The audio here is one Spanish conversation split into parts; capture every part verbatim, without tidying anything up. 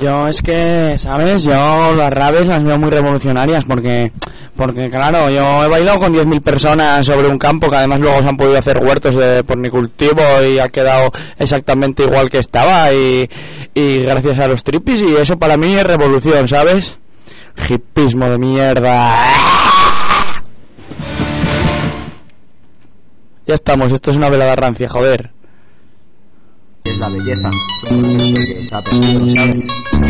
Yo es que, ¿sabes? Yo las raves han sido muy revolucionarias porque, porque claro, yo he bailado con diez mil personas sobre un campo que además luego se han podido hacer huertos de pornicultivo y ha quedado exactamente igual que estaba y, y gracias a los tripis, y eso para mí es revolución, ¿sabes? Hipismo de mierda. Ya estamos, esto es una velada rancia, joder. Es la belleza, un concepto que se ha perdido, ¿sabes?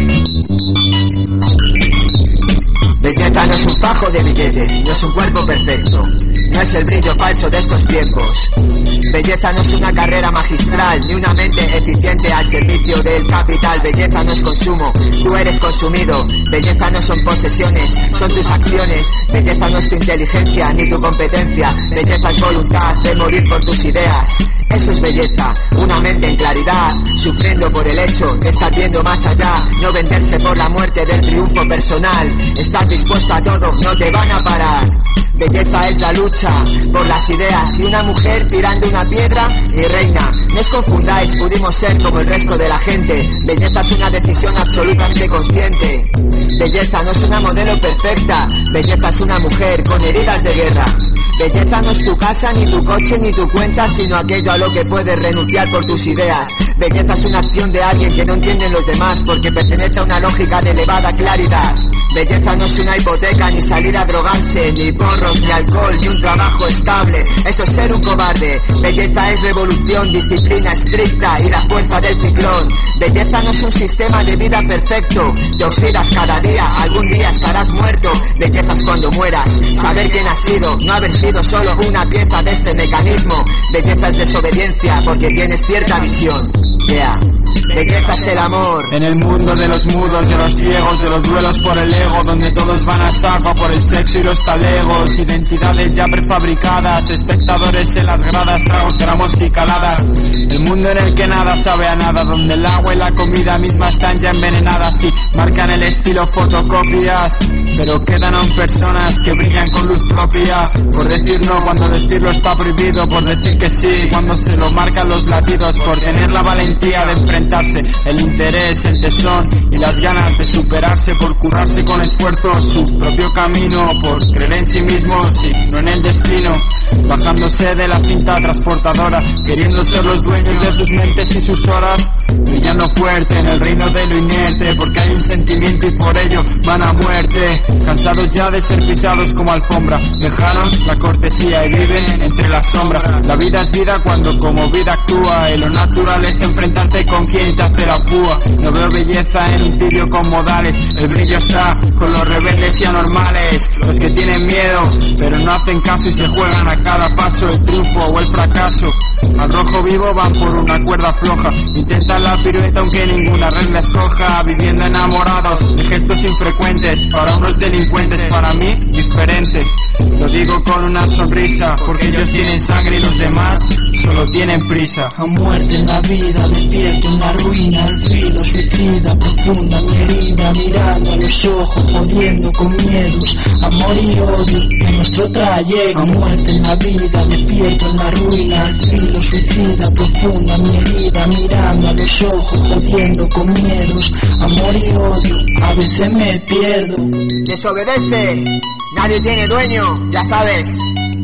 Belleza no es un fajo de billetes, no es un cuerpo perfecto, no es el brillo falso de estos tiempos. Belleza no es una carrera magistral, ni una mente eficiente al servicio del capital. Belleza no es consumo, tú eres consumido. Belleza no son posesiones, son tus acciones. Belleza no es tu inteligencia, ni tu competencia. Belleza es voluntad de morir por tus ideas. Eso es belleza, una mente en claridad, sufriendo por el hecho de estar viendo más allá. No venderse por la muerte del triunfo personal, estar dispuesto a todo, no te van a parar. Belleza es la lucha por las ideas y una mujer tirando una piedra, mi reina. No os confundáis, pudimos ser como el resto de la gente. Belleza es una decisión absolutamente consciente. Belleza no es una modelo perfecta, belleza es una mujer con heridas de guerra. Belleza no es tu casa, ni tu coche, ni tu cuenta, sino aquello a lo que puedes renunciar por tus ideas. Belleza es una acción de alguien que no entienden los demás porque pertenece a una lógica de elevada claridad. Belleza no es una hipoteca, ni salir a drogarse, ni porros, ni alcohol, ni un trabajo estable. Eso es ser un cobarde. Belleza es revolución, disciplina estricta y la fuerza del ciclón. Belleza no es un sistema de vida perfecto. Te oxidas cada día, algún día estarás muerto. Belleza es cuando mueras, saber quién has sido, no haber sido solo una pieza de este mecanismo. Belleza es desobediencia porque tienes cierta visión. Yeah. Belleza es el amor. En el mundo de los mudos, de los ciegos, de los duelos por el ego, donde todos van a saco por el sexo y los talegos, identidades ya prefabricadas, espectadores en las gradas, tragos, gramos y caladas. El mundo en el que nada sabe a nada, donde el agua y la comida misma están ya envenenadas y marcan el estilo fotocopias, pero quedan aún personas que brillan con luz propia, por decir no cuando decirlo está prohibido, por decir que sí cuando se lo marcan los latidos, por tener la valentía de enfrentarse, el interés, el tesón y las ganas de superarse, por currarse con esfuerzo su propio camino, por creer en sí mismos y no en el destino, bajándose de la cinta transportadora, queriendo ser los dueños de sus mentes y sus horas, brillando fuerte en el reino de lo inerte, porque hay un sentimiento y por ello van a muerte, cansados ya de ser pisados como alfombra, dejaron la cortesía y viven entre las sombras. La vida es vida cuando como vida actúa, y lo natural es enfrentarte con quien te hace la púa. No veo belleza en un tibio con modales, el brillo está con los rebeldes y anormales, los que tienen miedo pero no hacen caso y se juegan a cada paso el triunfo o el fracaso. Al rojo vivo van por una cuerda floja, intentan la pirueta aunque ninguna regla escoja, viviendo enamorados de gestos infrecuentes, para unos delincuentes, para mí diferentes. Lo digo con una sonrisa porque ellos tienen sangre y los demás solo tienen prisa. A muerte en la vida, despierto en la ruina, al filo suicida, profunda mi herida, mirando a los ojos, jodiendo con miedos, amor y odio en nuestro trayecto. A muerte en la vida, despierto en la ruina, al filo suicida, profunda mi herida, mirando a los ojos, jodiendo con miedos, amor y odio, a veces me pierdo. Desobedece, nadie tiene dueño, ya sabes.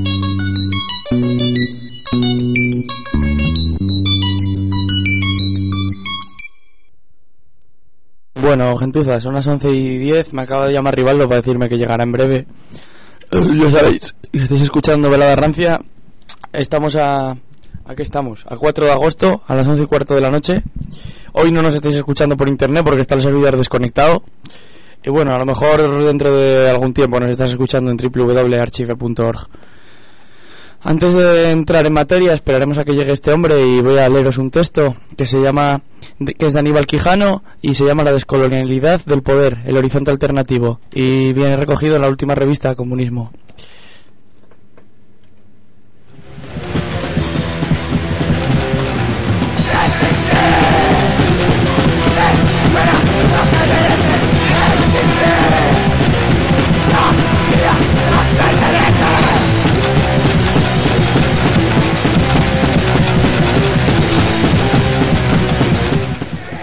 Bueno, gentuza, son las once y diez, me acaba de llamar Rivaldo para decirme que llegará en breve. Uh, ya sabéis, si estáis escuchando Velada Rancia, estamos a... ¿A qué estamos? A cuatro de agosto, a las once y cuarto de la noche. Hoy no nos estáis escuchando por internet porque está el servidor desconectado. Y bueno, a lo mejor dentro de algún tiempo nos estás escuchando en doble u doble u doble u punto archive punto org. Antes de entrar en materia, esperaremos a que llegue este hombre y voy a leeros un texto que se llama, que es de Aníbal Quijano y se llama La descolonialidad del poder, el horizonte alternativo, y viene recogido en la última revista Comunismo.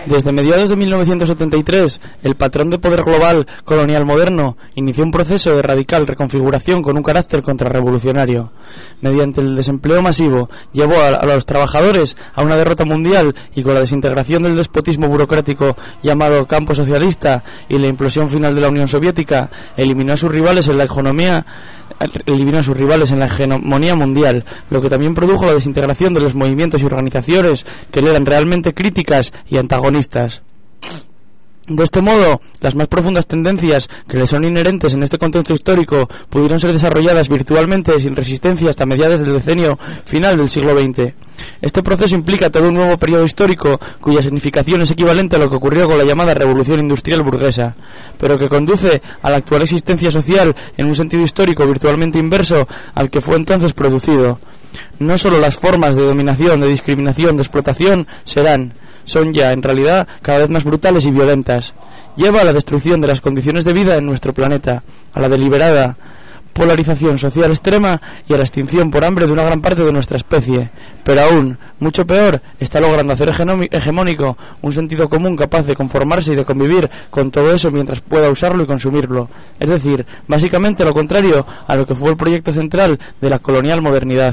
Desde mediados de mil novecientos setenta y tres, el patrón de poder global colonial moderno inició un proceso de radical reconfiguración con un carácter contrarrevolucionario. Mediante el desempleo masivo, llevó a, a los trabajadores a una derrota mundial, y con la desintegración del despotismo burocrático llamado campo socialista y la implosión final de la Unión Soviética, eliminó a sus rivales en la economía eliminó a sus rivales en la hegemonía mundial, lo que también produjo la desintegración de los movimientos y organizaciones que le eran realmente críticas y antagonistas. De este modo, las más profundas tendencias que le son inherentes en este contexto histórico pudieron ser desarrolladas virtualmente sin resistencia hasta mediados del decenio final del siglo veinte. Este proceso implica todo un nuevo periodo histórico cuya significación es equivalente a lo que ocurrió con la llamada revolución industrial burguesa, pero que conduce a la actual existencia social en un sentido histórico virtualmente inverso al que fue entonces producido. No solo las formas de dominación, de discriminación, de explotación serán, son ya, en realidad, cada vez más brutales y violentas. Lleva a la destrucción de las condiciones de vida en nuestro planeta, a la deliberada polarización social extrema y a la extinción por hambre de una gran parte de nuestra especie. Pero aún, mucho peor, está logrando hacer hegemónico un sentido común capaz de conformarse y de convivir con todo eso mientras pueda usarlo y consumirlo. Es decir, básicamente lo contrario a lo que fue el proyecto central de la colonial modernidad.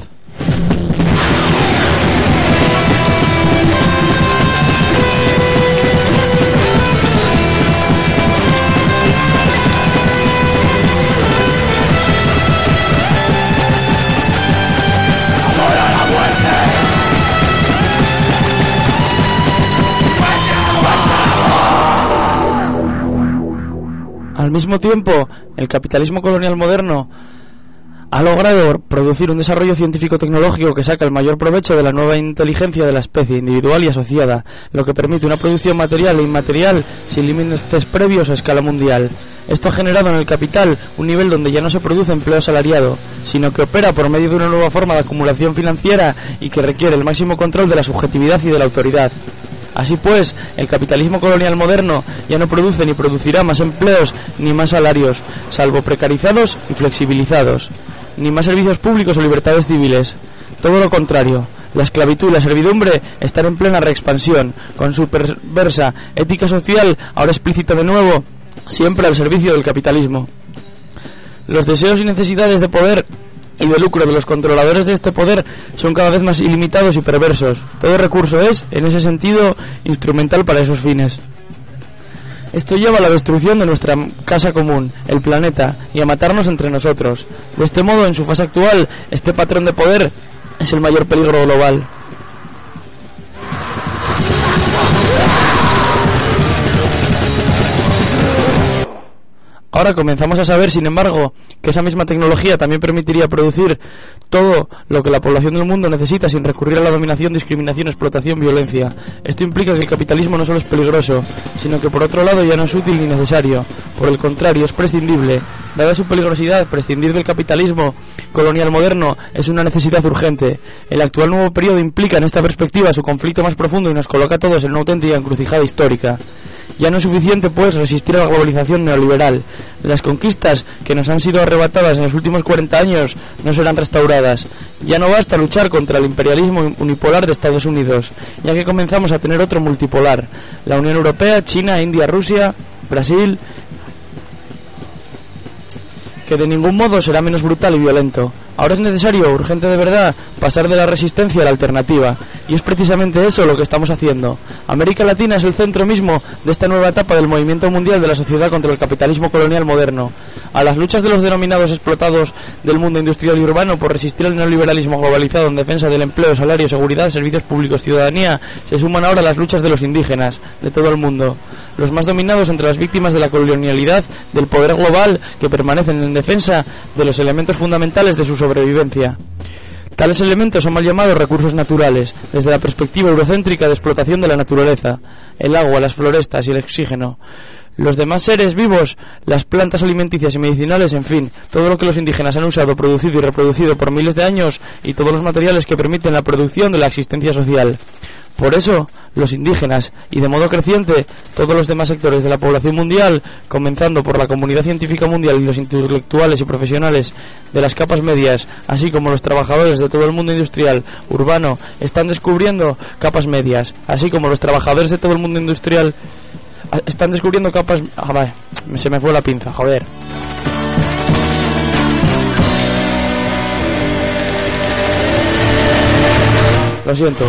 Al mismo tiempo, el capitalismo colonial moderno ha logrado producir un desarrollo científico-tecnológico que saca el mayor provecho de la nueva inteligencia de la especie individual y asociada, lo que permite una producción material e inmaterial sin límites previos a escala mundial. Esto ha generado en el capital un nivel donde ya no se produce empleo asalariado, sino que opera por medio de una nueva forma de acumulación financiera y que requiere el máximo control de la subjetividad y de la autoridad. Así pues, el capitalismo colonial moderno ya no produce ni producirá más empleos ni más salarios, salvo precarizados y flexibilizados, ni más servicios públicos o libertades civiles. Todo lo contrario, la esclavitud y la servidumbre están en plena reexpansión, con su perversa ética social ahora explícita de nuevo, siempre al servicio del capitalismo. Los deseos y necesidades de poder y de lucro de los controladores de este poder son cada vez más ilimitados y perversos. Todo recurso es, en ese sentido, instrumental para esos fines. Esto lleva a la destrucción de nuestra casa común, el planeta, y a matarnos entre nosotros. De este modo, en su fase actual, este patrón de poder es el mayor peligro global. Ahora comenzamos a saber, sin embargo, que esa misma tecnología también permitiría producir todo lo que la población del mundo necesita sin recurrir a la dominación, discriminación, explotación, violencia. Esto implica que el capitalismo no solo es peligroso, sino que por otro lado ya no es útil ni necesario. Por el contrario, es prescindible. Dada su peligrosidad, prescindir del capitalismo colonial moderno es una necesidad urgente. El actual nuevo periodo implica en esta perspectiva su conflicto más profundo y nos coloca a todos en una auténtica encrucijada histórica. Ya no es suficiente, pues, resistir a la globalización neoliberal. Las conquistas que nos han sido arrebatadas en los últimos cuarenta años no serán restauradas. Ya no basta luchar contra el imperialismo unipolar de Estados Unidos, ya que comenzamos a tener otro multipolar: la Unión Europea, China, India, Rusia, Brasil, que de ningún modo será menos brutal y violento. Ahora es necesario, urgente de verdad, pasar de la resistencia a la alternativa, y es precisamente eso lo que estamos haciendo. América Latina es el centro mismo de esta nueva etapa del movimiento mundial de la sociedad contra el capitalismo colonial moderno. A las luchas de los denominados explotados del mundo industrial y urbano por resistir al neoliberalismo globalizado en defensa del empleo, salario, seguridad, servicios públicos, ciudadanía, se suman ahora las luchas de los indígenas de todo el mundo, los más dominados entre las víctimas de la colonialidad, del poder global, que permanecen en defensa de los elementos fundamentales de su sobrevivencia. Tales elementos son mal llamados recursos naturales, desde la perspectiva eurocéntrica de explotación de la naturaleza: el agua, las florestas y el oxígeno. Los demás seres vivos, las plantas alimenticias y medicinales, en fin, todo lo que los indígenas han usado, producido y reproducido por miles de años, y todos los materiales que permiten la producción de la existencia social. Por eso, los indígenas, y de modo creciente, todos los demás sectores de la población mundial, comenzando por la comunidad científica mundial y los intelectuales y profesionales de las capas medias, así como los trabajadores de todo el mundo industrial, urbano, están descubriendo capas medias, así como los trabajadores de todo el mundo industrial están descubriendo capas... Ah, vale, se me fue la pinza, joder. Lo siento.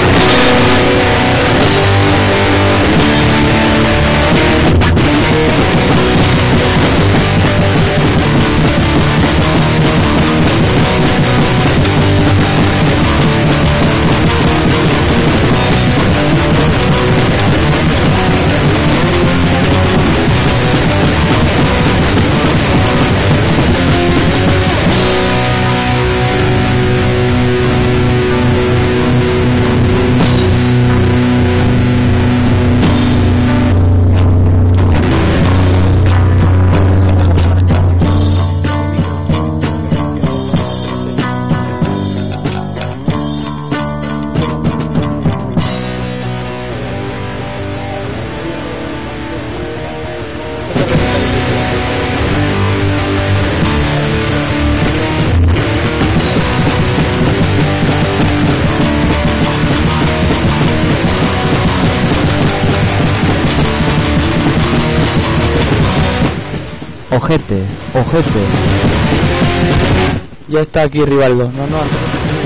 Ojete, ojete. Ya está aquí Rivaldo. No, no, antes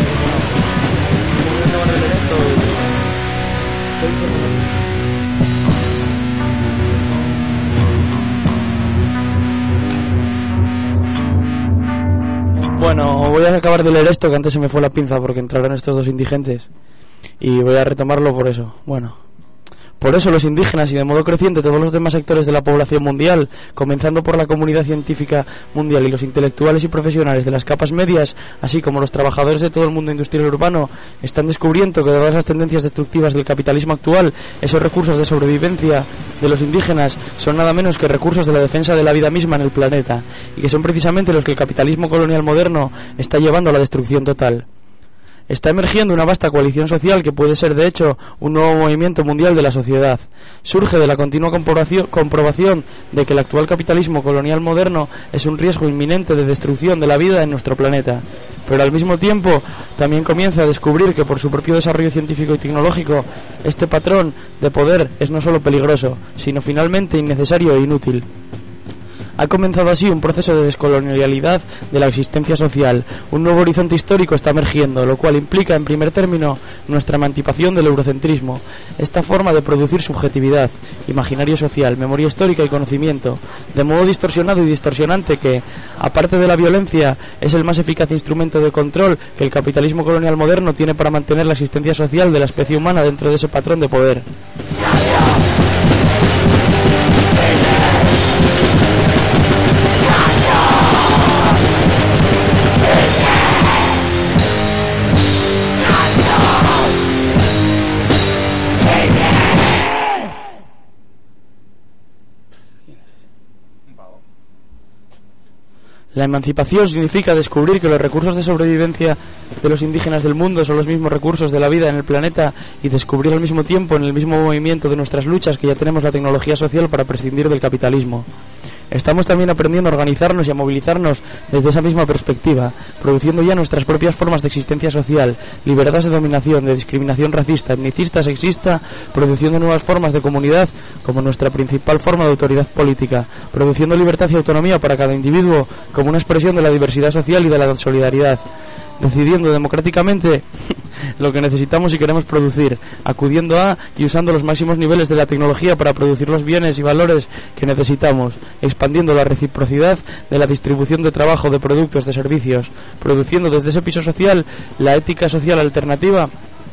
Bueno, voy a acabar de leer esto, que antes se me fue la pinza porque entraron estos dos indigentes. Y voy a retomarlo por eso. Bueno. Por eso los indígenas y de modo creciente todos los demás sectores de la población mundial, comenzando por la comunidad científica mundial y los intelectuales y profesionales de las capas medias, así como los trabajadores de todo el mundo industrial urbano, están descubriendo que todas las tendencias destructivas del capitalismo actual, esos recursos de sobrevivencia de los indígenas, son nada menos que recursos de la defensa de la vida misma en el planeta, y que son precisamente los que el capitalismo colonial moderno está llevando a la destrucción total. Está emergiendo una vasta coalición social que puede ser, de hecho, un nuevo movimiento mundial de la sociedad. Surge de la continua comprobación de que el actual capitalismo colonial moderno es un riesgo inminente de destrucción de la vida en nuestro planeta. Pero al mismo tiempo, también comienza a descubrir que por su propio desarrollo científico y tecnológico, este patrón de poder es no solo peligroso, sino finalmente innecesario e inútil. Ha comenzado así un proceso de descolonialidad de la existencia social. Un nuevo horizonte histórico está emergiendo, lo cual implica, en primer término, nuestra emancipación del eurocentrismo. Esta forma de producir subjetividad, imaginario social, memoria histórica y conocimiento, de modo distorsionado y distorsionante que, aparte de la violencia, es el más eficaz instrumento de control que el capitalismo colonial moderno tiene para mantener la existencia social de la especie humana dentro de ese patrón de poder. La emancipación significa descubrir que los recursos de sobrevivencia de los indígenas del mundo son los mismos recursos de la vida en el planeta y descubrir al mismo tiempo en el mismo movimiento de nuestras luchas que ya tenemos la tecnología social para prescindir del capitalismo. Estamos también aprendiendo a organizarnos y a movilizarnos desde esa misma perspectiva, produciendo ya nuestras propias formas de existencia social, liberadas de dominación, de discriminación racista, etnicista, sexista, produciendo nuevas formas de comunidad como nuestra principal forma de autoridad política, produciendo libertad y autonomía para cada individuo como una expresión de la diversidad social y de la solidaridad, decidiendo democráticamente lo que necesitamos y queremos producir, acudiendo a y usando los máximos niveles de la tecnología para producir los bienes y valores que necesitamos, expandiendo la reciprocidad de la distribución de trabajo, de productos, de servicios, produciendo desde ese piso social la ética social alternativa.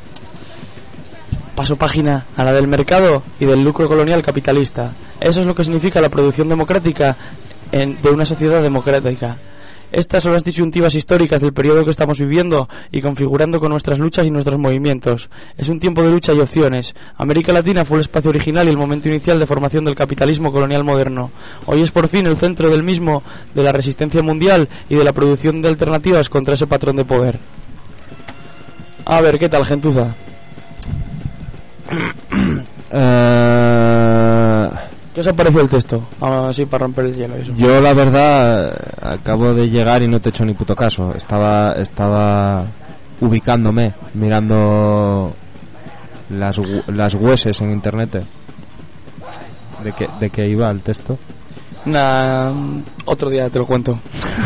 Paso página a la del mercado y del lucro colonial capitalista. Eso es lo que significa la producción democrática en, de una sociedad democrática. Estas son las disyuntivas históricas del periodo que estamos viviendo y configurando con nuestras luchas y nuestros movimientos. Es un tiempo de lucha y opciones. América Latina fue el espacio original y el momento inicial de formación del capitalismo colonial moderno. Hoy es por fin el centro del mismo, de la resistencia mundial y de la producción de alternativas contra ese patrón de poder. A ver, ¿qué tal, gentuza? eh... ¿Qué os ha parecido el texto? Así para romper el hielo. Eso. Yo la verdad acabo de llegar y no te he hecho ni puto caso. Estaba estaba ubicándome, mirando las las hueses en internet. ¿De qué, de qué iba el texto? Nah, otro día te lo cuento.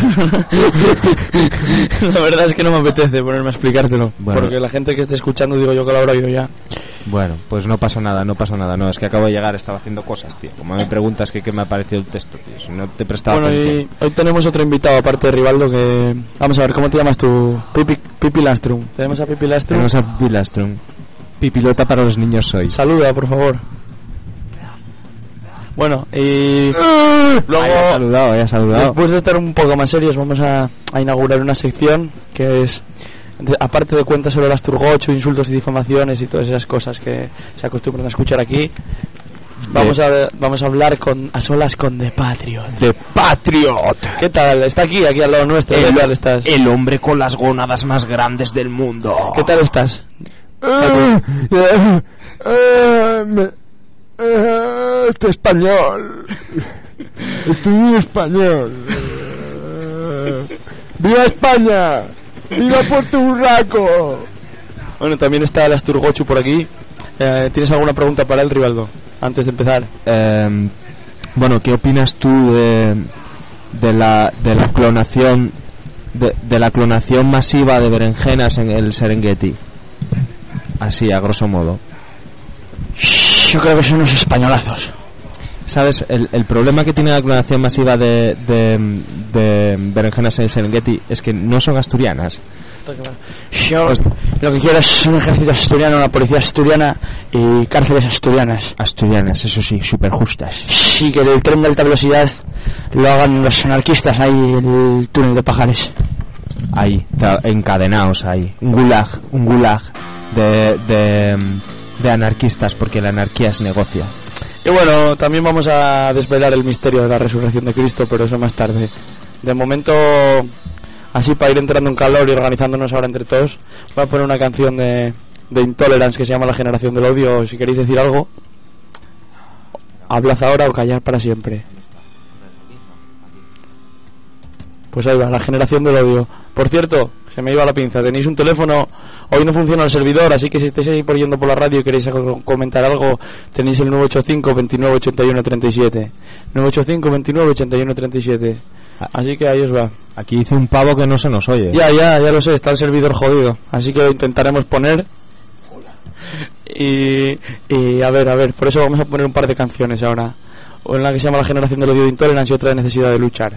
La verdad es que no me apetece ponerme a explicártelo, bueno. Porque la gente que esté escuchando, digo yo que lo habrá oído ya. Bueno, pues no pasa nada, no pasa nada. No, es que acabo de llegar, estaba haciendo cosas, tío. Como me preguntas que qué me ha parecido el texto, tío, si no te prestaba bueno, atención. Y hoy tenemos otro invitado aparte de Rivaldo que... Vamos a ver, ¿cómo te llamas tú? Pipi, Pipi Lastrum. Tenemos a Pipi Lastrum. Tenemos a Pipi Lastrum. Pipilota para los niños soy. Saluda, por favor. Bueno, y luego, haya saludado, haya saludado. Después de estar un poco más serios, vamos a, a inaugurar una sección que es, de, aparte de cuentas sobre el Asturgocho, insultos y difamaciones y todas esas cosas que se acostumbran a escuchar aquí, vamos a vamos a hablar con a solas con The Patriot. The Patriot. ¿Qué tal? Está aquí, aquí al lado nuestro. El, ¿Qué tal estás? El hombre con las gónadas más grandes del mundo. ¿Qué tal estás? Uh, uh, uh, me... Uh, este español. Estoy muy español. Uh, ¡Viva España! ¡Viva Puerto Burraco! Bueno, también está el Asturgochu por aquí. Eh, ¿Tienes alguna pregunta para él, Rivaldo? Antes de empezar. Eh, bueno, ¿qué opinas tú de, de la de la clonación de, de la clonación masiva de berenjenas en el Serengeti? Así, a grosso modo. Yo creo que son unos españolazos. ¿Sabes? El, el problema que tiene la clonación masiva de, de, de berenjenas en el Serengeti es que no son asturianas. Yo pues, lo que quiero es un ejército asturiano, una policía asturiana y cárceles asturianas. Asturianas, eso sí, súper justas. Sí, que el tren de alta velocidad lo hagan los anarquistas ahí en el túnel de Pajares. Ahí, encadenados ahí. Un gulag, un gulag de... de de anarquistas, porque la anarquía es negocio. Y bueno, también vamos a desvelar el misterio de la resurrección de Cristo, pero eso más tarde. De momento, así para ir entrando en calor y organizándonos ahora entre todos, voy a poner una canción de, de Intolerance que se llama La Generación del Odio. Si queréis decir algo, hablad ahora o callar para siempre. Pues ahí va, La Generación del Odio. Por cierto, se me iba la pinza, tenéis un teléfono, hoy no funciona el servidor, así que si estáis ahí por yendo por la radio y queréis comentar algo, tenéis el nueve ocho cinco, veintinueve, ochenta y uno, treinta y siete. nueve ocho cinco, veintinueve, ochenta y uno, treinta y siete. Así que ahí os va. Aquí dice un pavo que no se nos oye. Ya, ya, ya lo sé, está el servidor jodido, así que intentaremos poner... Y, y a ver, a ver, por eso vamos a poner un par de canciones ahora. Una que se llama La Generación del Odio de Intolerance y otra de Necesidad de Luchar.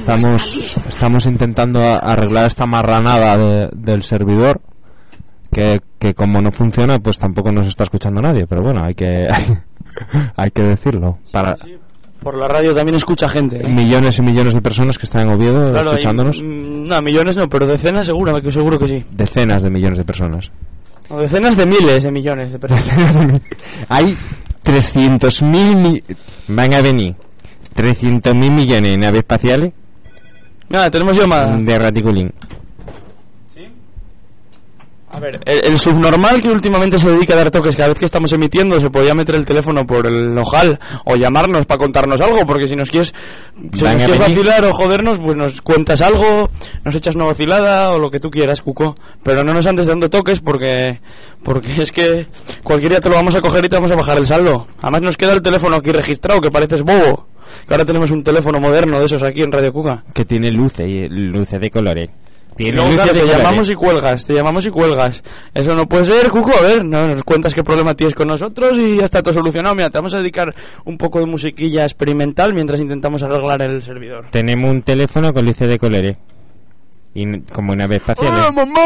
Estamos estamos intentando arreglar esta marranada de, del servidor que, que como no funciona pues tampoco nos está escuchando nadie, pero bueno, hay que hay que decirlo. Para sí, sí. Por la radio también escucha gente, ¿eh? Millones y millones de personas que están en Oviedo, claro, escuchándonos. Hay, no, millones no, pero decenas seguro, que seguro que sí. Decenas de millones de personas. O decenas de miles de millones de personas. Hay trescientos mil mi... van a venir trescientos mil millones de naves espaciales. Nada, tenemos llamada de raticulín. ¿Sí? A ver, el, el subnormal que últimamente se dedica a dar toques cada vez que estamos emitiendo, se podía meter el teléfono por el ojal o llamarnos para contarnos algo, porque si nos quieres, si nos quieres vacilar o jodernos, pues nos cuentas algo, nos echas una vacilada o lo que tú quieras, Cuco. Pero no nos andes dando toques porque porque es que cualquier día te lo vamos a coger y te vamos a bajar el saldo. Además nos queda el teléfono aquí registrado, que pareces bobo. Que ahora tenemos un teléfono moderno de esos aquí en Radio Cuca. Que tiene luces, y luces de colores. Tiene luces de te colores. Llamamos y cuelgas, te llamamos y cuelgas. Eso no puede ser, Cuco. A ver, no, nos cuentas qué problema tienes con nosotros y ya está todo solucionado. Mira, te vamos a dedicar un poco de musiquilla experimental mientras intentamos arreglar el servidor. Tenemos un teléfono con luces de colores. Y como una nave espacial. ¡Ah, mamá!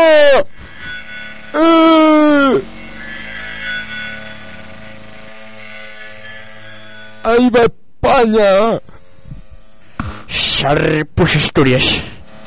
¡Eh! ¡Ahí va España! Sharpus Asturias.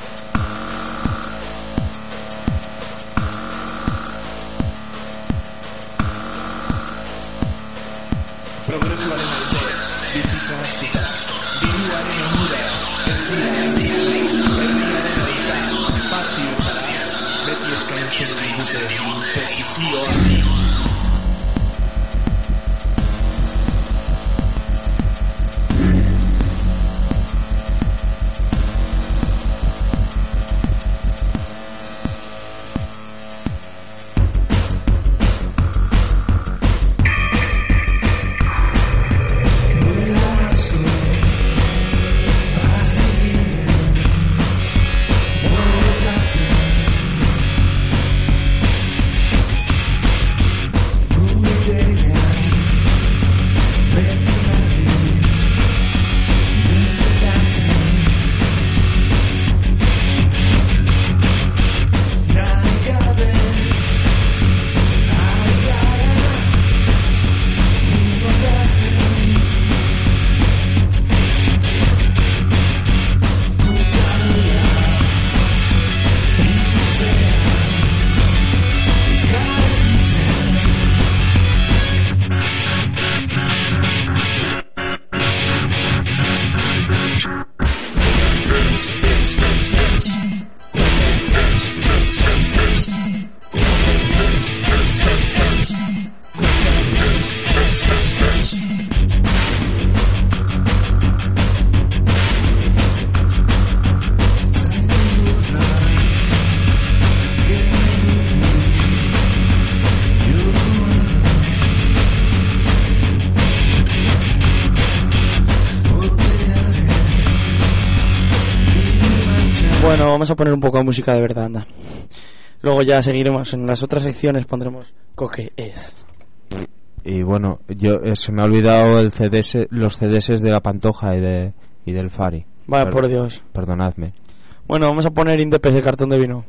Bueno, vamos a poner un poco de música de verdad, anda. Luego ya seguiremos en las otras secciones, pondremos Coque es. Y bueno, yo eh, se me ha olvidado el C D S, los C D S de la Pantoja y de y del Fari. Vaya, por Dios. Perdonadme. Bueno, vamos a poner Indepes de cartón de vino.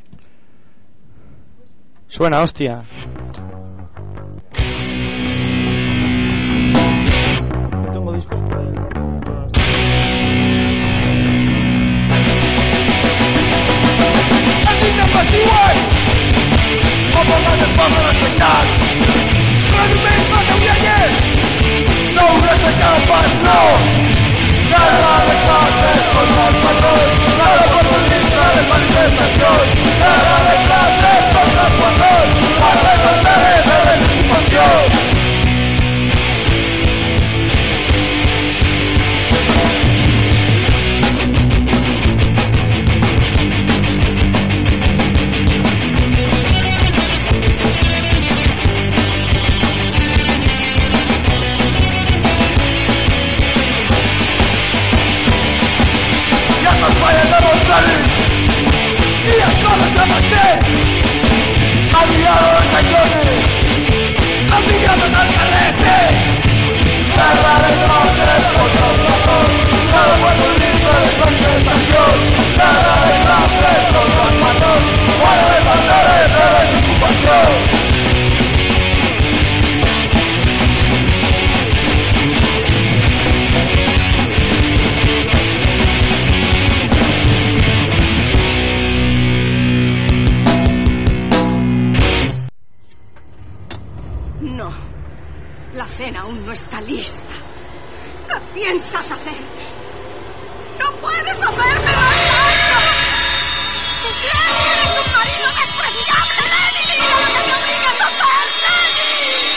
Suena, hostia. No tengo discos por ahí. Como más de poco respectar. Redumir más de ayer. No respetamos más, no. Nada de clases con los patrón. Nada oportunista de manifestación. Nada de clases con los patrón. Hasta encontrar de legitimación. No. La cena aún no está lista. ¿Qué piensas hacer? ¡No puedes hacerme daño! ¡Lenny, eres un marido despreciable! ¡Lenny, mira lo que me obligas a hacer! ¡Lenny!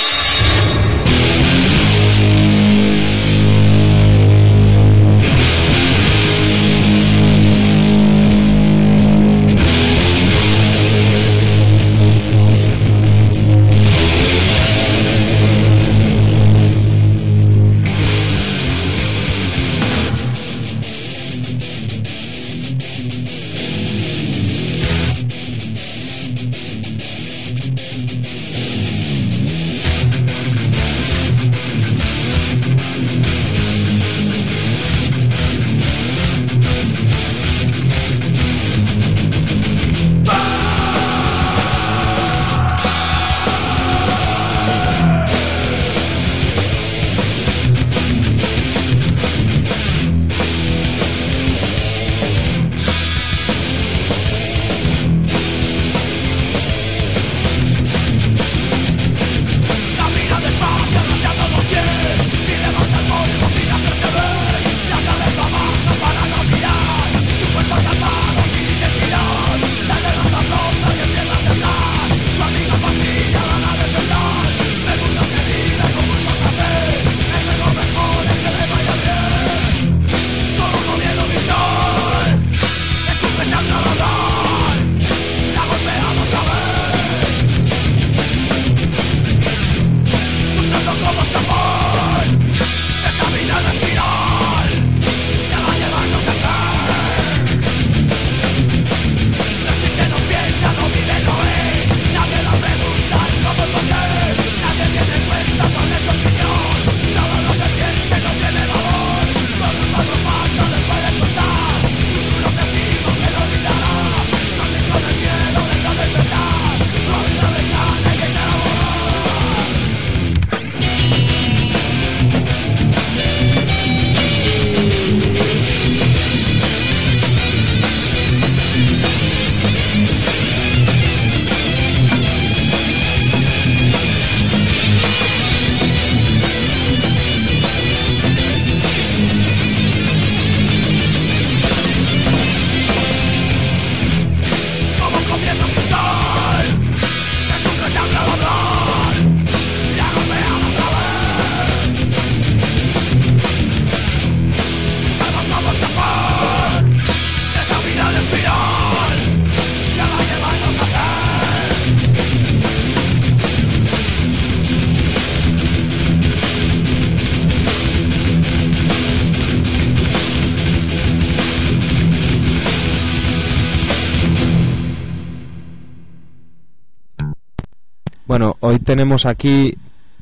Bueno, hoy tenemos aquí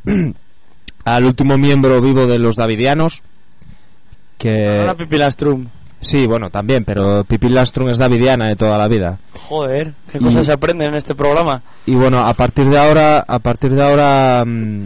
al último miembro vivo de los Davidianos, que... Ahora Pippi Landström. Sí, bueno, también, pero Pippi Landström es davidiana de toda la vida. Joder, qué cosas Y- se aprenden en este programa. Y bueno, a partir de ahora, a partir de ahora, mm,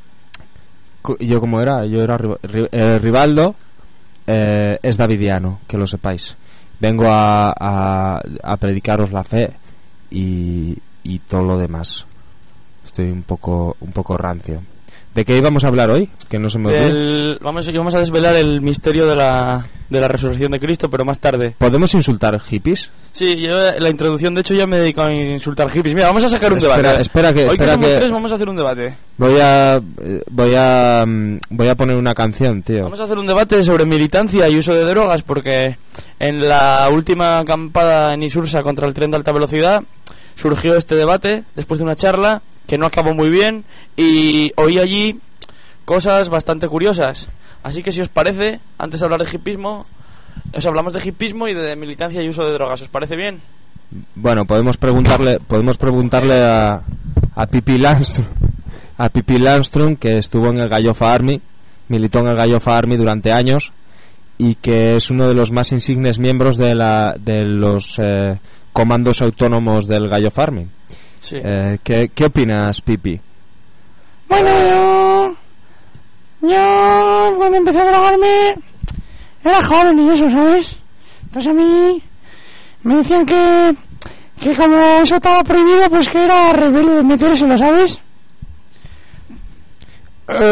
co- yo como era, yo era Ri- Ri- eh, Rivaldo, eh, es davidiano, que lo sepáis. Vengo a, a, a predicaros la fe y, y todo lo demás. Estoy un poco, un poco rancio. ¿De qué íbamos a hablar hoy? Que no se me olvide. Del- vamos, vamos a desvelar el misterio de la, de la resurrección de Cristo, pero más tarde. ¿Podemos insultar hippies? Sí, yo la introducción, de hecho, ya me dedico a insultar hippies. Mira, vamos a sacar un Espera, debate. espera que- Hoy espera que somos que- tres, vamos a hacer un debate. Voy a, eh, voy a, mm, voy a poner una canción, tío. Vamos a hacer un debate sobre militancia y uso de drogas, porque en la última acampada en Isursa contra el tren de alta velocidad surgió este debate después de una charla que no acabó muy bien y oí allí cosas bastante curiosas. Así que si os parece, antes de hablar de hipismo, os hablamos de hipismo y de militancia y uso de drogas. ¿Os parece bien? Bueno, podemos preguntarle, podemos preguntarle a, a Pippi Landström, a Pippi Landström, que estuvo en el Gallofa Army, militó en el Gallofa Army durante años y que es uno de los más insignes miembros de la, de los eh, comandos autónomos del Gallofa Army. Sí. Eh, ¿qué, ¿Qué opinas, Pippi? Bueno, yo, yo cuando empecé a drogarme era joven y eso, ¿sabes? Entonces a mí me decían que, que como eso estaba prohibido, pues que era rebelde metérselo, ¿sabes? Eh,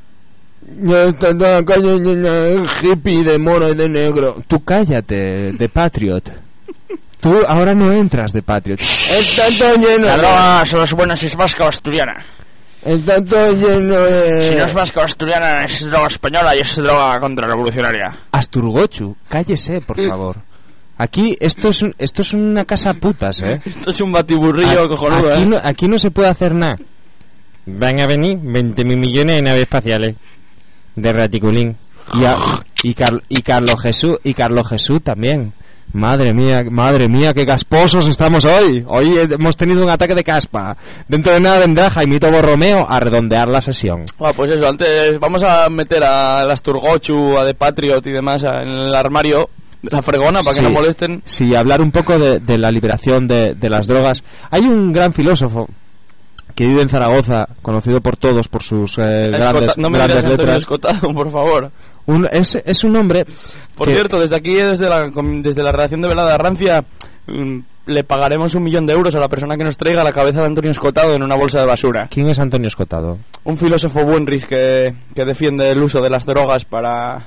ya está en la calle llena hippie de mono y de negro. Tú cállate, de Patriot. Tú ahora no entras de Patriot. Está todo lleno. La droga solo es buena si es vasca o asturiana. Está todo lleno de... Si no es vasca o asturiana, es droga española y es droga contrarrevolucionaria. Asturgochu, cállese, por favor. Aquí esto es un, esto es una casa putas, ¿eh? Esto es un batiburrillo A, cojonudo, aquí ¿eh? No, aquí no se puede hacer nada. Van a venir veinte mil millones de naves espaciales de raticulín. Y, a, y, Car, y Carlos Jesús y Carlos Jesús también. Madre mía, madre mía, qué casposos estamos hoy. Hoy hemos tenido un ataque de caspa. Dentro de nada vendrá Jaimito Borromeo a redondear la sesión. Ah, pues eso, antes vamos a meter a las Turgochu, a The Patriot y demás en el armario de la fregona para sí, que no molesten. Sí, hablar un poco de, de la liberación de, de las drogas. Hay un gran filósofo que vive en Zaragoza, conocido por todos por sus eh, grandes, no me grandes digas Antonio letras. Escotado, por favor. Un, es, es un hombre... Por que... cierto, desde aquí, desde la, desde la redacción de Velada Rancia, mmm, le pagaremos un millón de euros a la persona que nos traiga la cabeza de Antonio Escotado en una bolsa de basura. ¿Quién es Antonio Escotado? Un filósofo buenris que, que defiende el uso de las drogas para...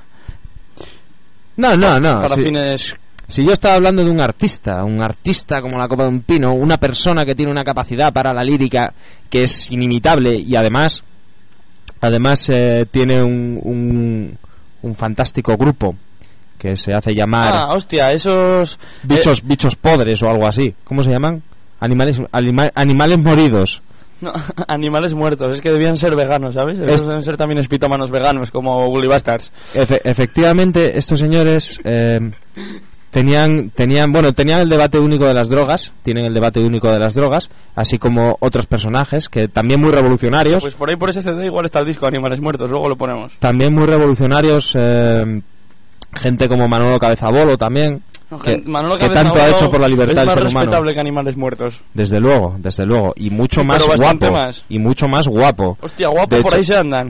No, no, no. Para sí. fines... Si yo estaba hablando de un artista, un artista como la copa de un pino, una persona que tiene una capacidad para la lírica que es inimitable y además, además eh, tiene un, un, un fantástico grupo que se hace llamar... Ah, hostia, esos... Bichos, eh... bichos podres o algo así. ¿Cómo se llaman? Animales, anima, animales moridos. No, animales muertos, es que debían ser veganos, ¿sabes? Es... Deben ser también espitómanos veganos, como Ugly Bastards. Efe, efectivamente, estos señores... Eh, Tenían, tenían, bueno, tenían el debate único de las drogas, tienen el debate único de las drogas, así como otros personajes que también muy revolucionarios. Pues por ahí por ese C D igual está el disco Animales Muertos, luego lo ponemos. También muy revolucionarios, eh, gente como Manolo Cabezabolo también, no, que, Manolo que tanto ha hecho por la libertad del ser humano. Es más respetable que Animales Muertos. Desde luego, desde luego, y mucho sí, más guapo, más. y mucho más guapo. Hostia, guapo, de por hecho, ahí se andan.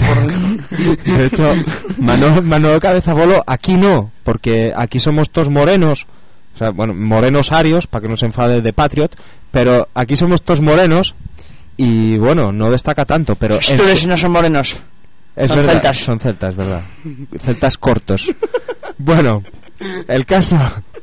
De hecho, Manolo, Manolo Cabezabolo aquí no, porque aquí somos todos morenos, o sea, bueno, morenos arios, para que no se enfade de Patriot, pero aquí somos todos morenos y bueno, no destaca tanto, pero... Estos no son morenos, es son verdad, celtas. Son celtas, verdad. Celtas cortos. Bueno, el caso...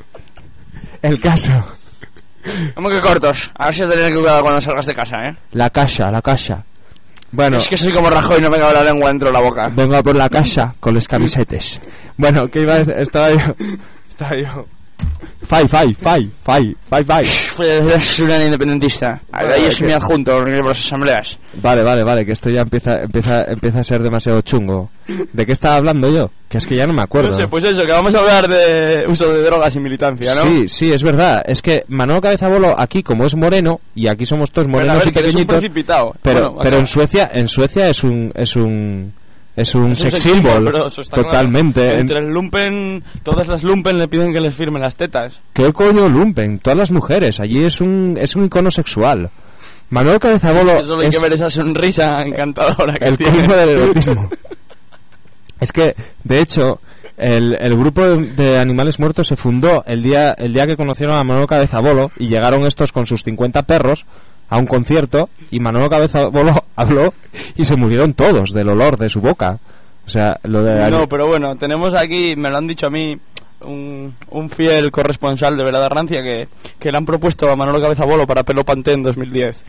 El caso... ¿Cómo que cortos? A ver si te tienes que cuidar cuando salgas de casa, ¿eh? La casa, la casa. Bueno, es que soy como Rajoy, no me cabe la lengua dentro de la boca. Vengo por la casa con los camisetes. Bueno, ¿qué iba a decir? Estaba yo... Estaba yo... Fai, fai, fai, fai, fai, fai. Es una independentista. Vale, ahí es mi adjunto en las asambleas. Vale, vale, vale, que esto ya empieza, empieza, empieza a ser demasiado chungo. ¿De qué estaba hablando yo? Que es que ya no me acuerdo. No sé, pues eso, que vamos a hablar de uso de drogas y militancia, ¿no? Sí, sí, es verdad. Es que Manolo Cabezabolo aquí, como es moreno, y aquí somos todos morenos pero a ver, y pequeñitos. Que eres un precipitado. Pero, bueno, pero en Suecia, en Suecia es un, es un, es un es sex un symbol, totalmente. Claro. Entre el lumpen, todas las lumpen le piden que les firmen las tetas. ¿Qué coño lumpen? Todas las mujeres, allí es un, es un icono sexual. Manolo Cabezabolo solo hay es que ver esa sonrisa encantadora que el tiene. colmo del erotismo. Es que, de hecho, el, el grupo de, de Animales Muertos se fundó el día, el día que conocieron a Manolo Cabezabolo y llegaron estos con sus cincuenta perros a un concierto y Manolo Cabezabolo habló y se murieron todos del olor de su boca. O sea, lo de... No, pero bueno, tenemos aquí, me lo han dicho a mí, un, un fiel corresponsal de Velada Rancia que, que le han propuesto a Manolo Cabezabolo para Pelo Panté en dos mil diez.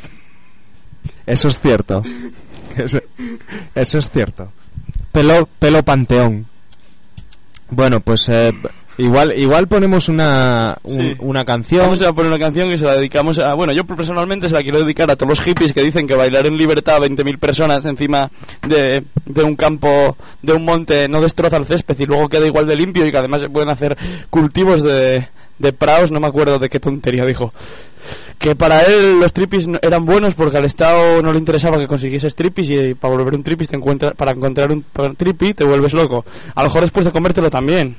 Eso es cierto. Eso, eso es cierto. Pelo, pelo Panteón. Bueno, pues eh, igual igual ponemos una un, sí. una canción. Vamos a poner una canción que se la dedicamos a... Bueno, yo personalmente se la quiero dedicar a todos los hippies que dicen que bailar en libertad a veinte mil personas encima de, de un campo, de un monte, no destroza el césped y luego queda igual de limpio y que además se pueden hacer cultivos de... de praos, no me acuerdo de qué tontería dijo. Que para él los trippies eran buenos porque al Estado no le interesaba que consiguieses trippies y para volver un trippis te encuentra, para encontrar un trippy te vuelves loco. A lo mejor después de comértelo también.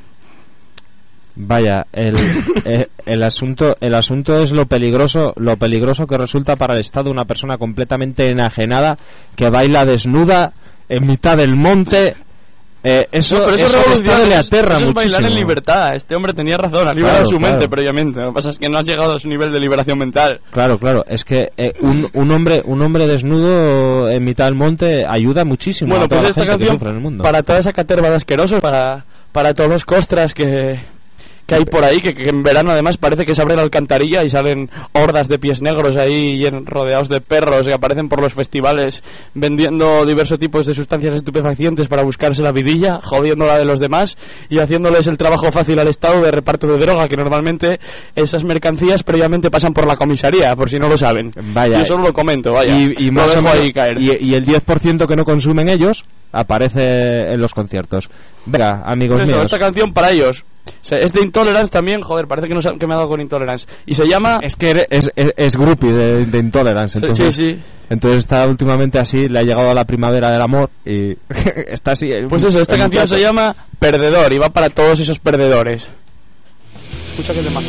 Vaya, el, eh, el asunto el asunto es lo peligroso lo peligroso que resulta para el Estado una persona completamente enajenada que baila desnuda en mitad del monte Eh, eso, no, pero eso, eso, eso esto le aterra eso es muchísimo. bailar en libertad. Este hombre tenía razón, ha liberado Claro, su claro. mente previamente. Lo que pasa es que no has llegado a su nivel de liberación mental. Claro, claro. Es que eh, un, un hombre un hombre desnudo en mitad del monte ayuda muchísimo Bueno, a toda pues la esta gente que canción, sufre en el mundo. para toda esa caterva de asquerosos, para, para todos los costras que... que hay por ahí, que, que en verano además parece que se abre la alcantarilla y salen hordas de pies negros ahí llen- rodeados de perros que aparecen por los festivales vendiendo diversos tipos de sustancias estupefacientes para buscarse la vidilla, jodiendo la de los demás y haciéndoles el trabajo fácil al Estado de reparto de droga, que normalmente esas mercancías previamente pasan por la comisaría, por si no lo saben. Vaya. Yo solo lo comento, vaya. Y, y Lo más o dejo menos- ahí caer. y, y el diez por ciento que no consumen ellos aparece en los conciertos. Venga, amigos Eso, míos. esta canción para ellos. O sea, es de Intolerance también, joder, parece que, no, sa- que me ha dado con Intolerance. Y se llama... Es que eres- es, es, es groupie de, de Intolerance. Sí, Entonces, sí, sí. entonces está últimamente así, le ha llegado a la primavera del amor y está así. Pues eso, esta el canción muchacho. se llama Perdedor y va para todos esos perdedores. Escucha que te mazo.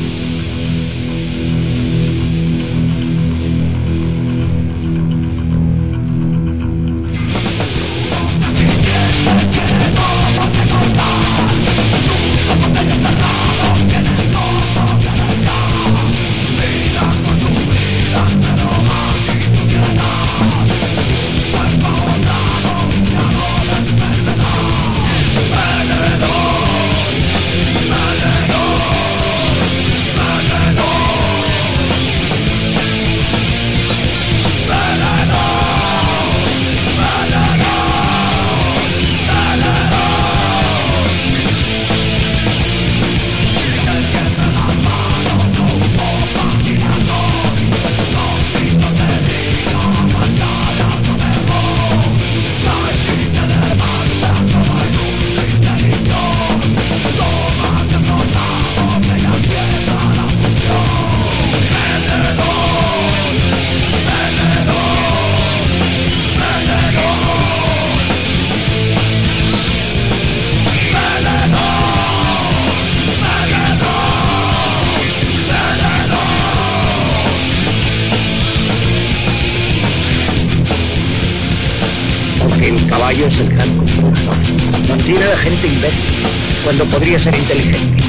Porque el caballo es el gran confuso. Nos llena de gente imbécil, cuando podría ser inteligente.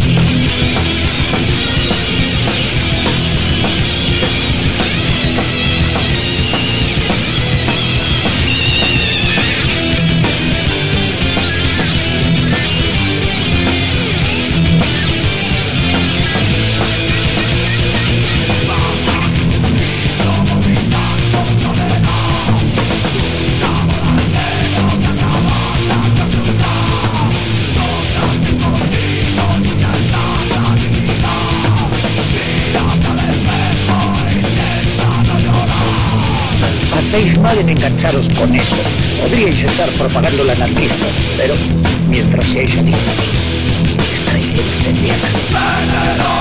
Hacéis mal en engancharos con eso. Podríais estar propagando el anarquismo, pero mientras seáis adictos, estaréis llenos de mierda.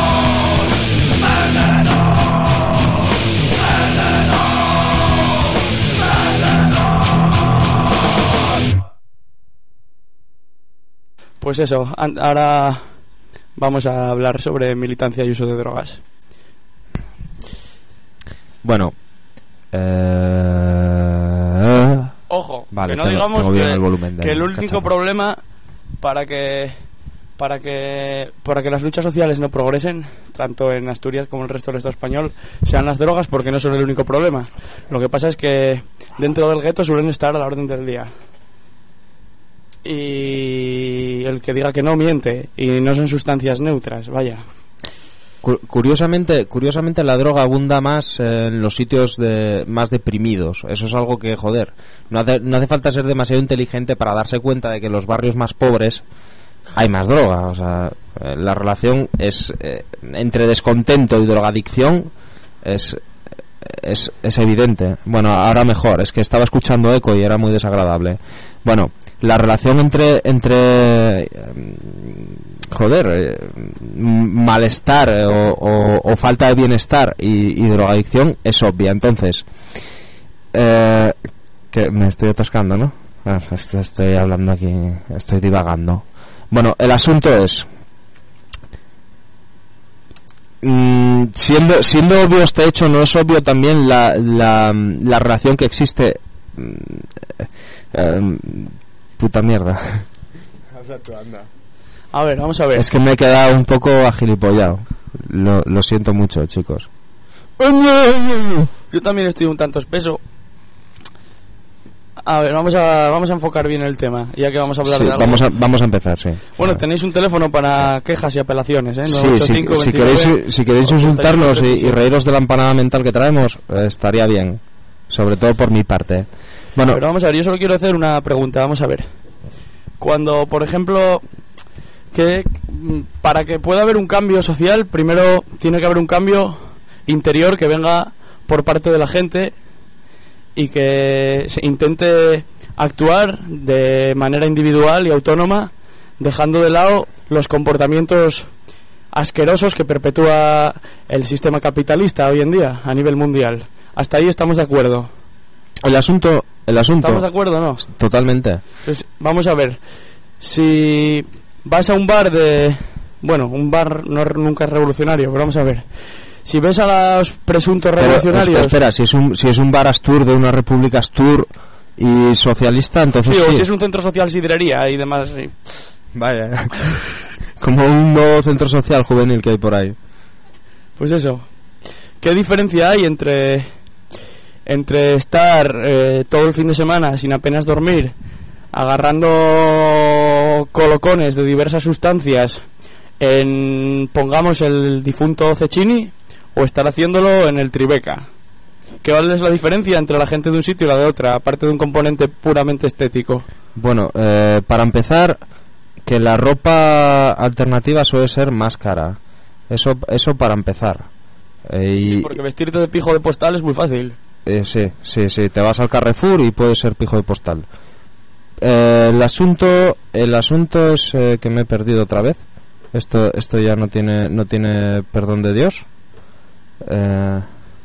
Pues eso, an- ahora vamos a hablar sobre militancia y uso de drogas. Bueno. Eh... Ojo, Vale, que no tengo- digamos tengo bien que, el volumen de que el único cachafa. problema para que para que para que las luchas sociales no progresen tanto en Asturias como en el resto del Estado español sean las drogas, porque no son el único problema. Lo que pasa es que dentro del gueto suelen estar a la orden del día. Y el que diga que no miente, y no son sustancias neutras, vaya. Cu- Curiosamente, curiosamente la droga abunda más eh, en los sitios de, más deprimidos. Eso es algo que, joder, no hace, no hace falta ser demasiado inteligente para darse cuenta de que en los barrios más pobres hay más droga. O sea, eh, la relación es eh, entre descontento y drogadicción es, es es evidente. Bueno, ahora mejor, es que estaba escuchando eco y era muy desagradable. Bueno, la relación entre entre eh, joder eh, malestar eh, o, o, o falta de bienestar y, y drogadicción es obvia. Entonces eh, que me estoy atascando, ¿no? Ah, est- estoy hablando aquí, estoy divagando. Bueno, el asunto es mm, siendo siendo obvio este hecho, no es obvio también la la, la relación que existe mm, eh, puta mierda. A ver, vamos a ver. Es que me he quedado un poco agilipollado. Lo, lo siento mucho, chicos. Yo también estoy un tanto espeso. A ver, vamos a vamos a enfocar bien el tema, ya que vamos a hablar sí, de algo. Vamos a, vamos a empezar, sí. Bueno, tenéis un teléfono para quejas y apelaciones, ¿eh? Sí, sí, si queréis, si queréis insultarnos y, y reíros de la empanada mental que traemos, eh, estaría bien. Sobre todo por mi parte. Bueno, pero vamos a ver, yo solo quiero hacer una pregunta, vamos a ver. Cuando, por ejemplo, que para que pueda haber un cambio social, primero tiene que haber un cambio interior que venga por parte de la gente y que se intente actuar de manera individual y autónoma, dejando de lado los comportamientos asquerosos que perpetúa el sistema capitalista hoy en día a nivel mundial. Hasta ahí estamos de acuerdo. El asunto, el asunto. ¿Estamos de acuerdo o no? Totalmente. Pues vamos a ver. Si vas a un bar de, bueno, un bar no nunca es revolucionario, pero vamos a ver. Si ves a los presuntos revolucionarios... Pero, espera, espera, si es un si es un bar Astur de una república Astur y socialista, entonces sí. Sí, o si es un centro social sidrería y demás, sí. Vaya. Como un nuevo centro social juvenil que hay por ahí. Pues eso. ¿Qué diferencia hay entre entre estar eh, todo el fin de semana sin apenas dormir, agarrando colocones de diversas sustancias en, pongamos, el difunto Cecchini, o estar haciéndolo en el Tribeca? ¿Qué vale es la diferencia entre la gente de un sitio y la de otra, aparte de un componente puramente estético? Bueno, eh, para empezar, que la ropa alternativa suele ser más cara. Eso, eso para empezar. Eh, y, sí, porque vestirte de pijo de postal es muy fácil. Eh, sí, sí, sí. Te vas al Carrefour y puedes ser pijo de postal. Eh, el asunto, el asunto es eh, que me he perdido otra vez. Esto, esto ya no tiene, no tiene perdón de Dios. Eh...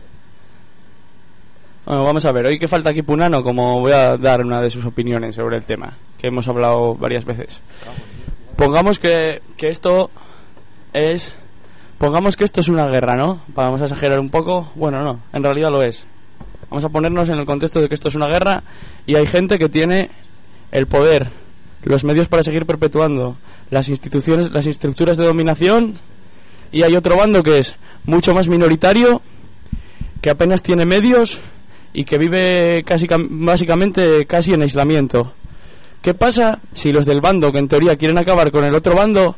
Bueno, vamos a ver. Hoy que falta aquí Punano, como voy a dar una de sus opiniones sobre el tema, que hemos hablado varias veces. Pongamos que, que esto es... Pongamos que esto es una guerra, ¿no? Vamos a exagerar un poco. Bueno, no, en realidad lo es. Vamos a ponernos en el contexto de que esto es una guerra y hay gente que tiene el poder, los medios para seguir perpetuando las instituciones, las estructuras de dominación, y hay otro bando que es mucho más minoritario, que apenas tiene medios y que vive casi básicamente casi en aislamiento. ¿Qué pasa si los del bando que en teoría quieren acabar con el otro bando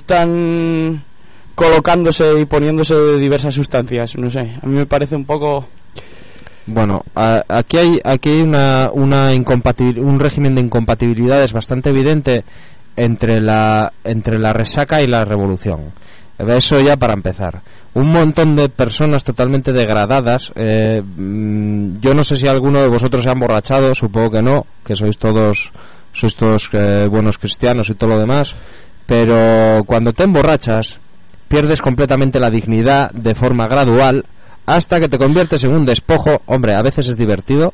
están colocándose y poniéndose de diversas sustancias? No sé, a mí me parece un poco... Bueno, a, aquí hay aquí hay una, una incompatibil, un régimen de incompatibilidades bastante evidente entre la entre la resaca y la revolución. Eso ya para empezar. Un montón de personas totalmente degradadas. Eh, yo no sé si alguno de vosotros se ha emborrachado, supongo que no, que sois todos sois todos eh, buenos cristianos y todo lo demás. Pero cuando te emborrachas, pierdes completamente la dignidad de forma gradual, hasta que te conviertes en un despojo. Hombre, a veces es divertido,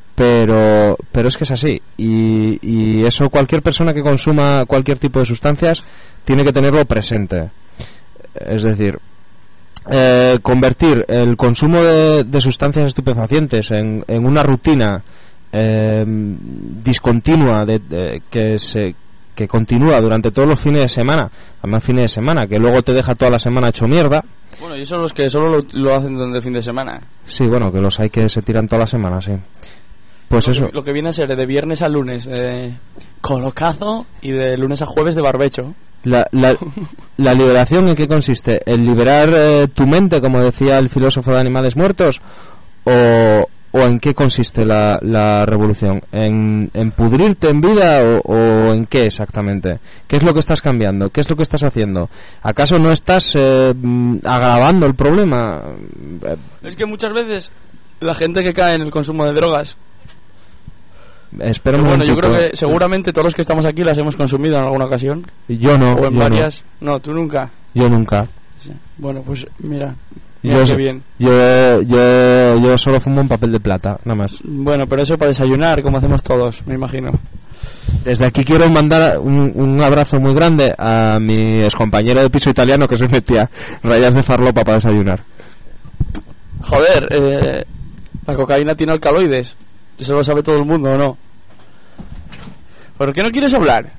pero pero es que es así. Y, y eso cualquier persona que consuma cualquier tipo de sustancias tiene que tenerlo presente. Es decir, eh, convertir el consumo de, de sustancias estupefacientes en, en una rutina eh, discontinua de, de, que se que continúa durante todos los fines de semana, además fines de semana, que luego te deja toda la semana hecho mierda. Bueno, y son los que solo lo, lo hacen durante el fin de semana. Sí, bueno, que los hay que se tiran toda la semana, sí. Pues lo eso. Que, lo que viene a ser de viernes a lunes de colocazo y de lunes a jueves de barbecho. La, la, la liberación, ¿en qué consiste? ¿En liberar eh, tu mente, como decía el filósofo de Animales Muertos? ¿O, o en qué consiste la, la revolución? ¿En, en pudrirte en vida o, o en qué exactamente? ¿Qué es lo que estás cambiando? ¿Qué es lo que estás haciendo? ¿Acaso no estás eh, agravando el problema? Es que muchas veces la gente que cae en el consumo de drogas... Espera un bueno, yo momentito. creo que seguramente todos los que estamos aquí las hemos consumido en alguna ocasión. Yo no. O en yo varias. No. no, tú nunca. Yo nunca. Sí. Bueno, pues mira. mira Yo, qué bien. Yo, yo, yo solo fumo un papel de plata, nada más. Bueno, pero eso para desayunar, como hacemos todos, me imagino. Desde aquí quiero mandar un, un abrazo muy grande a mi excompañero de piso italiano que se metía rayas de farlopa para desayunar. Joder, eh, la cocaína tiene alcaloides. ¿Eso lo sabe todo el mundo o no? ¿Por qué no quieres hablar?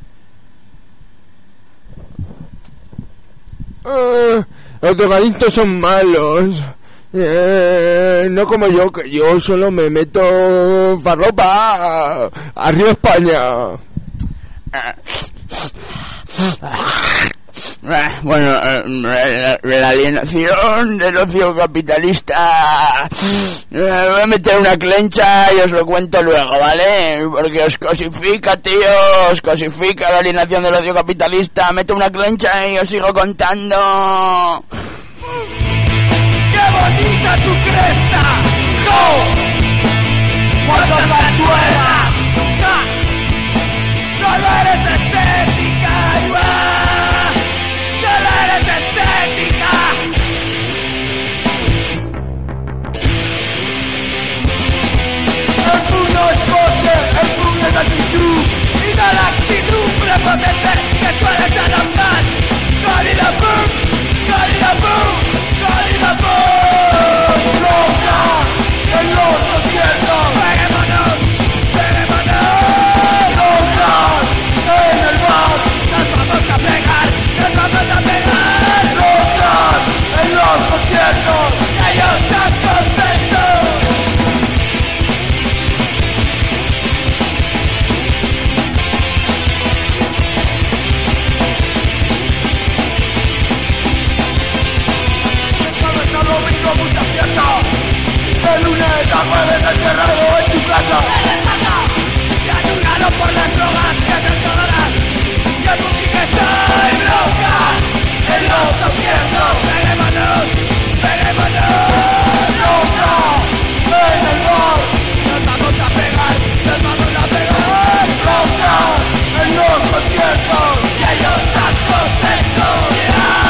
Uh, los drogadictos son malos. Eh, no como yo, que yo solo me meto farlopa. Arriba España. Bueno, la, la alienación del ocio capitalista. Voy a meter una clencha y os lo cuento luego, ¿vale? Porque os cosifica, tío, os cosifica la alienación del ocio capitalista. Meto una clencha y os sigo contando. ¡Qué bonita tu cresta! ¡No! ¡Cuando pachuela! ¡Solo eres estética! ¡Iba! ¡Solo eres estética! El mundo es pose, el mundo es actitud. Y da la actitud prepotente que suele ser normal. ¡Calida boom! ¡Calida boom! ¡Calida boom! ¡Loca! ¡En los conciertos! ¡Peguémonos! ¡Peguémonos! ¡Locas! ¡En el bar! ¡Nos vamos a pegar! ¡Nos vamos a pegar! ¡Locas! ¡En los conciertos! ¡Ellos están contentos! Mucha fiesta. De lunes a jueves encerrado en tu casa. Y anulado por las drogas que te solarán. Y el música que está en loca. En los conciertos. Peguémonos, peguémonos. Loca. En el bar. Nos vamos a pegar, nos vamos a pegar. Loca. En los conciertos. Y ellos están contentos. Yeah.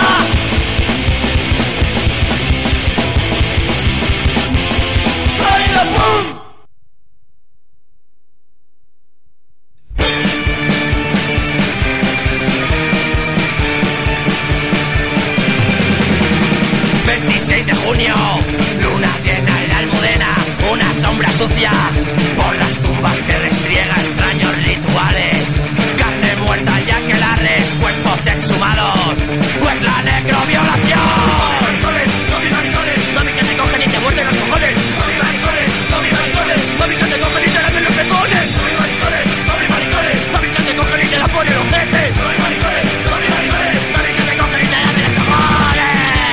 veintiséis de junio, luna llena en la Almudena, una sombra sucia, por las tumbas se restriega extraños rituales, carne muerta y aquelarres, cuerpos exhumados, pues la necroviolación. Mami, que te cogen y te muerden los cojones. Mami, maricones, mami, maricones, mami, que te cogen y te lamen los pezones. Mami, maricones, mami, maricones, mami, que te cogen y te la ponen los jefes. Mami, maricones, mami, maricones, mami, que te cogen y te lamen los cojones.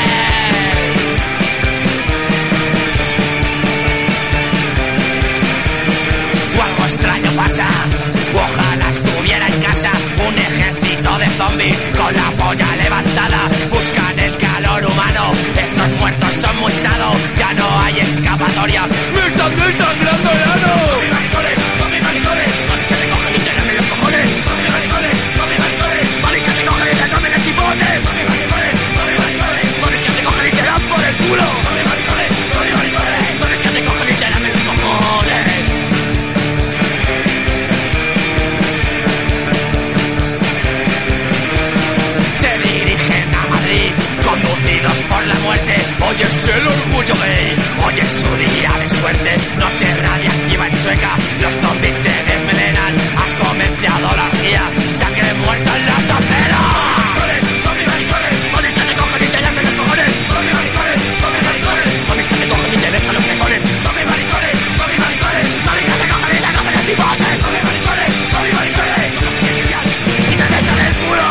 O algo extraño pasa, ojalá estuviera en casa un ejército de zombies con la polla levantada, buscan el calor humano. Estos muertos son muy sados, ya no hay escapatoria. ¡Me están desangrando el ano! ¡Mami, maricones! ¡Mami, maricones! ¡Mami, que te cogen y te lamen los cojones! ¡Mami, maricones! ¡Mami, maricones! ¡Mami, que te cogen y te comen el tipote! ¡Mami, maricones! ¡Mami, maricones! ¡Mami, que te cogen y te dan por el culo! ¡Mami, maricones! ¡Mami, maricones! ¡Mami, que te cogen y te lamen los cojones! Se dirigen a Madrid, conducidos por la muerte. Hoy es el orgullo gay, hoy es su día de suerte. Noche radiactiva en Sueca, los zombies se desmelenan. Ha comenzado la orgía, sangre muerta en las aceras. Mami, maricones, mami, que te cogen y te lamen los cojones. Mami, maricones, mami, maricones, mami, que te cogen y te besan los pezones. Mami, maricones, mami, maricones, mami, que te cogen y te comen el cipote. Mami, maricones, mami, maricones, y te besan el culo.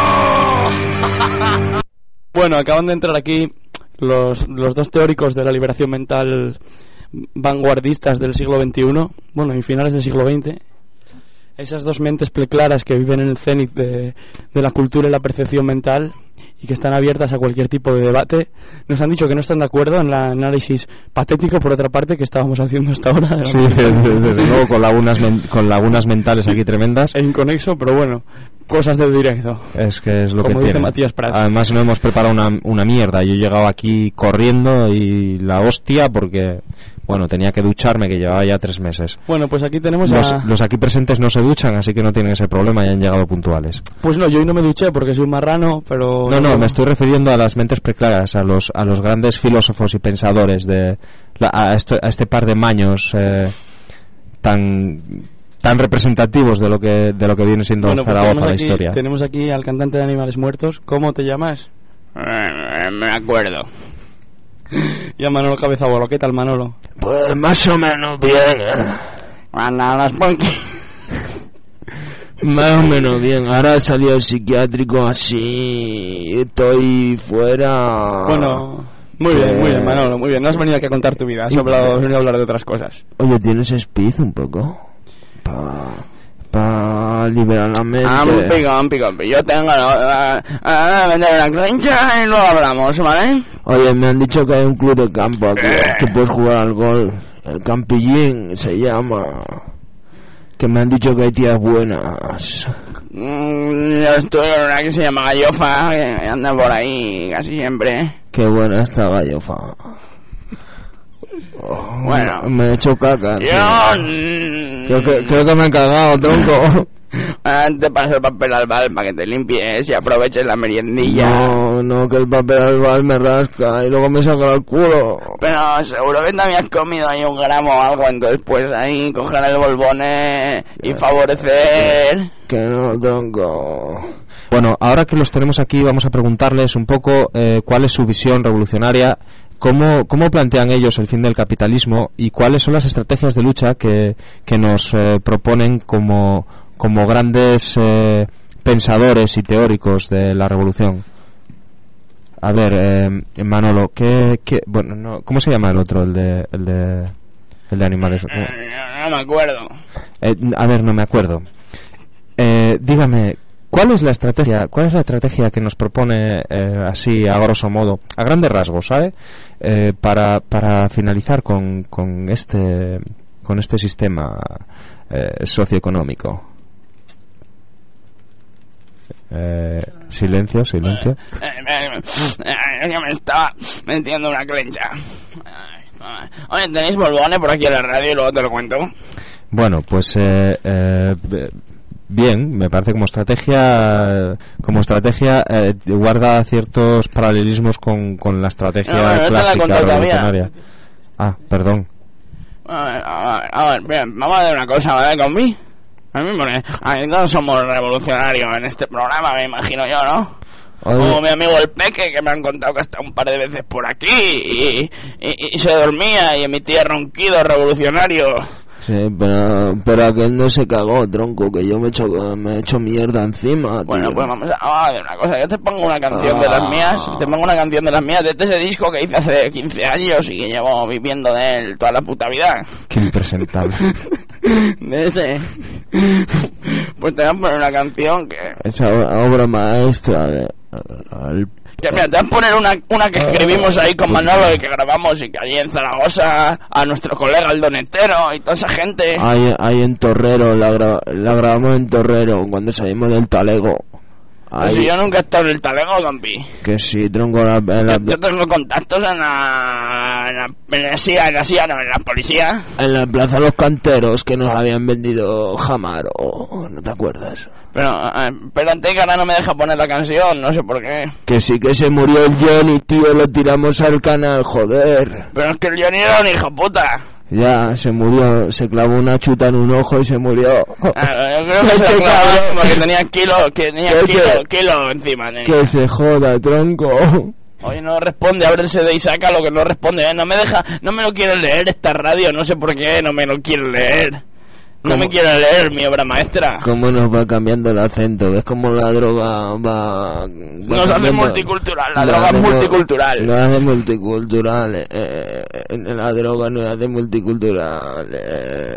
Bueno, acaban de entrar aquí los, los dos teóricos de la liberación mental vanguardistas del siglo veintiuno, bueno, y finales del siglo veinte. Esas dos mentes preclaras que viven en el cenit de, de la cultura y la percepción mental y que están abiertas a cualquier tipo de debate, nos han dicho que no están de acuerdo en el análisis patético, por otra parte, que estábamos haciendo hasta ahora. Sí, desde, desde luego, con lagunas, men- con lagunas mentales aquí tremendas. E inconexo, pero bueno, cosas del directo. Es que es lo Como que dice tiene. Matías Prats. Además no hemos preparado una, una mierda. Yo he llegado aquí corriendo y la hostia porque, bueno, tenía que ducharme, que llevaba ya tres meses. Bueno, pues aquí tenemos los, a... los aquí presentes no se duchan, así que no tienen ese problema y han llegado puntuales. Pues no, yo hoy no me duché porque soy un marrano, pero... No, no, me estoy refiriendo a las mentes preclaras, a los a los grandes filósofos y pensadores de la, a, esto, a este par de maños eh, tan tan representativos de lo que de lo que viene siendo bueno, pues Zaragoza, la aquí, historia. Tenemos aquí al cantante de Animales Muertos. ¿Cómo te llamas? Eh, me acuerdo. Y a Manolo Cabezabolo. ¿Qué tal, Manolo? Pues más o menos bien, ¿eh? Anda, Más o menos bien. Ahora he salido del psiquiátrico así. Estoy fuera. Bueno, muy que... bien, muy bien, Manolo, muy bien. No has venido aquí a contar tu vida, has, hablado, has venido a hablar de otras cosas. Oye, ¿tienes speed un poco? Pa... Pa liberar la mente. Ampi, ampi, ampi. Yo tengo... A uh, uh, vender una clencha y luego hablamos, ¿vale? Oye, me han dicho que hay un club de campo aquí, que puedes jugar al golf. El Campillín se llama... Que me han dicho que hay tías buenas. Mm, yo estoy en una que se llama Gallofa, que anda por ahí casi siempre. Qué buena está Gallofa. Oh, bueno. Me he hecho caca. Yo... Creo que, creo que me han cagado, tronco. Te paso el papel albal para que te limpies y aproveches la meriendilla. No, no, que el papel albal me rasca y luego me saca el culo. Pero seguro que también has comido ahí un gramo o algo, entonces pues ahí coger el bolbone y favorecer... Que no, tronco. Bueno, ahora que los tenemos aquí vamos a preguntarles un poco eh, cuál es su visión revolucionaria, cómo, cómo plantean ellos el fin del capitalismo y cuáles son las estrategias de lucha que, que nos eh, proponen como, como grandes eh, pensadores y teóricos de la revolución. A ver, eh, Manolo, ¿qué, qué, bueno, no, ¿cómo se llama el otro, el de, el de, el de animales? Eh, no me acuerdo. Eh, a ver, no me acuerdo. Eh, dígame, ¿cuál es la estrategia? ¿Cuál es la estrategia que nos propone eh, así a grosso modo, a grandes rasgos, ¿sabe? Eh, para para finalizar con, con este con este sistema eh, socioeconómico. Eh, silencio, silencio. Yo me estaba metiendo una clencha. Oye, ¿tenéis bolbones por aquí en la radio y luego te lo cuento? Bueno, pues eh, eh, bien, me parece como estrategia como estrategia eh, guarda ciertos paralelismos con, con la estrategia no, no, no clásica revolucionaria. Todavía. Ah, perdón. A ver, a ver, a ver, bien, vamos a hacer una cosa, ¿vale? Con mí. A mí, porque aquí todos somos revolucionarios en este programa, me imagino yo, ¿no? Oye. Como mi amigo el Peque, que me han contado que está un par de veces por aquí y, y, y se dormía y emitía ronquidos revolucionarios. Sí, pero, pero aquel no se cagó, tronco, que yo me he hecho, me he hecho mierda encima, tío. Bueno, pues vamos a, vamos a hacer una cosa. Yo te pongo una canción ah. de las mías, te pongo una canción de las mías de ese disco que hice hace quince años y que llevo viviendo de él toda la puta vida. Qué impresentable. De ese. Pues te voy a poner una canción que... Esa obra maestra de... Al... Que mira, te voy a poner una, una que escribimos ahí con Manolo y que grabamos y que allí en Zaragoza a nuestro colega el Donetero y toda esa gente. Ahí, ahí en Torrero, la, gra la grabamos en Torrero cuando salimos del Talego. Pues si yo nunca he estado en el Talego, compi. Que sí, tronco. La, en la, yo tengo contactos en la, en la, en la S I A, en la S I A, no, en la policía. En la Plaza Los Canteros, que nos habían vendido Jamaro, ¿no te acuerdas? Pero, eh, espérate que ahora no me deja poner la canción, no sé por qué. Que sí que se murió el Johnny, tío, lo tiramos al canal, joder. Pero es que el Johnny era un hijo puta. Ya, se murió, se clavó una chuta en un ojo y se murió. Ah, yo creo que se clavó porque tenía kilo, que tenía kilo, kilo encima. Tenía. Que se joda, tronco. Oye, no responde, abre el C D y saca lo que no responde, ¿eh? No me deja, no me lo quiere leer esta radio, no sé por qué, no me lo quiere leer. No ¿Cómo? me quiere leer mi obra maestra. ¿Cómo nos va cambiando el acento? ¿Ves cómo la droga va...? va nos hace multicultural, la, la droga es multicultural. Nos hace multicultural, eh, eh, la droga nos hace multicultural. Eh.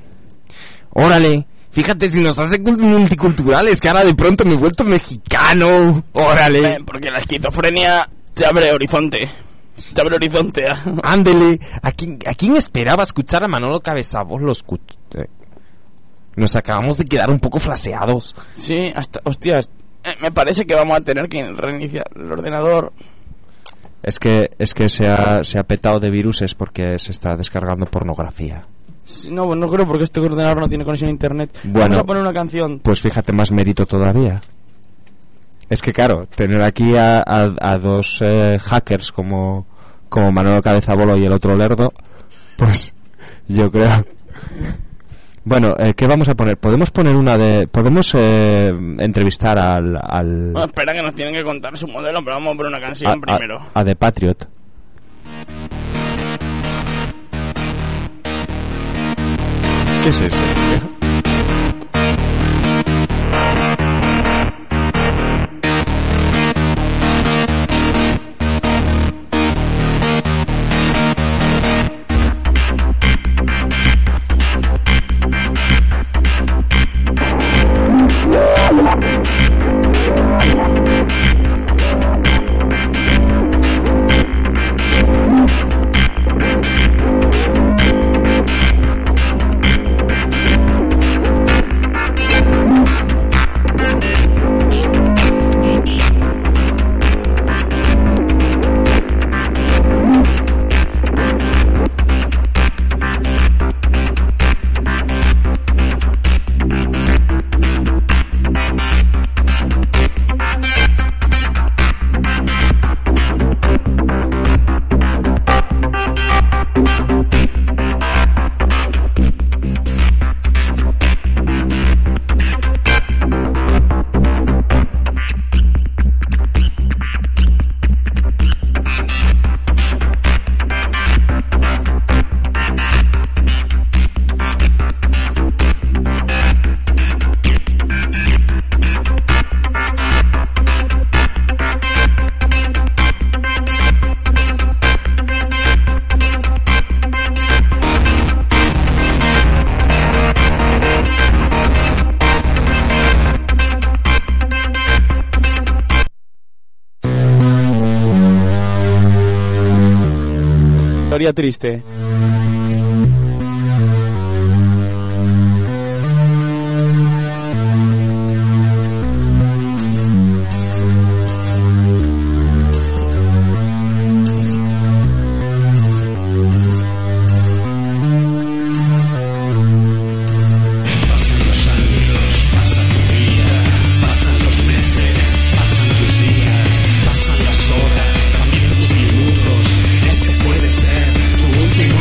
Órale, fíjate si nos hace multiculturales, que ahora de pronto me he vuelto mexicano. Órale. Eh, porque la esquizofrenia te abre horizonte. Te abre horizonte. Ándele, ¿a quién, ¿a quién esperaba escuchar a Manolo Cabezabolo? Eh. Nos acabamos de quedar un poco flaseados. Sí, hasta, hostias, eh, me parece que vamos a tener que reiniciar el ordenador. Es que es que se ha, se ha petado de viruses porque se está descargando pornografía. Sí, no, no creo porque este ordenador no tiene conexión a internet. Bueno, vamos a poner una canción. Pues fíjate, más mérito todavía. Es que claro, tener aquí a, a, a dos eh, hackers como, como Manolo Cabezabolo y el otro Lerdo, pues yo creo... Bueno, eh, ¿qué vamos a poner? Podemos poner una de... Podemos eh, entrevistar al... al... Bueno, espera que nos tienen que contar su modelo, pero vamos a poner una canción a, primero. A, a The Patriot. ¿Qué es eso? Historia triste. Última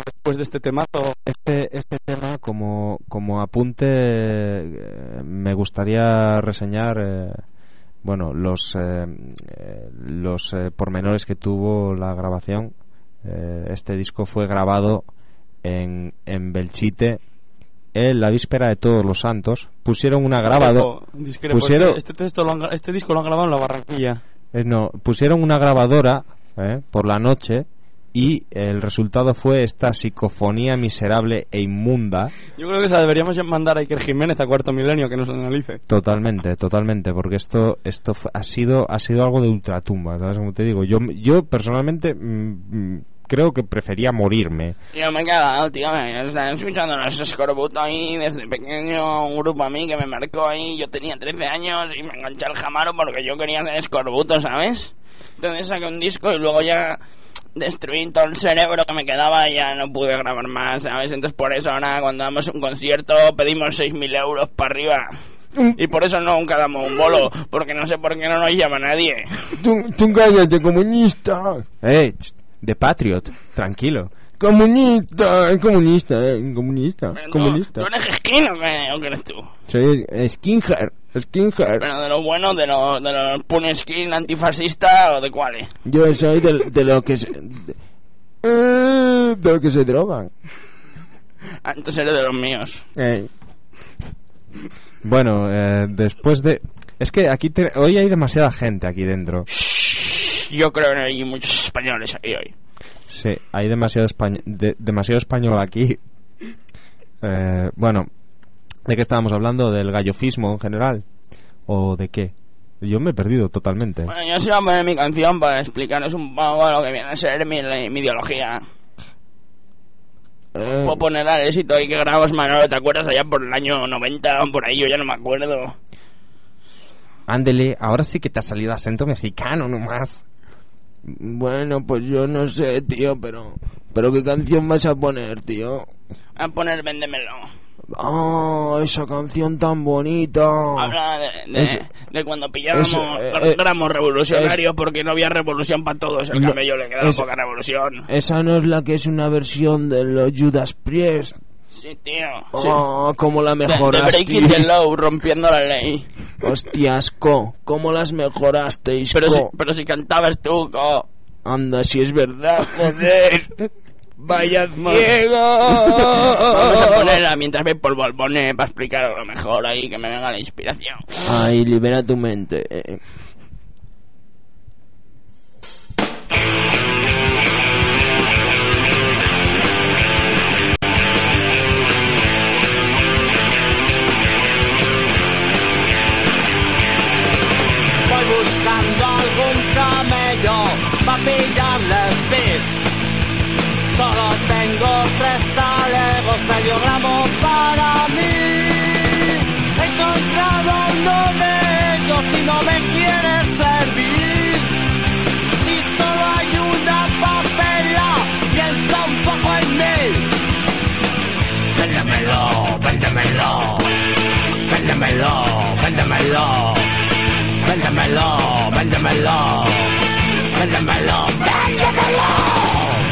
después de este temazo. Este, este tema, como, como apunte, eh, me gustaría reseñar eh, bueno, los, eh, eh, los eh, pormenores que tuvo la grabación. Eh, este disco fue grabado en, en Belchite en la víspera de Todos los Santos. Pusieron una grabadora. Pusieron... Este, este, texto lo han, este disco lo han grabado en la Barranquilla. Eh, no, pusieron una grabadora eh, por la noche. Y el resultado fue esta psicofonía miserable e inmunda. Yo creo que esa deberíamos mandar a Iker Jiménez a Cuarto Milenio que nos analice. Totalmente, totalmente, porque esto esto ha sido ha sido algo de ultratumba, ¿sabes? Como te digo, yo yo personalmente mmm, creo que prefería morirme. Yo me he cagado, tío, me están escuchando los Escorbuto ahí desde pequeño, un grupo a mí que me marcó ahí, yo tenía trece años y me enganché al Jamaro porque yo quería hacer Escorbuto, ¿sabes? Entonces saqué un disco y luego ya destruí todo el cerebro que me quedaba y ya no pude grabar más, ¿sabes? Entonces por eso ahora cuando damos un concierto pedimos seis mil euros para arriba. Y por eso nunca damos un bolo, porque no sé por qué no nos llama nadie. Tú, tú cállate, comunista. Eh, de Patriot, tranquilo. Comunista, comunista, eh, comunista, Pero comunista. ¿Tú, ¿Tú eres skin o qué, o qué eres tú? Soy skinhead, skinhead. Pero de lo bueno, de los de lo pune skin antifascista o de cuáles. Yo soy de, de lo que se, de, eh, de lo que se drogan. Ah, entonces eres de los míos. Eh. Bueno, eh, después de... Es que aquí te... hoy hay demasiada gente aquí dentro. Yo creo que hay muchos españoles aquí hoy. Sí, hay demasiado, españ... de... demasiado español aquí. Eh, bueno, ¿de qué estábamos hablando? ¿Del gallofismo en general? ¿O de qué? Yo me he perdido totalmente. Bueno, yo sí voy a poner mi canción para explicaros un poco lo que viene a ser mi, mi ideología. Eh. Puedo poner al éxito y que grabamos Manolo, ¿te acuerdas? Allá por el año noventa o por ahí, yo ya no me acuerdo. Ándele, ahora sí que te ha salido acento mexicano nomás. Bueno, pues yo no sé, tío, pero... ¿Pero qué canción vas a poner, tío? Voy a poner Véndemelo. Oh, esa canción tan bonita. Habla de, de, es, de cuando pillábamos es, gramos revolucionarios es, porque no había revolución para todos. El no, camello le quedaba es, poca revolución. Esa no es la que es una versión de los Judas Priest. Sí, tío. Oh, sí. Cómo la mejorasteis. De, de Breaking the Law, rompiendo la ley. Hostias, co, cómo las mejorasteis, pero co. Si, pero si cantabas tú, co. Anda, si es verdad, joder. Vaya ciego. Vamos a ponerla mientras ve por Bolbone para explicar lo mejor ahí, que me venga la inspiración. Ay, libera tu mente. Voy buscando algún camello para pillarle speed. Solo tengo tres talegos, medio gramo para mí. He encontrado uno de ellos y no me quiere servir. Si solo hay una papela, piensa un poco en mí. Véndemelo, véndemelo, véndemelo, véndemelo, véndemelo, véndemelo, véndemelo, véndemelo.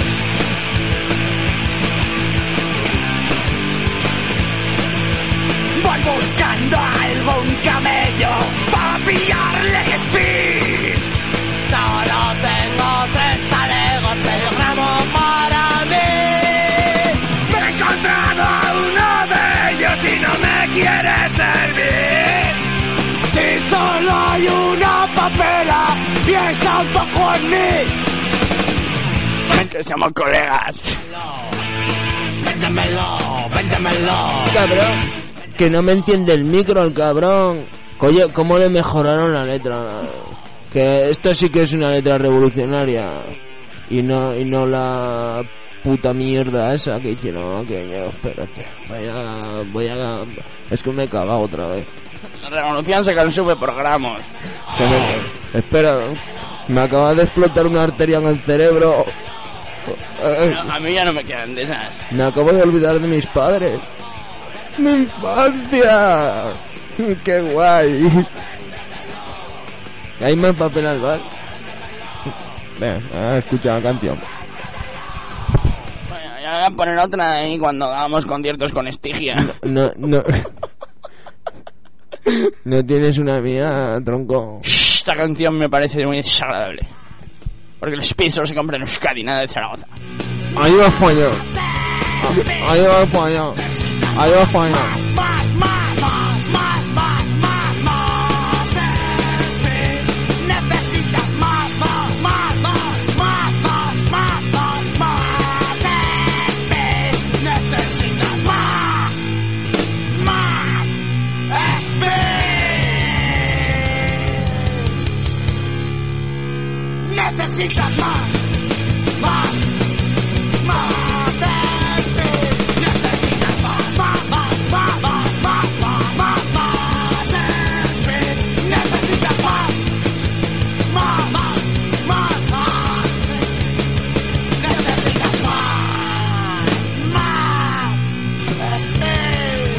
Voy buscando algún camello para pillarle speed. Solo tengo tres talegos, medio gramo para mí. Me he encontrado a uno de ellos y no me quiere servir. Si solo hay una papela, piensa un poco en mí. Que somos colegas. Véndemelo, véndemelo. Cabrón. Que no me enciende el micro el cabrón. Oye, ¿cómo le mejoraron la letra? Que esto sí que es una letra revolucionaria. Y no y no la puta mierda esa que hicieron. Que yo, espérate. Voy a, voy a... Es que me he cagado otra vez. La revolución se consume por gramos. Me, espera, me acaba de explotar una arteria en el cerebro. A mí ya no me quedan de esas. Me acabo de olvidar de mis padres. ¡Mi infancia! ¡Qué guay! ¿Hay más papel al bar? Venga, escucha la canción. Bueno, ya voy a poner otra ahí cuando hagamos conciertos con Estigia. No, no. ¿No tienes una mía, tronco? Esta canción me parece muy desagradable. Porque el Speed solo se compra en Euskadi, nada de Zaragoza. Ahí va España. Ahí va España. Ahí va España. Más, más, más, más, más, más, más Speed. Necesitas más, más, más, más, más, más, más, más, más Speed. Necesitas más, más Speed. Necesitas más, más, más Speed. Necesitas más, más, más, más, más, más, más, más Speed. Necesitas más, más, más, más, más. Necesitas más, más Speed.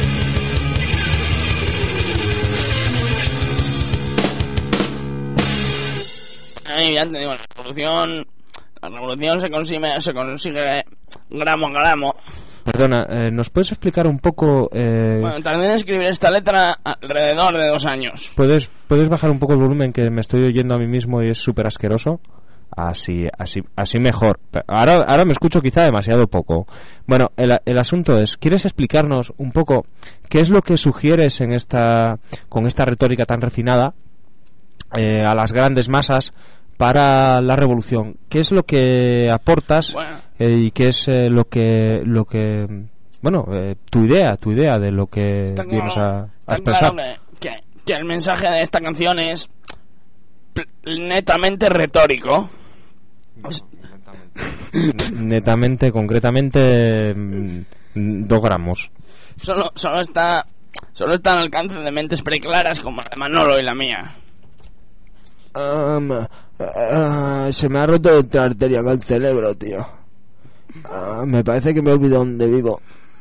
Ay, ya te digo, la revolución... La revolución se consigue, se consigue gramo a gramo. Perdona, eh, ¿nos puedes explicar un poco? Eh, Bueno, tardé en escribir esta letra alrededor de dos años. ¿puedes, ¿Puedes bajar un poco el volumen, que me estoy oyendo a mí mismo y es súper asqueroso? Así, así, así mejor. Ahora, ahora me escucho quizá demasiado poco. Bueno, el, el asunto es, ¿quieres explicarnos un poco qué es lo que sugieres en esta, con esta retórica tan refinada eh, a las grandes masas para la revolución? ¿Qué es lo que aportas Bueno. eh, y qué es eh, lo que, lo que, bueno, eh, tu idea, tu idea de lo que Está vienes claro, a, a está expresar? claro que, que, que el mensaje de esta canción es pl- netamente retórico. Es- Netamente, concretamente, mm, dos gramos. Solo, solo está solo está al alcance de mentes preclaras como la de Manolo y la mía. Um, uh, se me ha roto otra arteria en el cerebro, tío. Uh, me parece que me he olvidado dónde vivo.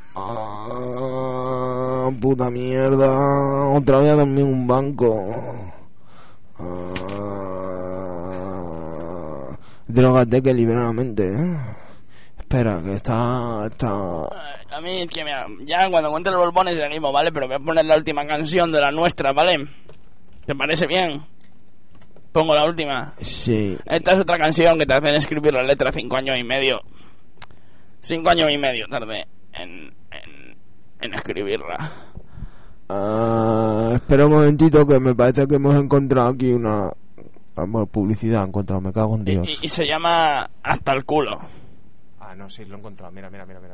Uh, puta mierda. Otra vez a dormir en un banco. Uh, Drógate que libera la mente, ¿eh? Espera, que está... está... A mí, que mira, ya cuando cuente los bolbones seguimos, ¿vale? Pero voy a poner la última canción de la nuestra, ¿vale? ¿Te parece bien? Pongo la última. Sí. Esta es otra canción que tardé en escribir la letra cinco años y medio. Cinco años y medio tardé en, en, en escribirla. Uh, espera un momentito, que me parece que hemos encontrado aquí una... Vamos, publicidad encontrado, me cago en Y, Dios. y, y se llama Hasta el culo. Ah, no, sí, lo he encontrado. Mira, mira, mira, mira.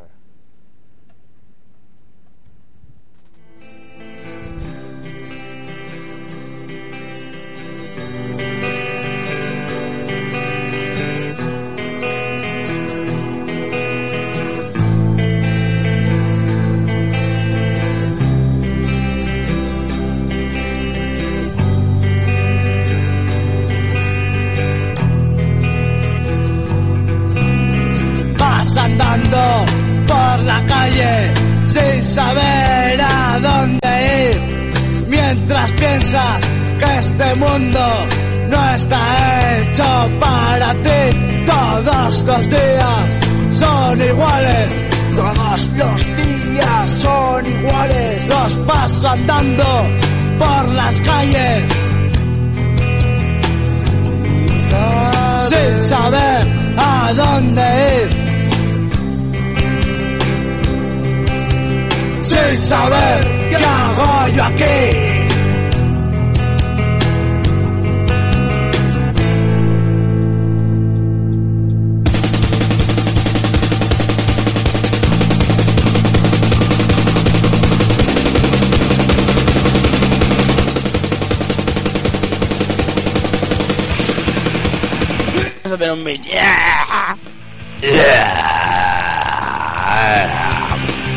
Vas andando por la calle sin saber a dónde ir, mientras piensas que este mundo no está hecho para ti. Todos los días son iguales, todos los días son iguales. Los paso andando por las calles sin saber a dónde ir, sin saber qué hago yo aquí. Vamos a hacer un beat. Yeah. Yeah.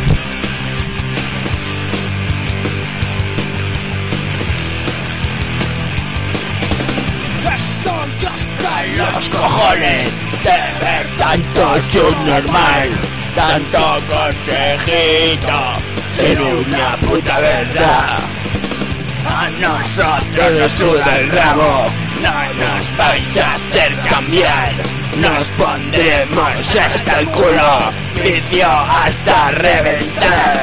Estoy hasta Los cojones de ver tanto subnormal, tanto consejito, sin una puta verdad. A nosotros nos suda el rabo, no nos vais a hacer cambiar. nos pondremos hasta el culo, vicio hasta reventar.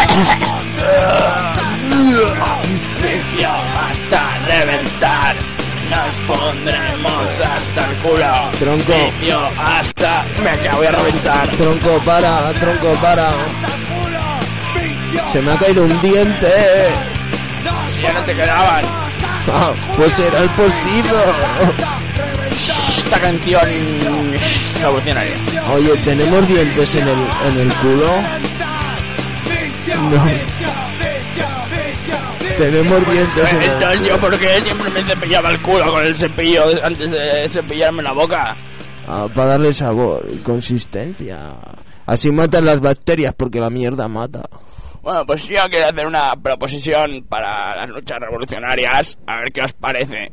Vicio hasta reventar. Nos pondremos hasta el culo. Tronco. Vicio hasta... Me voy a reventar. Tronco, para, tronco, para. Se me ha caído un diente. Ya no te quedaban. Ah, pues era el postizo. Esta canción revolucionaria. Oye, ¿tenemos dientes en el, en el culo? No. Tenemos dientes en el Entonces culo. yo, ¿por qué siempre me cepillaba el culo con el cepillo antes de cepillarme la boca? Ah, para darle sabor y consistencia. Así matan las bacterias, porque la mierda mata. Bueno, pues yo quiero hacer una proposición para las luchas revolucionarias, a ver qué os parece.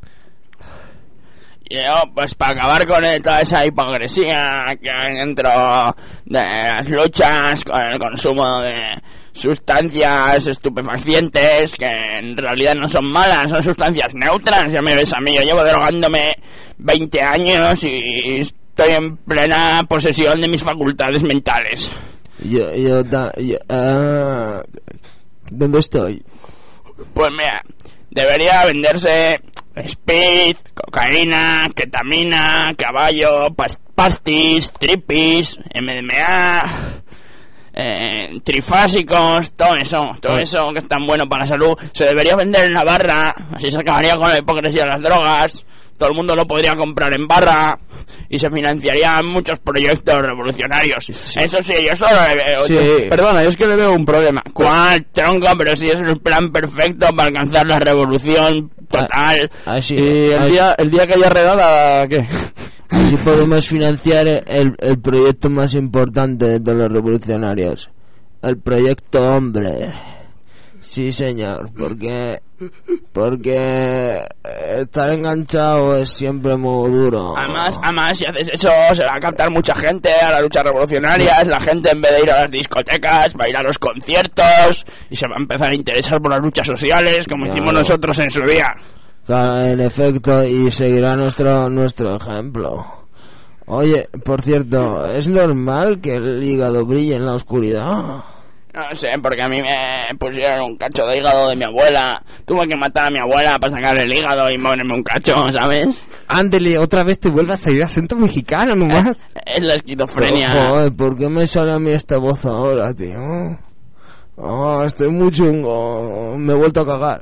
Yo, pues para acabar con el- toda esa hipocresía que hay dentro de las luchas, con el consumo de sustancias estupefacientes, que en realidad no son malas, son sustancias neutras. Ya me ves a mí, yo llevo drogándome veinte años y estoy en plena posesión de mis facultades mentales. Yo, yo, da, yo ah, ¿dónde estoy? Pues mira, debería venderse speed, cocaína, ketamina, caballo, pas- pastis, tripis, M D M A, eh, trifásicos, todo eso, todo eso que es tan bueno para la salud, se debería vender en la barra, así se acabaría con la hipocresía de las drogas, todo el mundo lo podría comprar en barra y se financiarían muchos proyectos revolucionarios. Eso sí, yo solo le veo... Sí. Perdona, yo es que le veo un problema. ¿Cuál, tronco? Pero si es el plan perfecto para alcanzar la revolución total. Así, Y el así- día, el día que haya redada, ¿qué? así podemos financiar el, el proyecto más importante de todos los revolucionarios. El proyecto Hombre. Sí, señor, porque porque estar enganchado es siempre muy duro. Además, además, si haces eso, se va a captar mucha gente a las luchas revolucionarias. La gente, en vez de ir a las discotecas, va a ir a los conciertos y se va a empezar a interesar por las luchas sociales, como Claro. hicimos nosotros en su día. Claro, en efecto, y seguirá nuestro nuestro ejemplo. Oye, por cierto, ¿es normal que el hígado brille en la oscuridad? No sé, porque a mí me pusieron un cacho de hígado de mi abuela. Tuve que matar a mi abuela para sacar el hígado y ponerme un cacho, ¿sabes? Ándele, otra vez te vuelvas a ir a acento mexicano nomás. Es la esquizofrenia. Oh, joder, ¿por qué me sale a mí esta voz ahora, tío? Ah, estoy muy chungo. Me he vuelto a cagar.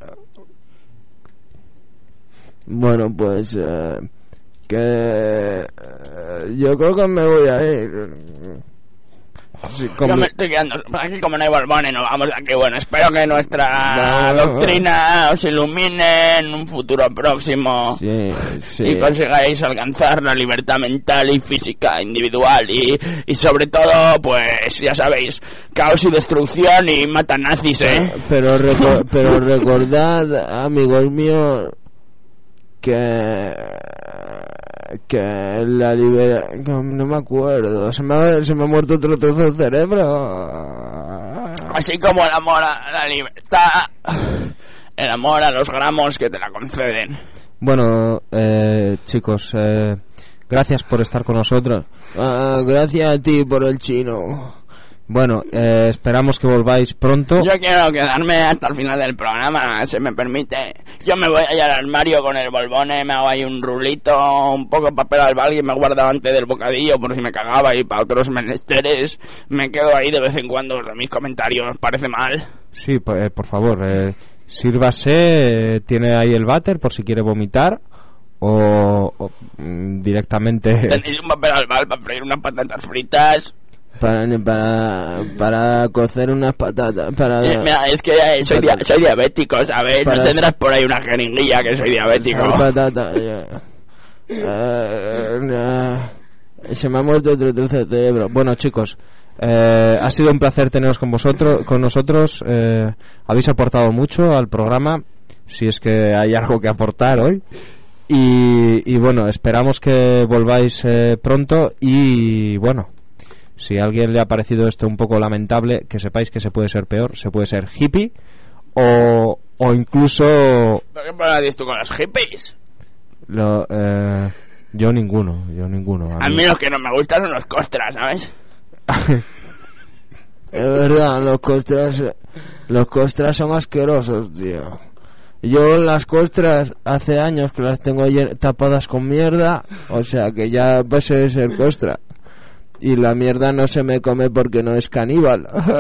Bueno, pues... Eh, que... eh, yo creo que me voy a ir. Sí, Yo como- me estoy quedando... Aquí como no hay Borbones, nos vamos de aquí. Bueno, espero que nuestra No. doctrina os ilumine en un futuro próximo. Sí, sí. Y consigáis alcanzar la libertad mental y física individual. Y, y sobre todo, pues, ya sabéis, caos y destrucción y mata nazis, ¿eh? Pero, reco- pero recordad, amigos míos, que que la libera... No, no me acuerdo, se me, ha, se me ha muerto otro trozo de cerebro. Así como el amor a la libertad, el amor a los gramos que te la conceden. Bueno, eh, chicos, eh, gracias por estar con nosotros. Ah, gracias a ti por el chino. Bueno, eh, esperamos que volváis pronto. Yo quiero quedarme hasta el final del programa, se me permite. Yo me voy allá al armario con el Bolbone, me hago ahí un rulito, un poco de papel albal y me guardo antes del bocadillo por si me cagaba y para otros menesteres. Me quedo ahí de vez en cuando de mis comentarios, ¿os parece mal? Sí, po- eh, por favor, eh, sírvase, eh, tiene ahí el váter por si quiere vomitar o, o, mm, directamente... Tenéis un papel albal para freír unas patatas fritas. Para, para, para cocer unas patatas. Para, Eh, mira, es que eh, soy, dia- soy diabético, ¿sabes? Para- No tendrás por ahí una jeringuilla que soy diabético. Para patatas, ya. Eh, eh, se me ha muerto otro trozo de cerebro. Bueno, chicos, eh, ha sido un placer teneros con vosotros, con nosotros. Eh, habéis aportado mucho al programa, si es que hay algo que aportar hoy. Y, y bueno, esperamos que volváis eh, pronto. Y bueno, si a alguien le ha parecido esto un poco lamentable, que sepáis que se puede ser peor. Se puede ser hippie o, o incluso ¿Por qué hablas tú con los hippies? lo, eh, Yo ninguno, yo ninguno. A mí los que no me gustan son los costras, ¿sabes? Es verdad, los costras, los costras son asquerosos, tío. Yo las costras hace años que las tengo tapadas con mierda, o sea que ya pasé de ser costra. Y la mierda no se me come porque no es caníbal.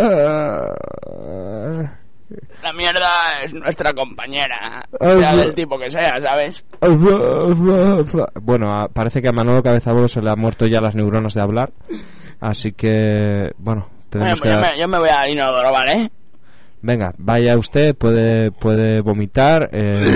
La mierda es nuestra compañera, sea del tipo que sea, ¿sabes? Bueno, parece que a Manolo Cabezabolo se le han muerto ya las neuronas de hablar, así que, bueno, tenemos bueno, pues que... yo, me, yo me voy al inodoro, ¿vale? Venga, vaya usted, puede puede vomitar. Eh...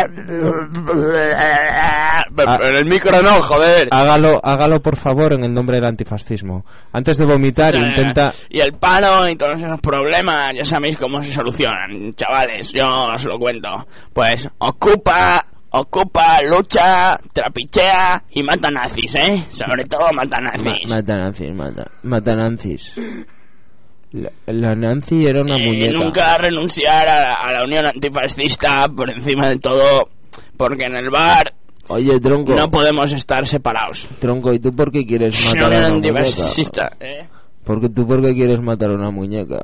Pero el micro no, joder. Hágalo, hágalo por favor en el nombre del antifascismo. Antes de vomitar, sí, intenta... Y el paro y todos esos problemas, ya sabéis cómo se solucionan, chavales, yo os lo cuento. Pues ocupa, ocupa, lucha, trapichea y mata nazis, ¿eh? Sobre todo mata nazis. Ma- mata nazis, mata, mata nazis. La, la Nancy era una eh, muñeca. Nunca renunciar a, a la unión antifascista por encima de todo, porque en el bar... Oye, tronco, no podemos estar separados. Tronco, ¿y tú por qué quieres matar no, a una antifascista, muñeca? ¿eh? Porque tú por qué quieres matar a una muñeca.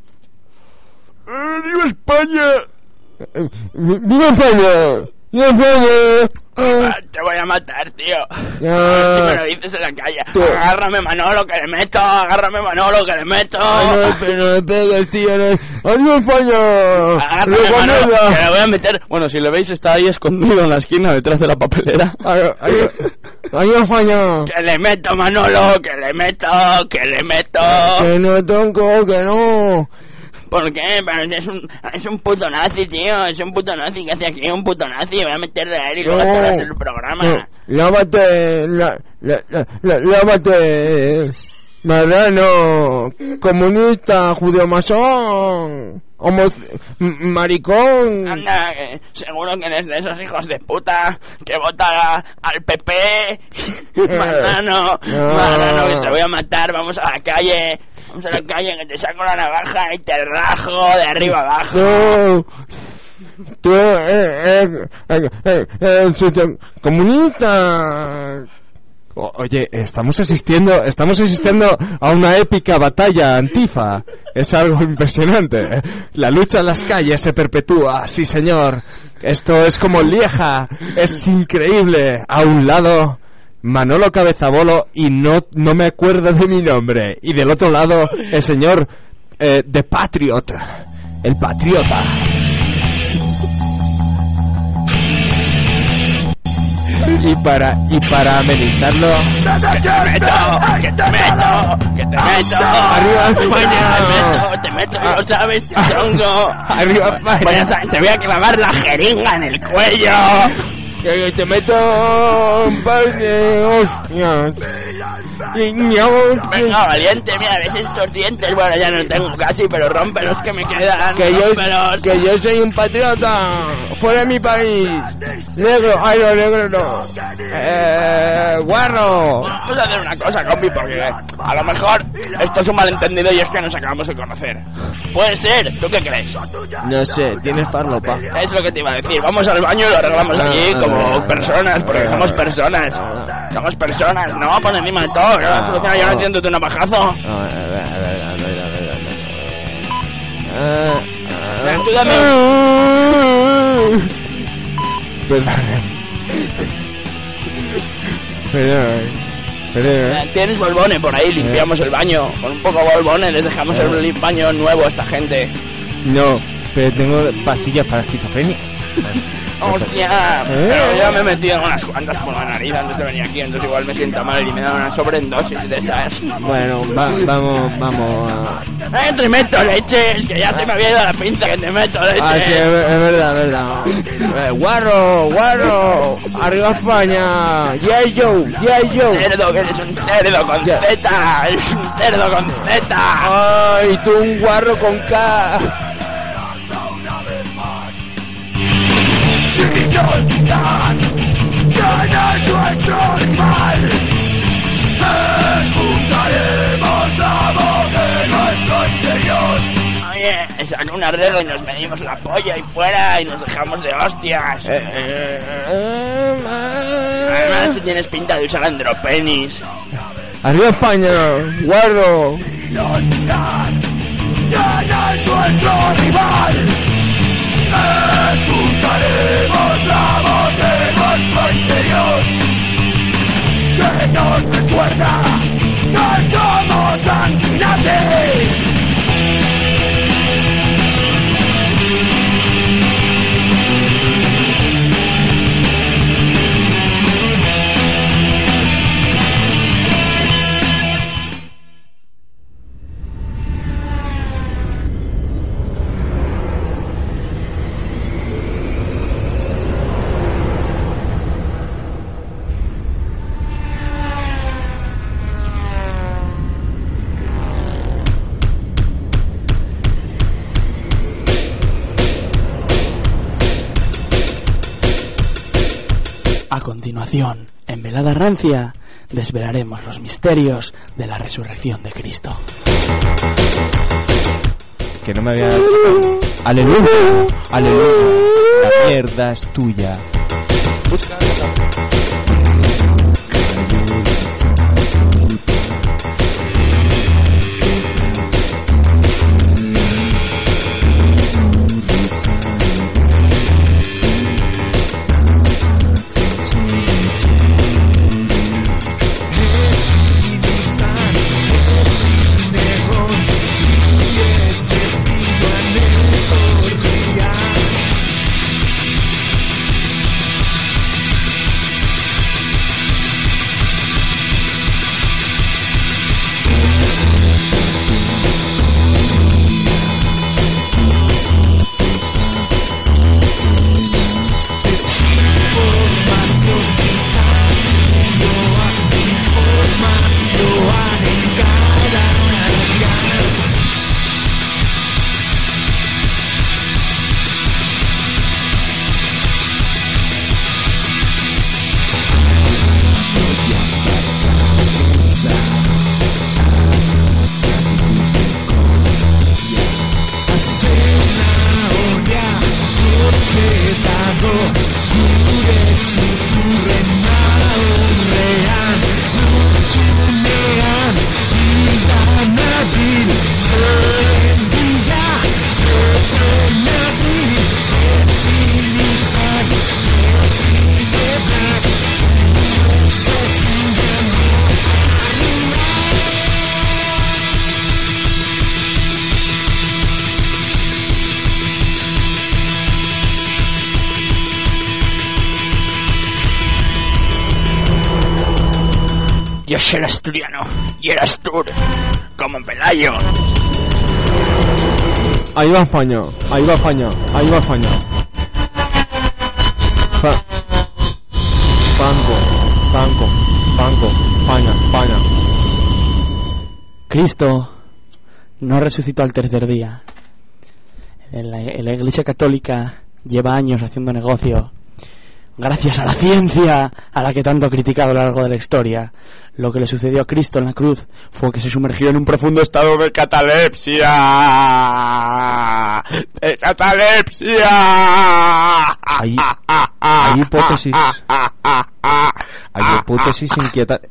¡Eh, ¡Viva España! Eh, ¡Viva España! ¡Viva España! Ah, te voy a matar, tío. Ya. Ah, si me lo dices en la calle. Tú. Agárrame, Manolo, que le meto. Agárrame, Manolo, que le meto. Ay, no, pero no me pegues, tío. No. ¡Adiós, España! Agárrame, Manolo, que le voy a meter. Bueno, si le veis, está ahí escondido en la esquina detrás de la papelera. ¡Adiós, España! Que le meto, Manolo, que le meto, que le meto. Que no, tronco, que no. ¿Por qué? Pero es un, es un puto nazi, tío. Es un puto nazi que hace aquí un puto nazi. Voy a meterle a él y luego te vas el programa. No, lávate, la, la, la, la, lávate, marrano, comunista, judío masón, homo, maricón. Anda, eh, seguro que eres de esos hijos de puta que vota al P P. Marrano, no. marrano, que te voy a matar. Vamos a la calle. Vamos a la calle, que te saco la navaja y te rajo de arriba abajo. No. Tú, eh, eh, eh, eh, eh, comunista. Oye, estamos asistiendo, estamos asistiendo a una épica batalla antifa. Es algo impresionante. La lucha en las calles se perpetúa, sí señor. Esto es como Lieja, es increíble. A un lado... Manolo Cabezabolo y no no me acuerdo de mi nombre, y del otro lado el señor eh, The Patriot, el patriota. Y para y para amenizarlo, ¡Que te meto! ¡Que te meto! ¡Que te meto! ¡Arriba España! ¡Te meto! ¡Te meto! ¡Lo sabes, tronco! ¡Arriba España! Voy a, te voy a clavar la jeringa en el cuello. Que te meto un par de hostias. Venga, valiente, mira, ves estos dientes. Bueno, ya no tengo casi, pero rompe los que me quedan. Que yo, que yo soy un patriota. Fuera de mi país. Negro, ay no, negro no. Eh, guarro. Vamos a hacer una cosa, compi, porque a lo mejor esto es un malentendido y es que nos acabamos de conocer. Puede ser, ¿tú qué crees? No sé, tienes farlopa. Es lo que te iba a decir. Vamos al baño y lo arreglamos allí como personas, porque somos personas. Somos personas, no por encima de todo. La solución yo no entiendo tu navajazo. A ver, a ver, a ver, a ver, a ver, a ver. Tú dame. Perdón. Perdón. Perdón. Tienes bolbones por ahí, limpiamos el baño. Con un poco de bolbones les dejamos el baño nuevo a esta gente. No, pero tengo pastillas para esquizofrenia. ¡Hostia! Pero ya me he metido unas cuantas por la nariz antes de venir aquí, entonces igual me siento mal y me dan una sobredosis de esas. Bueno, va, vamos, vamos a... ¡Eh, te meto leches! Que ya se me había ido la pinta que te meto leches. Ah, sí, es, es verdad, es verdad. Eh, guarro, guarro, arriba España. Yeah, yo, yeah, yo. Cerdo, que eres un cerdo con yeah. Z. Eres un cerdo con Z. Ay, tú un guarro con K. Ignoran quién es nuestro rival. Escucharemos la voz de nuestro interior. Oye, saca una regla y nos medimos la polla y fuera y nos dejamos de hostias. Eh, eh, eh, Además tú tienes pinta de usar andropenis. ¡Arriba España! ¡Guardo! ¿Quién es nuestro rival? Escucharemos la voz de nuestro interior, que nos recuerda que somos sanguinantes. A continuación, en Velada Rancia, desvelaremos los misterios de la resurrección de Cristo. Que no me había... ¡Aleluya! ¡Aleluya! La mierda es tuya. Busca... Yo soy asturiano y era Astur, como en Pelayo. Ahí va España, ahí va España, ahí va España. Pa- Banco, banco, banco, España, España. Cristo no resucitó al tercer día. En la, en la Iglesia Católica lleva años haciendo negocio. Gracias a la ciencia, a la que tanto ha criticado a lo largo de la historia, lo que le sucedió a Cristo en la cruz fue que se sumergió en un profundo estado de catalepsia. ¡De catalepsia! Hay, hay hipótesis. Hay hipótesis inquietantes.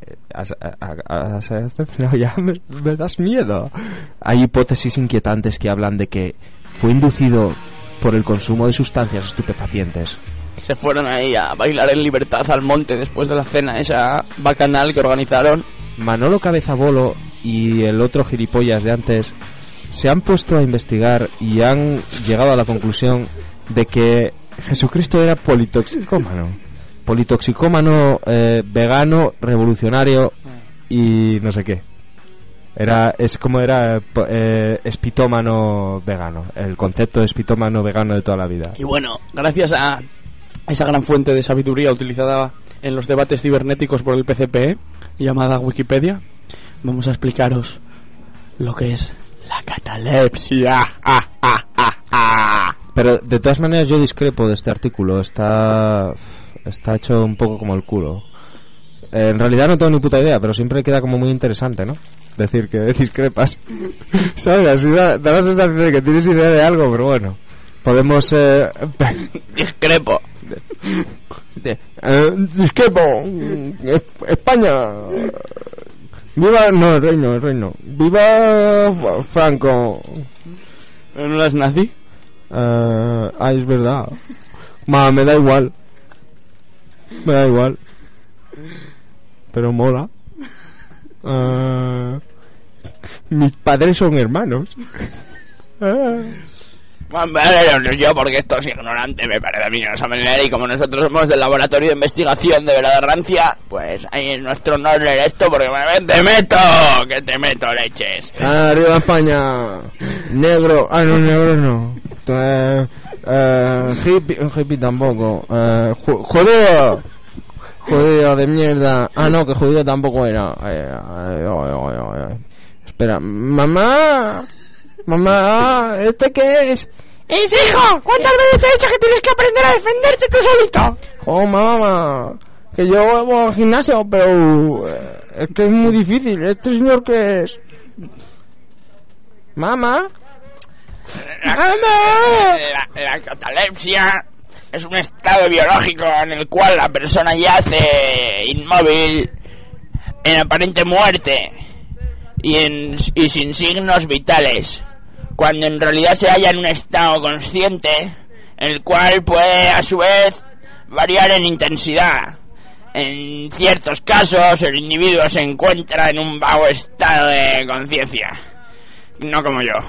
Ya me, me das miedo. Hay hipótesis inquietantes que hablan de que fue inducido por el consumo de sustancias estupefacientes. Se fueron ahí a bailar en libertad al monte después de la cena esa bacanal que organizaron. Manolo Cabezabolo y el otro gilipollas de antes se han puesto a investigar y han llegado a la conclusión de que Jesucristo era politoxicómano. Politoxicómano, eh, vegano, revolucionario y no sé qué. Era, es como era eh, espitómano vegano. El concepto de espitómano vegano de toda la vida. Y bueno, gracias a esa gran fuente de sabiduría utilizada en los debates cibernéticos por el P C P E, llamada Wikipedia, vamos a explicaros lo que es la catalepsia. Pero de todas maneras yo discrepo de este artículo. Está está hecho un poco como el culo. Eh, en realidad no tengo ni puta idea, pero siempre queda como muy interesante, ¿no? Decir que discrepas. ¿Sabes? Así da, da la sensación de que tienes idea de algo, pero bueno. Podemos... Eh... Discrepo. De, eh, discrepo. España. Viva... No, el reino, el reino. Viva Franco. ¿Pero no las nazi? Uh, ah, es verdad. Ma, me da igual. Me da igual. Pero mola. Uh, mis padres son hermanos. Uh. Bueno, yo porque esto es ignorante, me parece a mí que no saben leer, y como nosotros somos del laboratorio de investigación de Verdad Rancia, pues ahí es nuestro honor leer esto, porque me te meto, que te meto leches. Arriba España. Negro. Ah, no, negro no. Eh, eh, hippie, hippie tampoco. Eh, ju- judío. Judío de mierda. Ah, no, que judío tampoco era. Eh, ay, ay, ay, ay. Espera, mamá. Mamá, ¿este qué es? ¡Es hijo! ¿Cuántas veces te he dicho que tienes que aprender a defenderte tú solito? Oh, mamá. Que yo voy al gimnasio, pero eh, es que es muy difícil. ¿Este señor qué es? Mamá. La, la, la catalepsia es un estado biológico en el cual la persona yace inmóvil en aparente muerte y, en, y sin signos vitales, cuando en realidad se halla en un estado consciente, el cual puede a su vez variar en intensidad. En ciertos casos el individuo se encuentra en un vago estado de conciencia, no como yo.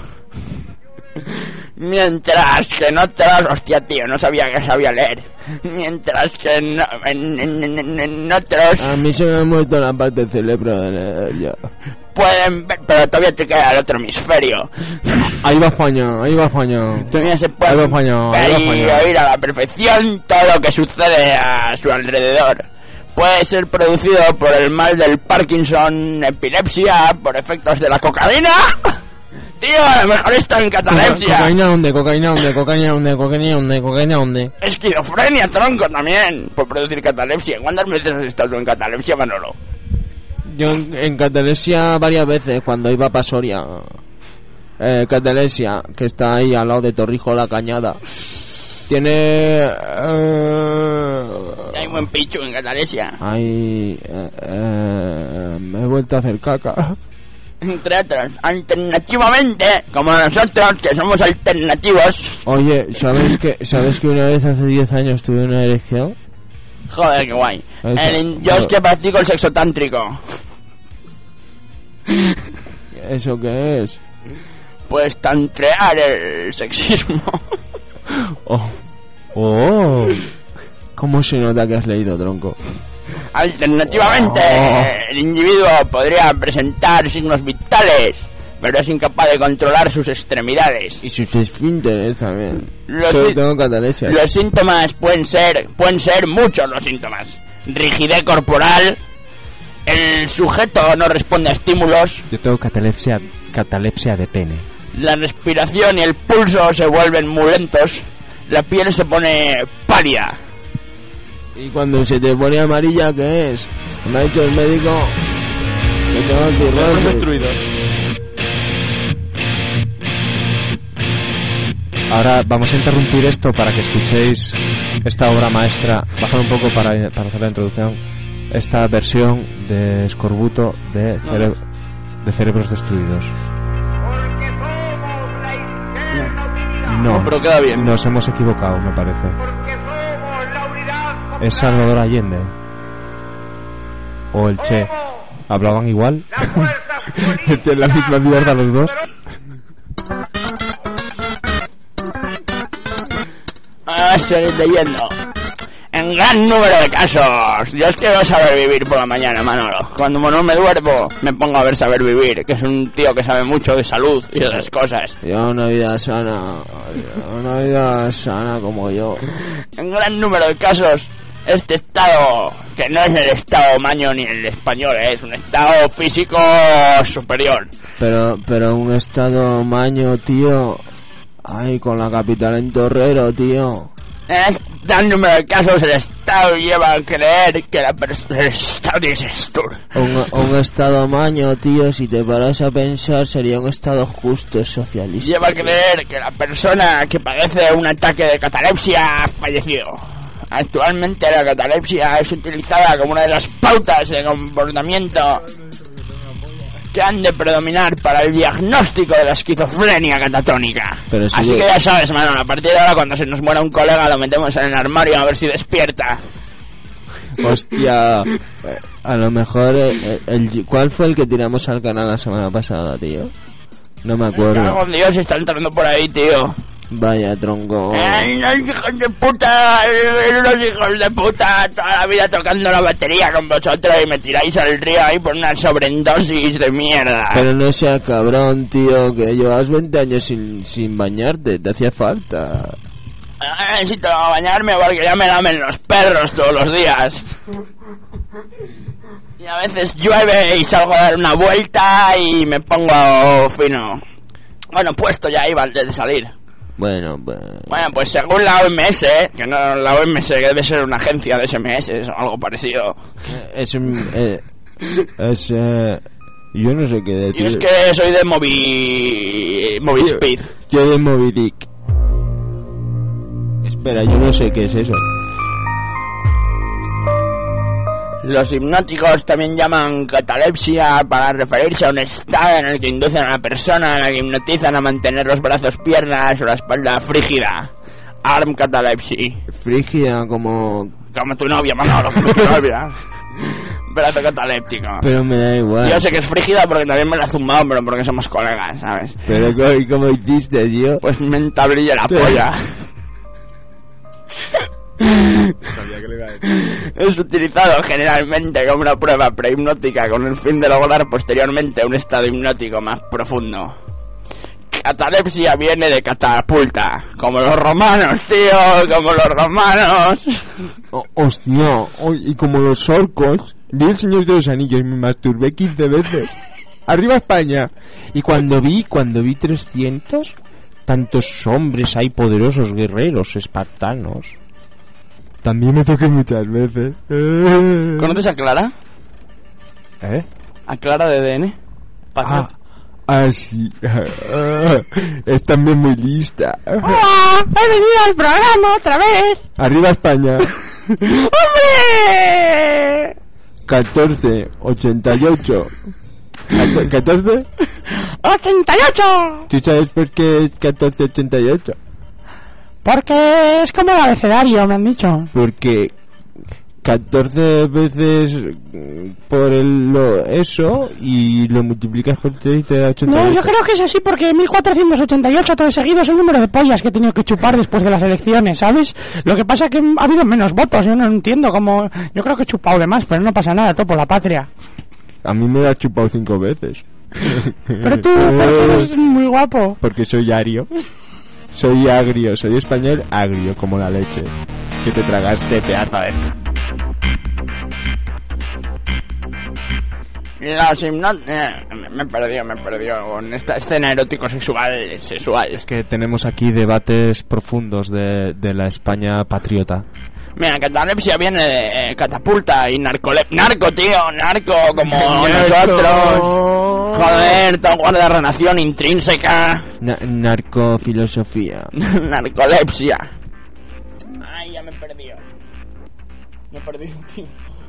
Mientras que en otros, hostia tío, no sabía que sabía leer. Mientras que en, en, en, en, en otros... A mí se me ha muerto la parte del cerebro de leer ya. Pueden ver, pero todavía te queda el otro hemisferio. Ahí va España, ahí va España. Todavía se puede ahí va España, ver ahí va y España. oír a la perfección todo lo que sucede a su alrededor. Puede ser producido por el mal del Parkinson, epilepsia, por efectos de la cocaína. Tío, a lo mejor está en catalepsia. Cocaína donde, cocaína donde, cocaína donde, cocaína donde, cocaína donde. Esquizofrenia, tronco, también, por producir catalepsia. ¿Cuántas veces has estado tú en catalepsia, Manolo? Yo en, en catalepsia varias veces, cuando iba para Soria. Eh, catalepsia, que está ahí al lado de Torrijos la Cañada. Tiene... Eh, Hay buen pichu en catalepsia. Ahí... Eh, eh, me he vuelto a hacer caca. Entre otros, alternativamente, como nosotros, que somos alternativos. Oye, ¿sabes que ¿sabes que una vez hace diez años tuve una erección? Joder, qué guay. Eso, El, yo es que practico el sexo tántrico. ¿Eso qué es? Pues tantrear el sexismo. Oh. Oh. ¿Cómo se nota que has leído, tronco? Alternativamente, Oh. el individuo podría presentar signos vitales, pero es incapaz de controlar sus extremidades. Y sus esfínteres también. Los, Solo sí- tengo catalepsia. los síntomas pueden ser, pueden ser muchos los síntomas. Rigidez corporal, el sujeto no responde a estímulos, Yo tengo catalepsia, catalepsia de pene. la respiración y el pulso se vuelven muy lentos, la piel se pone pálida. Y cuando se te pone amarilla, ¿qué es? Me ha dicho el médico que tengo cirrosis. destruidos. Ahora vamos a interrumpir esto para que escuchéis esta obra maestra. Bajar un poco para, para hacer la introducción. Esta versión de Escorbuto de, cere- de Cerebros Destruidos. No, No, pero queda bien. Nos hemos equivocado, me parece. Es Salvador Allende. O el Che. ¿Hablaban igual? ¿Tienen la misma mierda los dos? A seguir leyendo. En gran número de casos. Yo es que veo Saber Vivir por la mañana, Manolo. Cuando no me duermo, me pongo a ver Saber Vivir, que es un tío que sabe mucho de salud y de esas cosas. Lleva una vida sana. Una vida sana como yo. En gran número de casos, este estado, que no es el estado maño ni el español, ¿eh? Es un estado físico superior. Pero, pero un estado maño, tío. Ay, con la capital en Torrero, tío. En este número de casos el Estado lleva a creer que la persona... El Estado tiene esto. Un, un Estado maño, tío, si te paras a pensar, sería un Estado justo, socialista. Lleva a creer que la persona que padece un ataque de catalepsia ha fallecido. Actualmente la catalepsia es utilizada como una de las pautas de comportamiento que han de predominar para el diagnóstico de la esquizofrenia catatónica. Pero si Así yo... que ya sabes, mano, a partir de ahora cuando se nos muera un colega lo metemos en el armario a ver si despierta. Hostia, a lo mejor el, el, ¿cuál fue el que tiramos al canal la semana pasada, tío? No me acuerdo. Me cago en Dios, está entrando por ahí, tío. Vaya tronco. ¡Ay, los hijos de puta! ¡Los hijos de puta! Toda la vida tocando la batería con vosotros y me tiráis al río ahí por una sobredosis de mierda. Pero no seas cabrón, tío, que llevas veinte años sin, sin bañarte, te hacía falta. Necesito bañarme porque ya me lamen los perros todos los días. Y a veces llueve y salgo a dar una vuelta y me pongo fino. Bueno, puesto ya iba antes de salir. Bueno, pues... Bueno, pues según la O M S, que no la O M S, que debe ser una agencia de S M S o algo parecido. Es un... Eh, es... Eh, yo no sé qué decir. Yo es que soy de Movi... Movispeed. Yo, yo de Movilic. Espera, yo no sé qué es eso. Los hipnóticos también llaman catalepsia para referirse a un estado en el que inducen a la persona a la que hipnotizan a mantener los brazos, piernas o la espalda frígida. Arm catalepsy. Frígida como... Como tu novia, Manolo, como tu novia. Brazo cataléptico. Pero me da igual. Yo sé que es frígida porque también me la he zumbado, pero porque somos colegas, ¿sabes? Pero ¿cómo, cómo hiciste, tío? Pues me entablilla la polla. Es utilizado generalmente como una prueba prehipnótica con el fin de lograr posteriormente un estado hipnótico más profundo. Catalepsia viene de catapulta, como los romanos, tío, como los romanos. Oh, hostia, oh, y como los orcos. Vi El Señor de los Anillos y me masturbé quince veces. Arriba España. Y cuando vi, cuando vi trescientos, tantos hombres hay poderosos guerreros espartanos. También me toqué muchas veces. ¿Conoces a Clara? ¿Eh? ¿A Clara de D N? Ah, ah, sí. Es también muy lista. ¡Hola! ¡He venido al programa otra vez! Arriba España. ¡Hombre! catorce ochenta y ocho. ¿catorce? ¡ochenta y ocho! ¿Tú sabes por qué es catorce ochenta y ocho? Porque es como el abecedario, me han dicho. Porque catorce veces por el, lo, eso y lo multiplicas por tres y te da ochenta y ocho. No, yo creo que es así porque mil cuatrocientos ochenta y ocho todo seguido es el número de pollas que he tenido que chupar después de las elecciones, ¿sabes? Lo que pasa es que ha habido menos votos, yo no entiendo cómo... Yo creo que he chupado de más, pero no pasa nada, todo por la patria. A mí me lo ha chupado cinco veces. Pero tú eres muy guapo. Porque soy ario. Soy agrio, soy español agrio, como la leche que te tragaste, pedazo de... Los hipnóticos... Eh, me perdió, me perdió con esta escena erótico-sexual. Sexual. Es que tenemos aquí debates profundos de, de la España patriota. Mira, catalepsia viene de eh, catapulta y narcolep... Narco, tío, narco, como nosotros. Joder, todo guarda relación intrínseca. Na- narcofilosofía. Narcolepsia. Ay, ya me perdió. Me perdí, tío.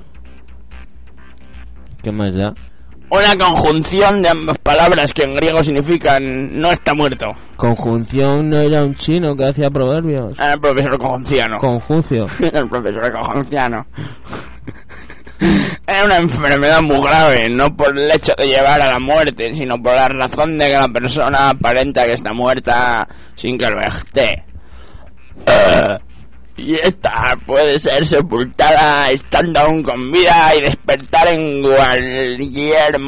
¿Qué más da? Una conjunción de ambas palabras que en griego significan no está muerto. Conjunción no era un chino que hacía proverbios. Era el profesor Conjunciano. Conjuncio. El profesor Conjunciano. Era una enfermedad muy grave, no por el hecho de llevar a la muerte, sino por la razón de que la persona aparenta que está muerta sin que lo esté. Uh, y esta puede ser sepultada estando aún con vida y despertar en cualquier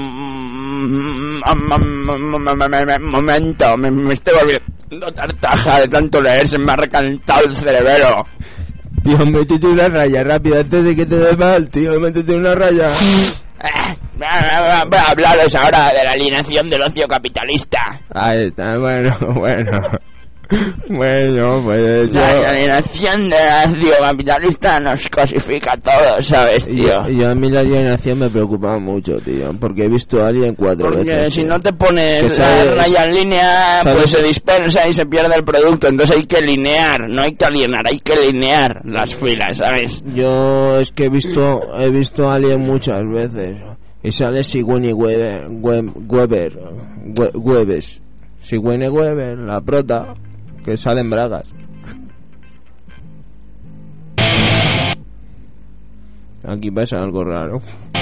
momento. Me, me estoy volviendo tartaja de tanto leer, se me ha recalentado el cerebro. Tío, métete una raya rápido antes de que te dé mal, tío, métete una raya. Eh, voy a hablaros ahora de la alienación del ocio capitalista. Ahí está, bueno, bueno. Bueno, pues yo... La alienación del ácido capitalista nos cosifica a todos, ¿sabes, tío? Yo, yo a mí la alienación me preocupa mucho, tío, porque he visto a alguien cuatro Porque veces. si tío. no te pones Que la sabes- raya en línea, sabes- pues se dispersa y se pierde el producto. Entonces hay que linear, no hay que alienar, hay que linear las filas, ¿sabes? Yo es que he visto he visto a alguien muchas veces y sale Sigourney Weaver, Web- Weber, We- Webes, Sigourney Weaver, la prota, que sale en bragas. Aquí pasa algo raro.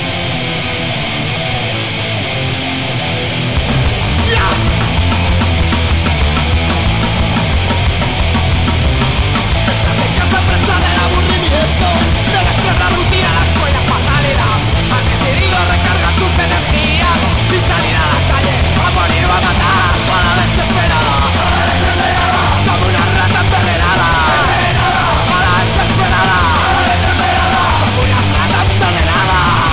Casa presa del aburrimiento, de nuestra rutina, la escuela fatalidad. Has decidido recargar tus energías y salir a la calle a morir o a matar a la desesperada. Como una rata envenenada. A la desesperada. Como una rata envenenada.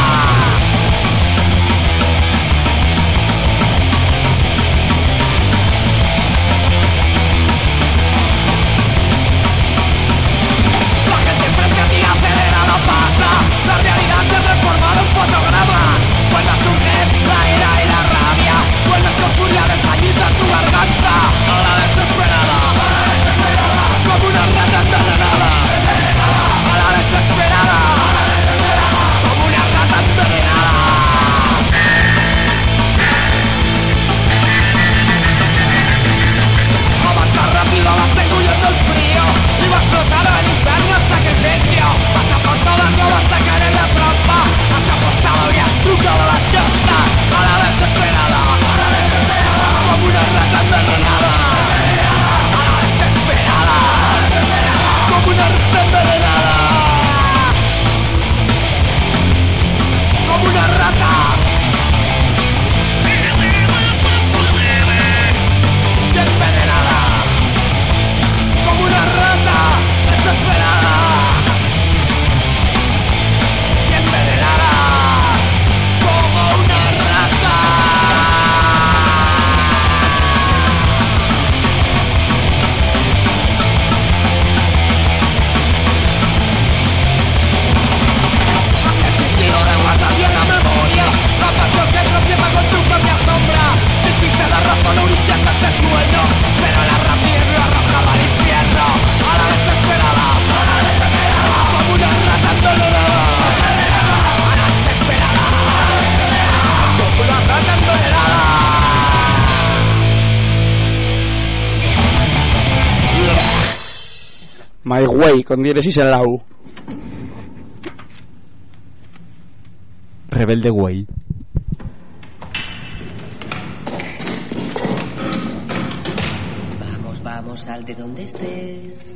La gente frente a ti acelerada pasa. La realidad se ha transformado en fotograma. Vuelve a surgir la ira y la rabia. Vuelves con furia desgallita tu garganta. A la desesperada. Como una rata envenenada. A la desesperada. Como una rata envenenada. Avanza rápido, vas engullendo el frío y vas flotando el infierno en sacrificio. Has apostado, no vas a caer en la trampa. Has apostado y has trucado las cartas. A la desesperada. Como una rata envenenada. A la desesperada. Como una rata envenenada. Como una rata. Envenenada. Como una rata desesperada y envenenada como una rata. Ha existido de guardar bien la memoria, la pasión que tropieza con tu propia sombra. Existe la razón un inquietante sueño, pero la rapidez lo arrojaba al infierno. A la desesperada, a la desesperada, como una rata envenenada. A la desesperada, como una rata envenenada. My Way, con diéresis en la U. Rebelde Way. Vamos, vamos, sal de donde estés.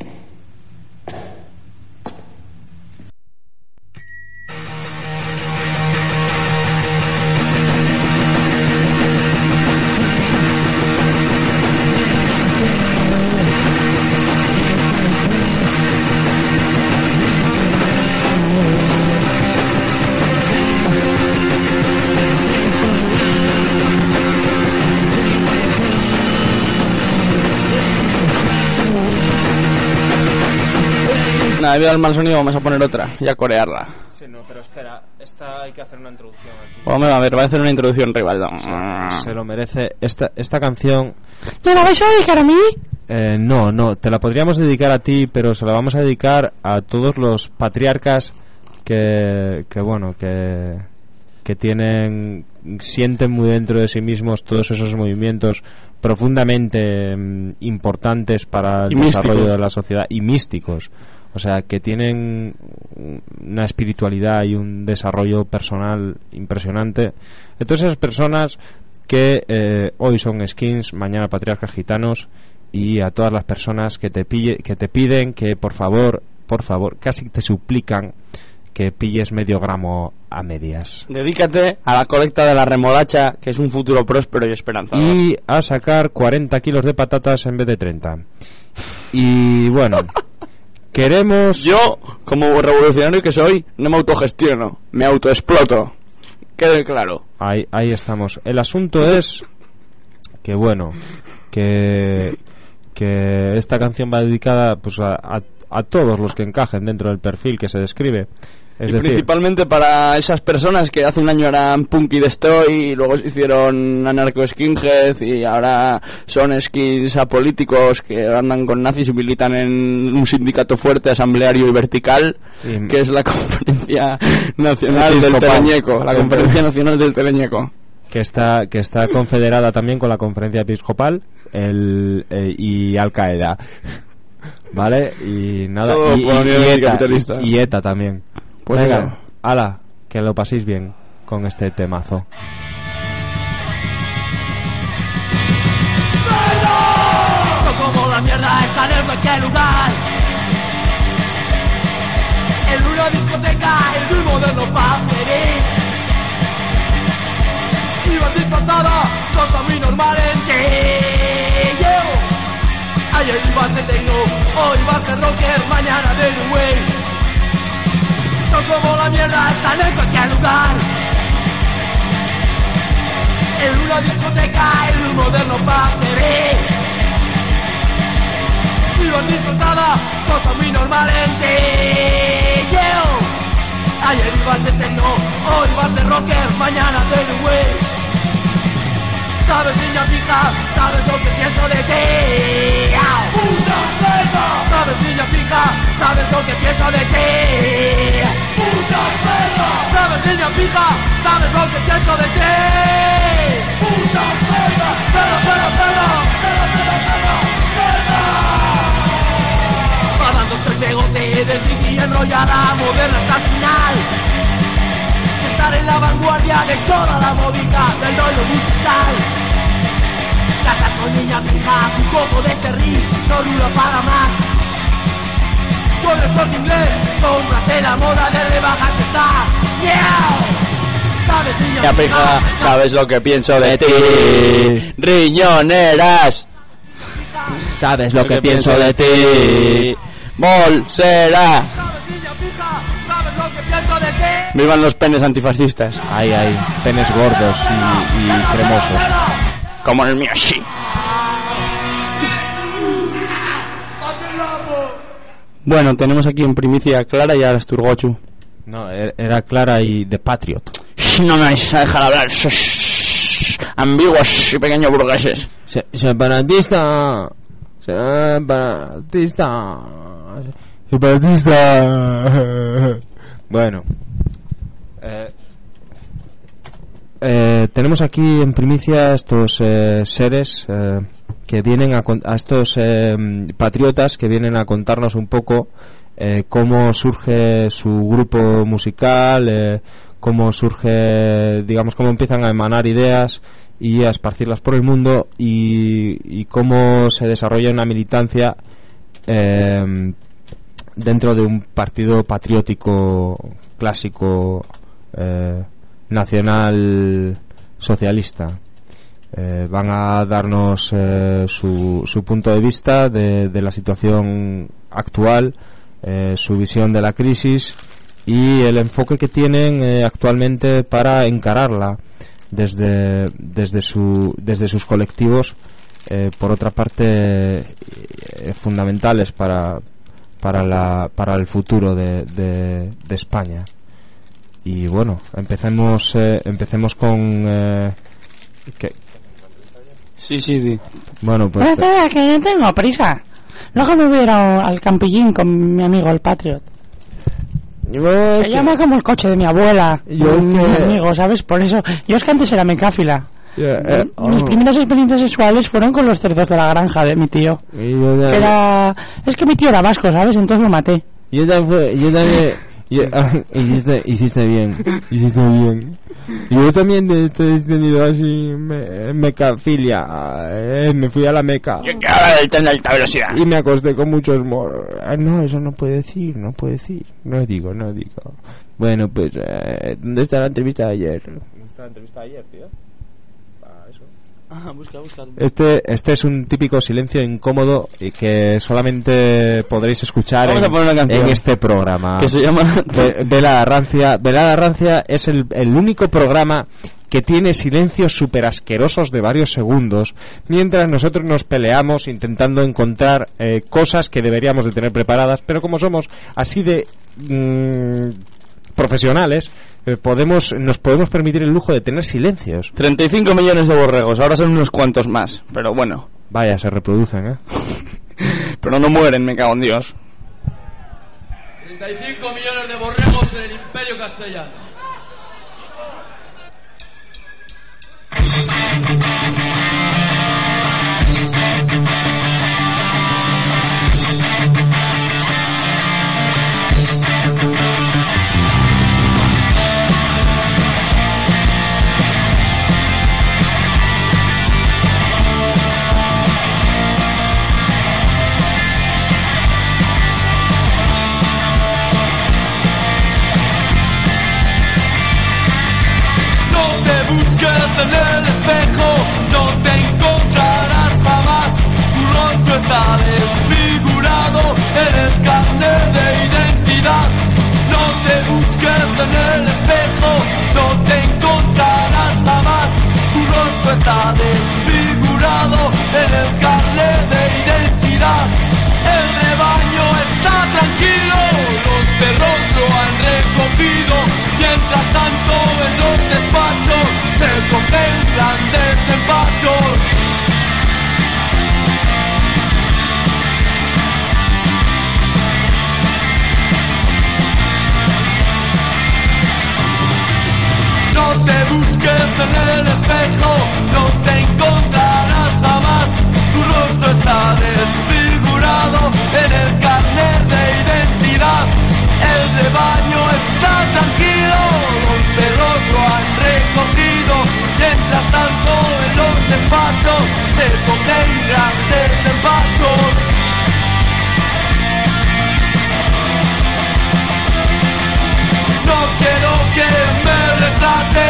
Nada, debido al mal sonido vamos a poner otra y a corearla. Sí, no, pero espera, esta hay que hacer una introducción aquí. Vamos a ver, va a hacer una introducción Rivaldo. Se lo merece. Esta, esta canción... ¿Me la vais a dedicar a mí? Eh, no, no, te la podríamos dedicar a ti, pero se la vamos a dedicar a todos los patriarcas que, que bueno, que, que tienen, sienten muy dentro de sí mismos todos esos movimientos profundamente mm, importantes para el Y desarrollo místicos. de la sociedad y místicos. O sea, que tienen una espiritualidad y un desarrollo personal impresionante. Entonces, esas personas que eh, hoy son skins, mañana patriarcas gitanos, y a todas las personas que te pille, que te piden que por favor, por favor, casi te suplican que pilles medio gramo a medias. Dedícate a la colecta de la remolacha, que es un futuro próspero y esperanzador. Y a sacar cuarenta kilos de patatas en vez de treinta. Y bueno, queremos... Yo, como revolucionario que soy, no me autogestiono, me autoexploto. Quede claro. Ahí, ahí estamos. El asunto es que bueno, que que esta canción va dedicada pues a, a, a todos los que encajen dentro del perfil que se describe. Es y decir, principalmente para esas personas que hace un año eran punk y destroy y luego se hicieron anarco-skinhead y ahora son skins apolíticos que andan con nazis y militan en un sindicato fuerte, asambleario y vertical, sí, que es la Conferencia Nacional del Teleñeco, la Conferencia Nacional del Teleñeco. Que está, que está confederada también con la Conferencia Episcopal el, eh, y Al Qaeda. ¿Vale? Y nada, todo y, y, y, ETA, y, y ETA también. Pues venga, eso. Ala, que lo paséis bien con este temazo. Son como la mierda, están en cualquier lugar. En una discoteca, en un moderno papelín. Iban disfrazadas, cosas muy normales que yo. Ayer ibas de techno, hoy vas de rocker, mañana de new wave. Son como la mierda, están en cualquier lugar. En una discoteca, en un moderno pub T V. Iban disfrazadas, cosas muy normales que yo. Ayer ibas de techno, hoy vas de rocker, mañana de new wave. Sabes, niña fija, sabes lo que pienso de ti. ¡Puta perra! Sabes, niña fija, sabes lo que pienso de ti. ¡Puta perra! Sabes, niña fija, sabes lo que pienso de ti. ¡Puta perra! ¡Perra, perra, perra! ¡Perra, perra, perra! ¡Perra! Parándose el pegote del tiki enrollada, moderna hasta el final. Estar en la vanguardia de toda la movida del rollo musical. Casas con niña fija, un poco de ese riff, no dura para más. Con el Corte Inglés, cómprate la moda de rebajas está. Yeah. Sabes, niña, niña fija, sabes lo que pienso de ti. Riñoneras, sabes lo que pienso de ti. Bolsera, vivan los penes antifascistas. Ay, ay, penes gordos y, y cremosos. Como el mío, sí. Bueno, tenemos aquí en primicia a Clara y a Asturgochu. No, era Clara y The Patriot. No me vais a dejar hablar, sos ambiguos y pequeños burgueses. Se, separatista. Separatista. Separatista. Bueno. Eh, eh, tenemos aquí en primicia estos eh, seres eh, que vienen a, a estos eh, patriotas que vienen a contarnos un poco eh, cómo surge su grupo musical, eh, cómo surge, digamos, cómo empiezan a emanar ideas y a esparcirlas por el mundo y, y cómo se desarrolla una militancia eh, dentro de un partido patriótico clásico eh, nacional socialista. Eh, van a darnos eh, su, su punto de vista de, de la situación actual, eh, su visión de la crisis y el enfoque que tienen eh, actualmente para encararla desde, desde, su, desde sus colectivos, eh, por otra parte eh, fundamentales para para la para el futuro de, de, de España. Y bueno, empecemos eh, empecemos con eh, ¿qué? Sí, sí, sí. Bueno, pues espera, que yo tengo prisa. Luego me voy a ir a- al campillín con mi amigo el Patriot. Se que- llama como el coche de mi abuela. Yo mi que- amigo, ¿sabes? Por eso. Yo es que antes era mecáfila. Yeah, eh, oh. Mis primeras experiencias sexuales fueron con los cerdos de la granja de mi tío. Y yo también- Que era... Es que mi tío era vasco, ¿sabes? Entonces lo maté. Yo también, yo también, yo- hiciste, hiciste bien, hiciste bien. yo también he tenido así me, mecafilia, eh, me fui a la Meca Yo quiero hablar del tren de alta velocidad. y me acosté con muchos moros. No, eso no puede decir, no puede decir, no digo, no digo. Bueno, pues eh, ¿dónde está la entrevista de ayer? ¿Dónde está la entrevista de ayer, tío? Ah, busca, busca. Este, este es un típico silencio incómodo y que solamente podréis escuchar Vamos en, a poner una canción en este programa que se llama Ve- Velada Rancia. Velada Rancia es el, el único programa que tiene silencios súper asquerosos de varios segundos, mientras nosotros nos peleamos intentando encontrar eh, cosas que deberíamos de tener preparadas, pero como somos así de mmm, profesionales, eh, podemos nos podemos permitir el lujo de tener silencios. treinta y cinco millones de borregos, ahora son unos cuantos más, pero bueno. Vaya, se reproducen, ¿eh? Pero no mueren, me cago en Dios. treinta y cinco millones de borregos en el Imperio Castellano. En el espejo no te encontrarás jamás. Tu rostro está desfigurado en el carnet de identidad. No te busques en el espejo, no te encontrarás jamás. Tu rostro está desfigurado en el carnet de identidad. El rebaño está tranquilo, los perros lo han recogido. Mientras tanto en los despachos se cogen grandes empachos. No te busques en el espejo, no te encontrarás jamás. Tu rostro está desfigurado en el carnet de identidad. El rebaño está tranquilo, los perros lo han recogido. Mientras tanto en los despachos se cogen grandes empachos. No quiero que me retrate,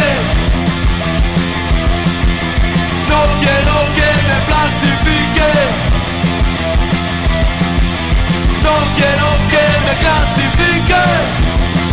no quiero que me plastifique, no quiero que me clasifique.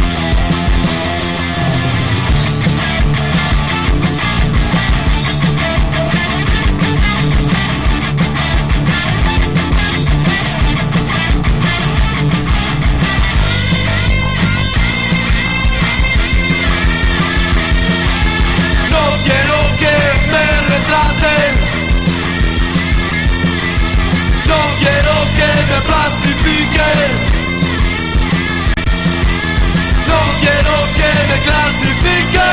No quiero que me plastifique, no quiero que me clasifique.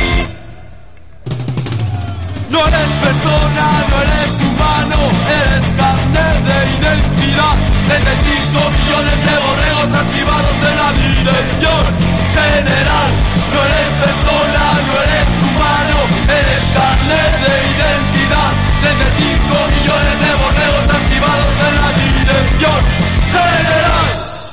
No eres persona, no eres humano, eres carnet de identidad. treinta y cinco millones de borregos archivados en la dirección general. No eres persona, no eres humano, eres carnet de identidad. treinta y cinco millones de borregos archivados en la dirección general.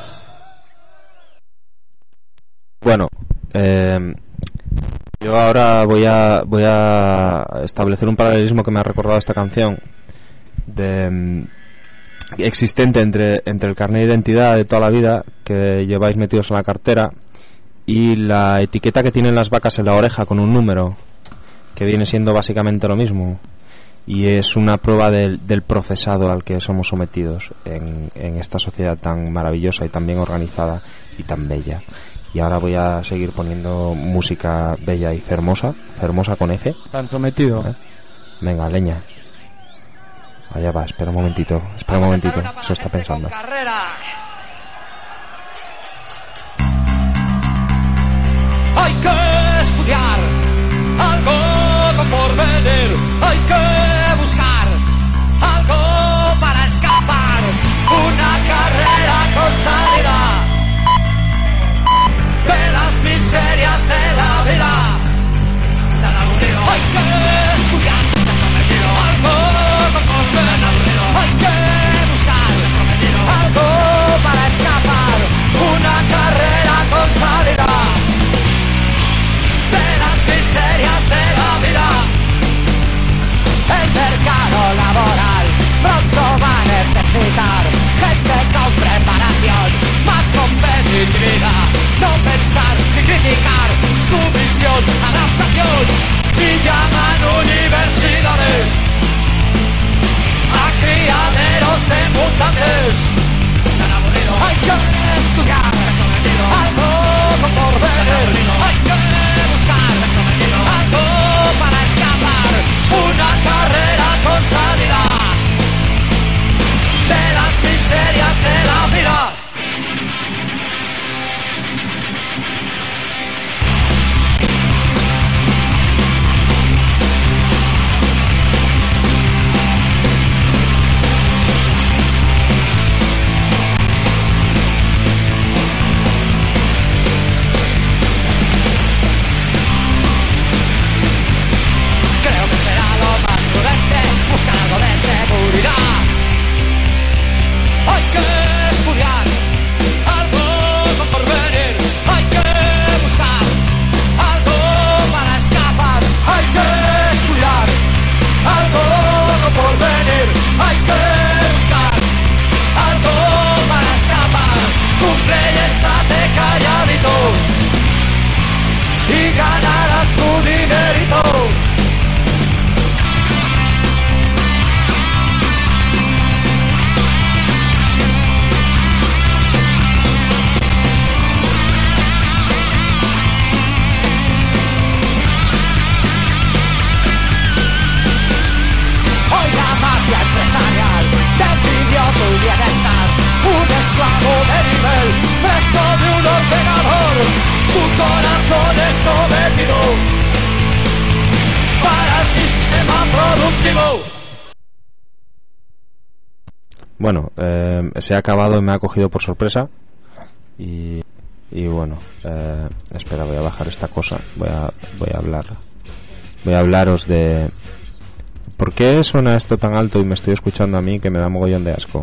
Bueno, eh, yo ahora voy a voy a establecer un paralelismo que me ha recordado esta canción de existente entre entre el carnet de identidad de toda la vida que lleváis metidos en la cartera y la etiqueta que tienen las vacas en la oreja con un número, que viene siendo básicamente lo mismo, y es una prueba del, del procesado al que somos sometidos en, en esta sociedad tan maravillosa y tan bien organizada y tan bella. Y ahora voy a seguir poniendo música bella y fermosa, fermosa con F. ¿Tan sometido? ¿Eh? Venga, leña. Allá va, espera un momentito, espera un momentito, eso está pensando. Hay que estudiar algo por venir, hay que buscar algo para escapar, una carrera con salida de las miserias de la vida. Hay que estudiar algo por venir, hay que buscar algo para escapar, una carrera con salida de las miserias de la vida. El mercado laboral pronto va a necesitar gente con preparación, más competitividad, no pensar ni criticar, sumisión, adaptación, y bueno, eh, se ha acabado y me ha cogido por sorpresa. Y, y bueno, eh, espera, voy a bajar esta cosa. Voy a, voy a hablar. Voy a hablaros de... ¿Por qué suena esto tan alto y me estoy escuchando a mí que me da mogollón de asco?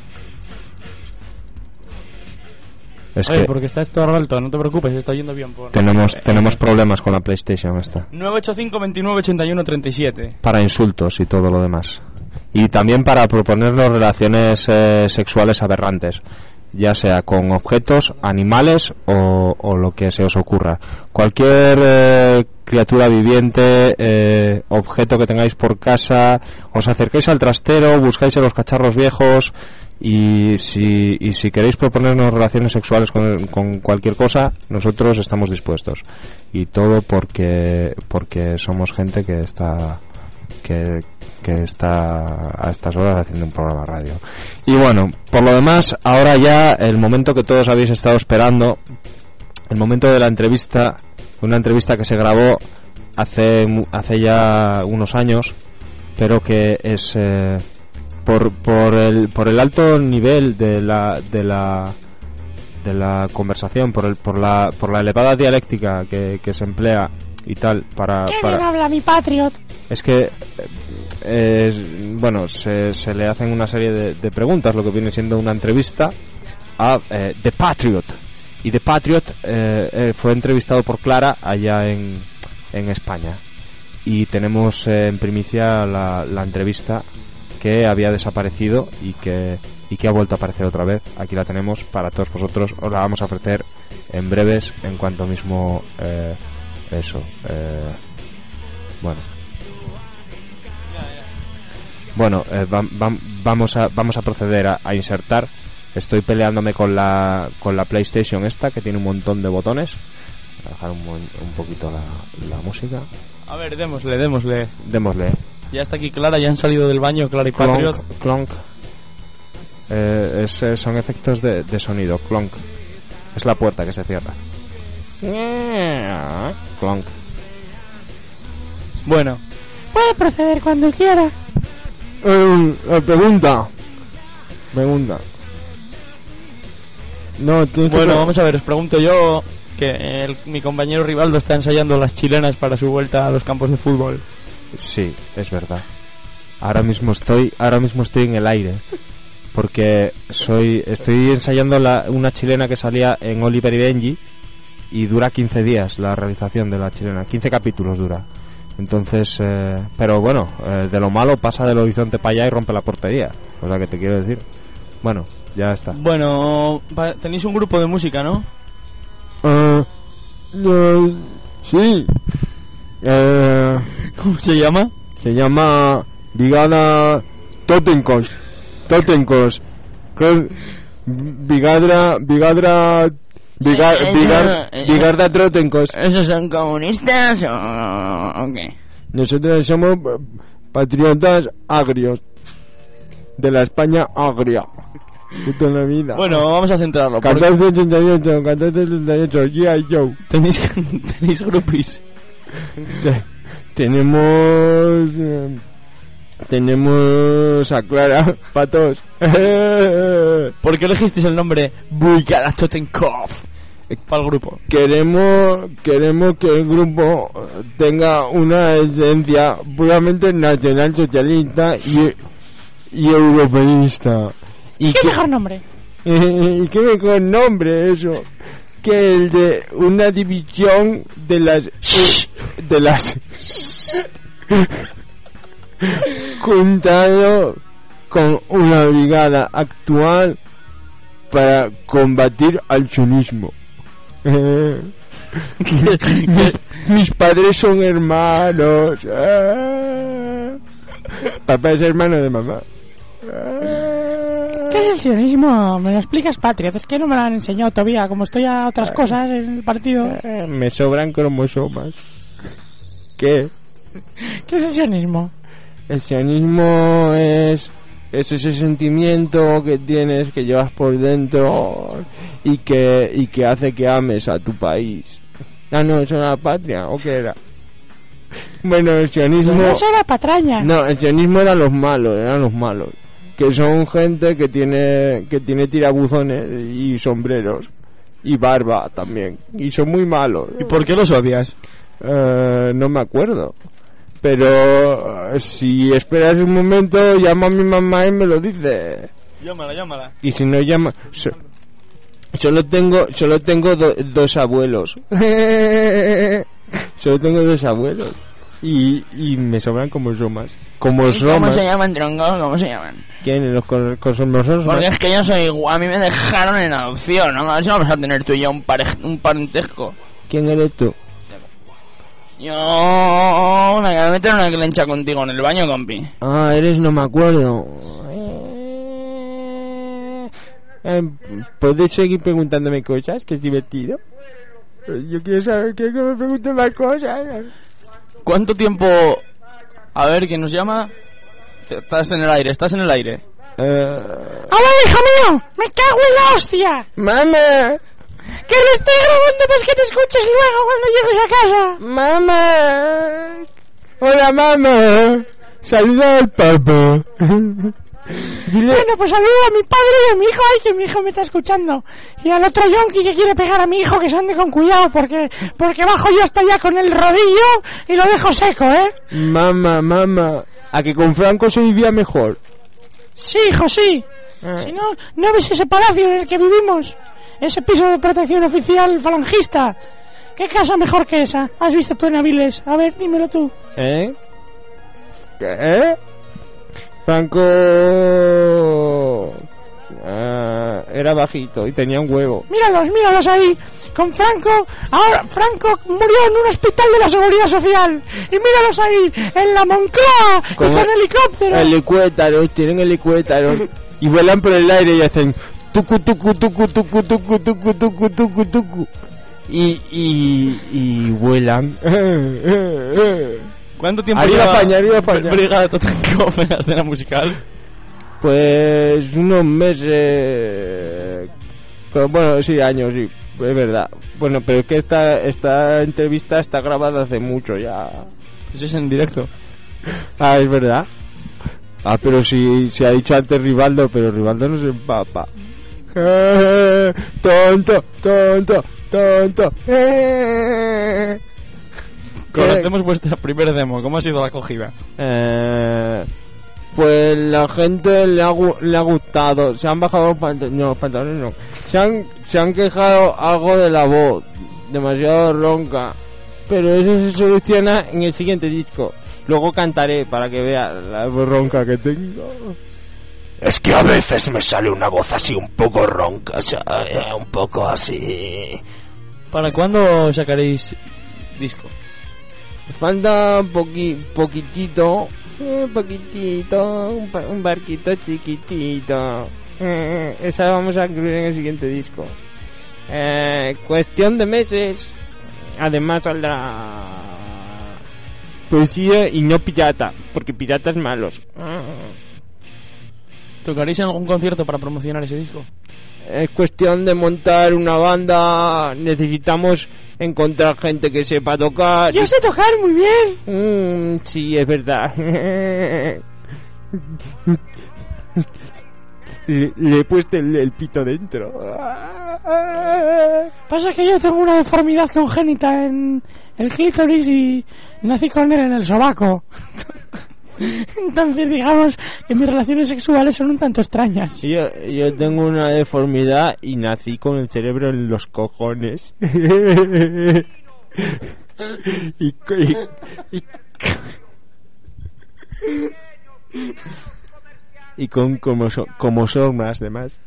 Es Oye, que porque está esto alto, no te preocupes, está yendo bien por... tenemos, tenemos problemas con la PlayStation esta. nueve ocho cinco, veintinueve, ochenta y uno, treinta y siete. Para insultos y todo lo demás. Y también para proponernos relaciones eh, sexuales aberrantes, ya sea con objetos, animales o, o lo que se os ocurra. Cualquier eh, criatura viviente, eh, objeto que tengáis por casa, os acerquéis al trastero, buscáis en los cacharros viejos y si, y si queréis proponernos relaciones sexuales con, con cualquier cosa, nosotros estamos dispuestos. Y todo porque, porque somos gente que está... que que está a estas horas haciendo un programa de radio. Y bueno, por lo demás, ahora ya el momento que todos habéis estado esperando, el momento de la entrevista, una entrevista que se grabó hace hace ya unos años, pero que es eh, por por el por el alto nivel de la de la de la conversación, por el por la por la elevada dialéctica que, que se emplea y tal para ¿Qué para bien habla mi Patriot? Es que eh, es, bueno, se, se le hacen una serie de, de preguntas, lo que viene siendo una entrevista a eh, The Patriot. Y The Patriot eh, eh, fue entrevistado por Clara allá en, en España. Y tenemos eh, en primicia la, la entrevista que había desaparecido y que, y que ha vuelto a aparecer otra vez. Aquí la tenemos para todos vosotros. Os la vamos a ofrecer en breves, en cuanto mismo eh, eso. Eh, bueno. Bueno, eh, va, va, vamos a vamos a proceder a, a insertar. Estoy peleándome con la con la PlayStation esta que tiene un montón de botones. Voy a bajar un, un poquito la, la música. A ver, démosle, démosle. Démosle. Ya está aquí Clara, ya han salido del baño Clara y Patriot. Clonk, clonk. Eh, es, eh, son efectos de, de sonido. Clonk. Es la puerta que se cierra. Clonk. Bueno. Puede proceder cuando quiera. Eh, eh, pregunta. Pregunta. No, tienes que Bueno, pre- vamos a ver, os pregunto yo que el, mi compañero Rivaldo está ensayando las chilenas para su vuelta a los campos de fútbol. Sí, es verdad. Ahora mismo estoy, ahora mismo estoy en el aire. Porque soy estoy ensayando la, una chilena que salía en Oliver y Benji y dura quince días la realización de la chilena, quince capítulos dura. Entonces, eh, pero bueno, eh, de lo malo pasa del horizonte para allá y rompe la portería. O sea que te quiero decir. Bueno, ya está. Bueno, va- tenéis un grupo de música, ¿no? Uh, uh, sí. Eh, ¿Cómo se llama? Se llama Brigada Totenkos. Totenkos. Creo- Bigadra, Bigadra, Biga- Eh, Bigar- eh, Bigarda Trotenkos. ¿Esos son comunistas o, o qué? Nosotros somos eh, patriotas agrios. De la España agria. De toda la vida. Bueno, vamos a centrarlo. porque catorce ochenta y ocho, catorce ochenta y ocho, G I. Joe. Tenéis, tenéis groupies. Te- tenemos eh, tenemos a Clara Patos. ¿Por qué elegisteis el nombre Brigada Totenkov para el grupo? Queremos queremos que el grupo tenga una esencia puramente nacional socialista y, y europeísta. Y ¿Qué que- mejor nombre? y qué mejor nombre eso que el de una división de las de las juntado con una brigada actual para combatir al sionismo. mis, mis padres son hermanos. Papá es hermano de mamá. ¿Qué es el sionismo? ¿Me lo explicas, Patriot? Es que no me lo han enseñado todavía. Como estoy a otras cosas en el partido. Eh, Me sobran cromosomas. ¿Qué? ¿Qué es el sionismo? El sionismo es, es ese sentimiento que tienes, que llevas por dentro y que, y que hace que ames a tu país. Ah, no, eso era la patria, ¿o qué era? Bueno, el sionismo... Eso era patraña. No, el sionismo eran los malos, eran los malos. que son gente que tiene que tiene tirabuzones y sombreros y barba también, y son muy malos. ¿Y por qué los odias? Eh, no me acuerdo, pero eh, si esperas un momento, llama a mi mamá y me lo dice. Llámala, llámala. Y si no llama, so, solo tengo solo tengo do, dos abuelos. Solo tengo dos abuelos y, y me sobran como somas. Como ¿Y somas. ¿Cómo se llaman, tronco? ¿Cómo se llaman? ¿Quién? Los con, con somosos. Porque es que yo soy igual, a mí me dejaron en adopción, ¿no? A ver si vamos a tener tú y yo un, parej, un parentesco. ¿Quién eres tú? Yo... me voy a meter una clencha contigo en el baño, compi. Ah, eres, no me acuerdo. Eh, ¿Puedes seguir preguntándome cosas? Que es divertido. Yo quiero saber, quiero que me pregunten más cosas. ¿Cuánto tiempo...? A ver, ¿quién nos llama? Estás en el aire, estás en el aire. Uh... ¡Hola, hijo mío! ¡Me cago en la hostia! ¡Mamá! ¡Que lo estoy grabando para que te escuches luego cuando llegues ¡Mamá! a casa! ¡Hola, mamá! ¡Saluda al papá! Dile... Bueno, pues saludo a mi padre y a mi hijo. Ay, que mi hijo me está escuchando. Y al otro yonki que quiere pegar a mi hijo, que se ande con cuidado, porque porque bajo yo hasta allá con el rodillo y lo dejo seco, ¿eh? Mamá, mamá, ¿a que con Franco se vivía mejor? Sí, hijo, sí. Ah. Si no, ¿no ves ese palacio en el que vivimos? Ese piso de protección oficial falangista. ¿Qué casa mejor que esa? ¿Has visto tú en Aviles? A ver, dímelo tú. ¿Eh? ¿Qué? Franco uh, era bajito y tenía un huevo. Míralos, míralos ahí. Con Franco, ahora Franco murió en un hospital de la Seguridad Social. Y míralos ahí, en la Moncloa, con, con helicópteros. Helicuétaros, tienen helicuétaros. Y vuelan por el aire y hacen tucu tucu tucu tucu tucu tucu tucu tucu tucu. Y, y, y vuelan. ¿Cuánto tiempo arriba lleva España, arriba España. Brigada Totanco en la escena musical? Pues unos meses. Pero bueno, sí, años, sí, es verdad. Bueno, pero es que esta, esta entrevista está grabada hace mucho ya. Eso es en directo. Ah, es verdad. Ah, pero si se ha dicho antes Rivaldo, pero Rivaldo no se empapa. Eh, tonto, tonto, tonto. Eh. Conocemos vuestra primera demo. ¿Cómo ha sido la acogida? Eh, pues la gente le ha, le ha gustado. Se han bajado los pantalones. No, los pantalones no. Se han, se han quejado algo de la voz. Demasiado ronca. Pero eso se soluciona en el siguiente disco. Luego cantaré para que vea la voz ronca que tengo. Es que a veces me sale una voz así un poco ronca, ¿sabes? Un poco así. ¿Para cuándo sacaréis disco? Falta un poqui, poquitito, un poquitito, un, pa, un barquito chiquitito. Eh, esa vamos a incluir en el siguiente disco. Eh, cuestión de meses. Además saldrá poesía y no pirata, porque piratas malos. ¿Tocaréis en algún concierto para promocionar ese disco? Es cuestión de montar una banda. Necesitamos encontrar gente que sepa tocar. Yo sé tocar muy bien. Mm, sí, es verdad. le, le he puesto el, el pito dentro. Pasa que yo tengo una deformidad congénita en el clítoris y nací con él en el sobaco. Entonces digamos que mis relaciones sexuales son un tanto extrañas. Yo, yo tengo una deformidad y nací con el cerebro en los cojones. y, y, y, y con como so, como sormas demás.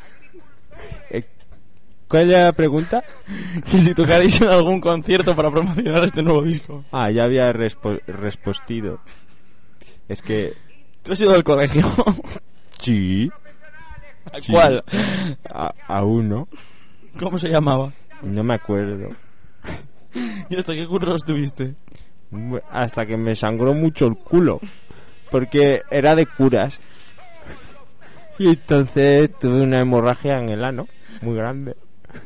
¿Cuál es la pregunta? Que si tocaréis en algún concierto para promocionar este nuevo disco. Ah, ya había respo respostido. Es que... ¿Tú has ido al colegio? Sí. ¿A sí. cuál? A, a uno. ¿Cómo se llamaba? No me acuerdo. ¿Y hasta qué curso estuviste? Hasta que me sangró mucho el culo. Porque era de curas. Y entonces tuve una hemorragia en el ano. Muy grande.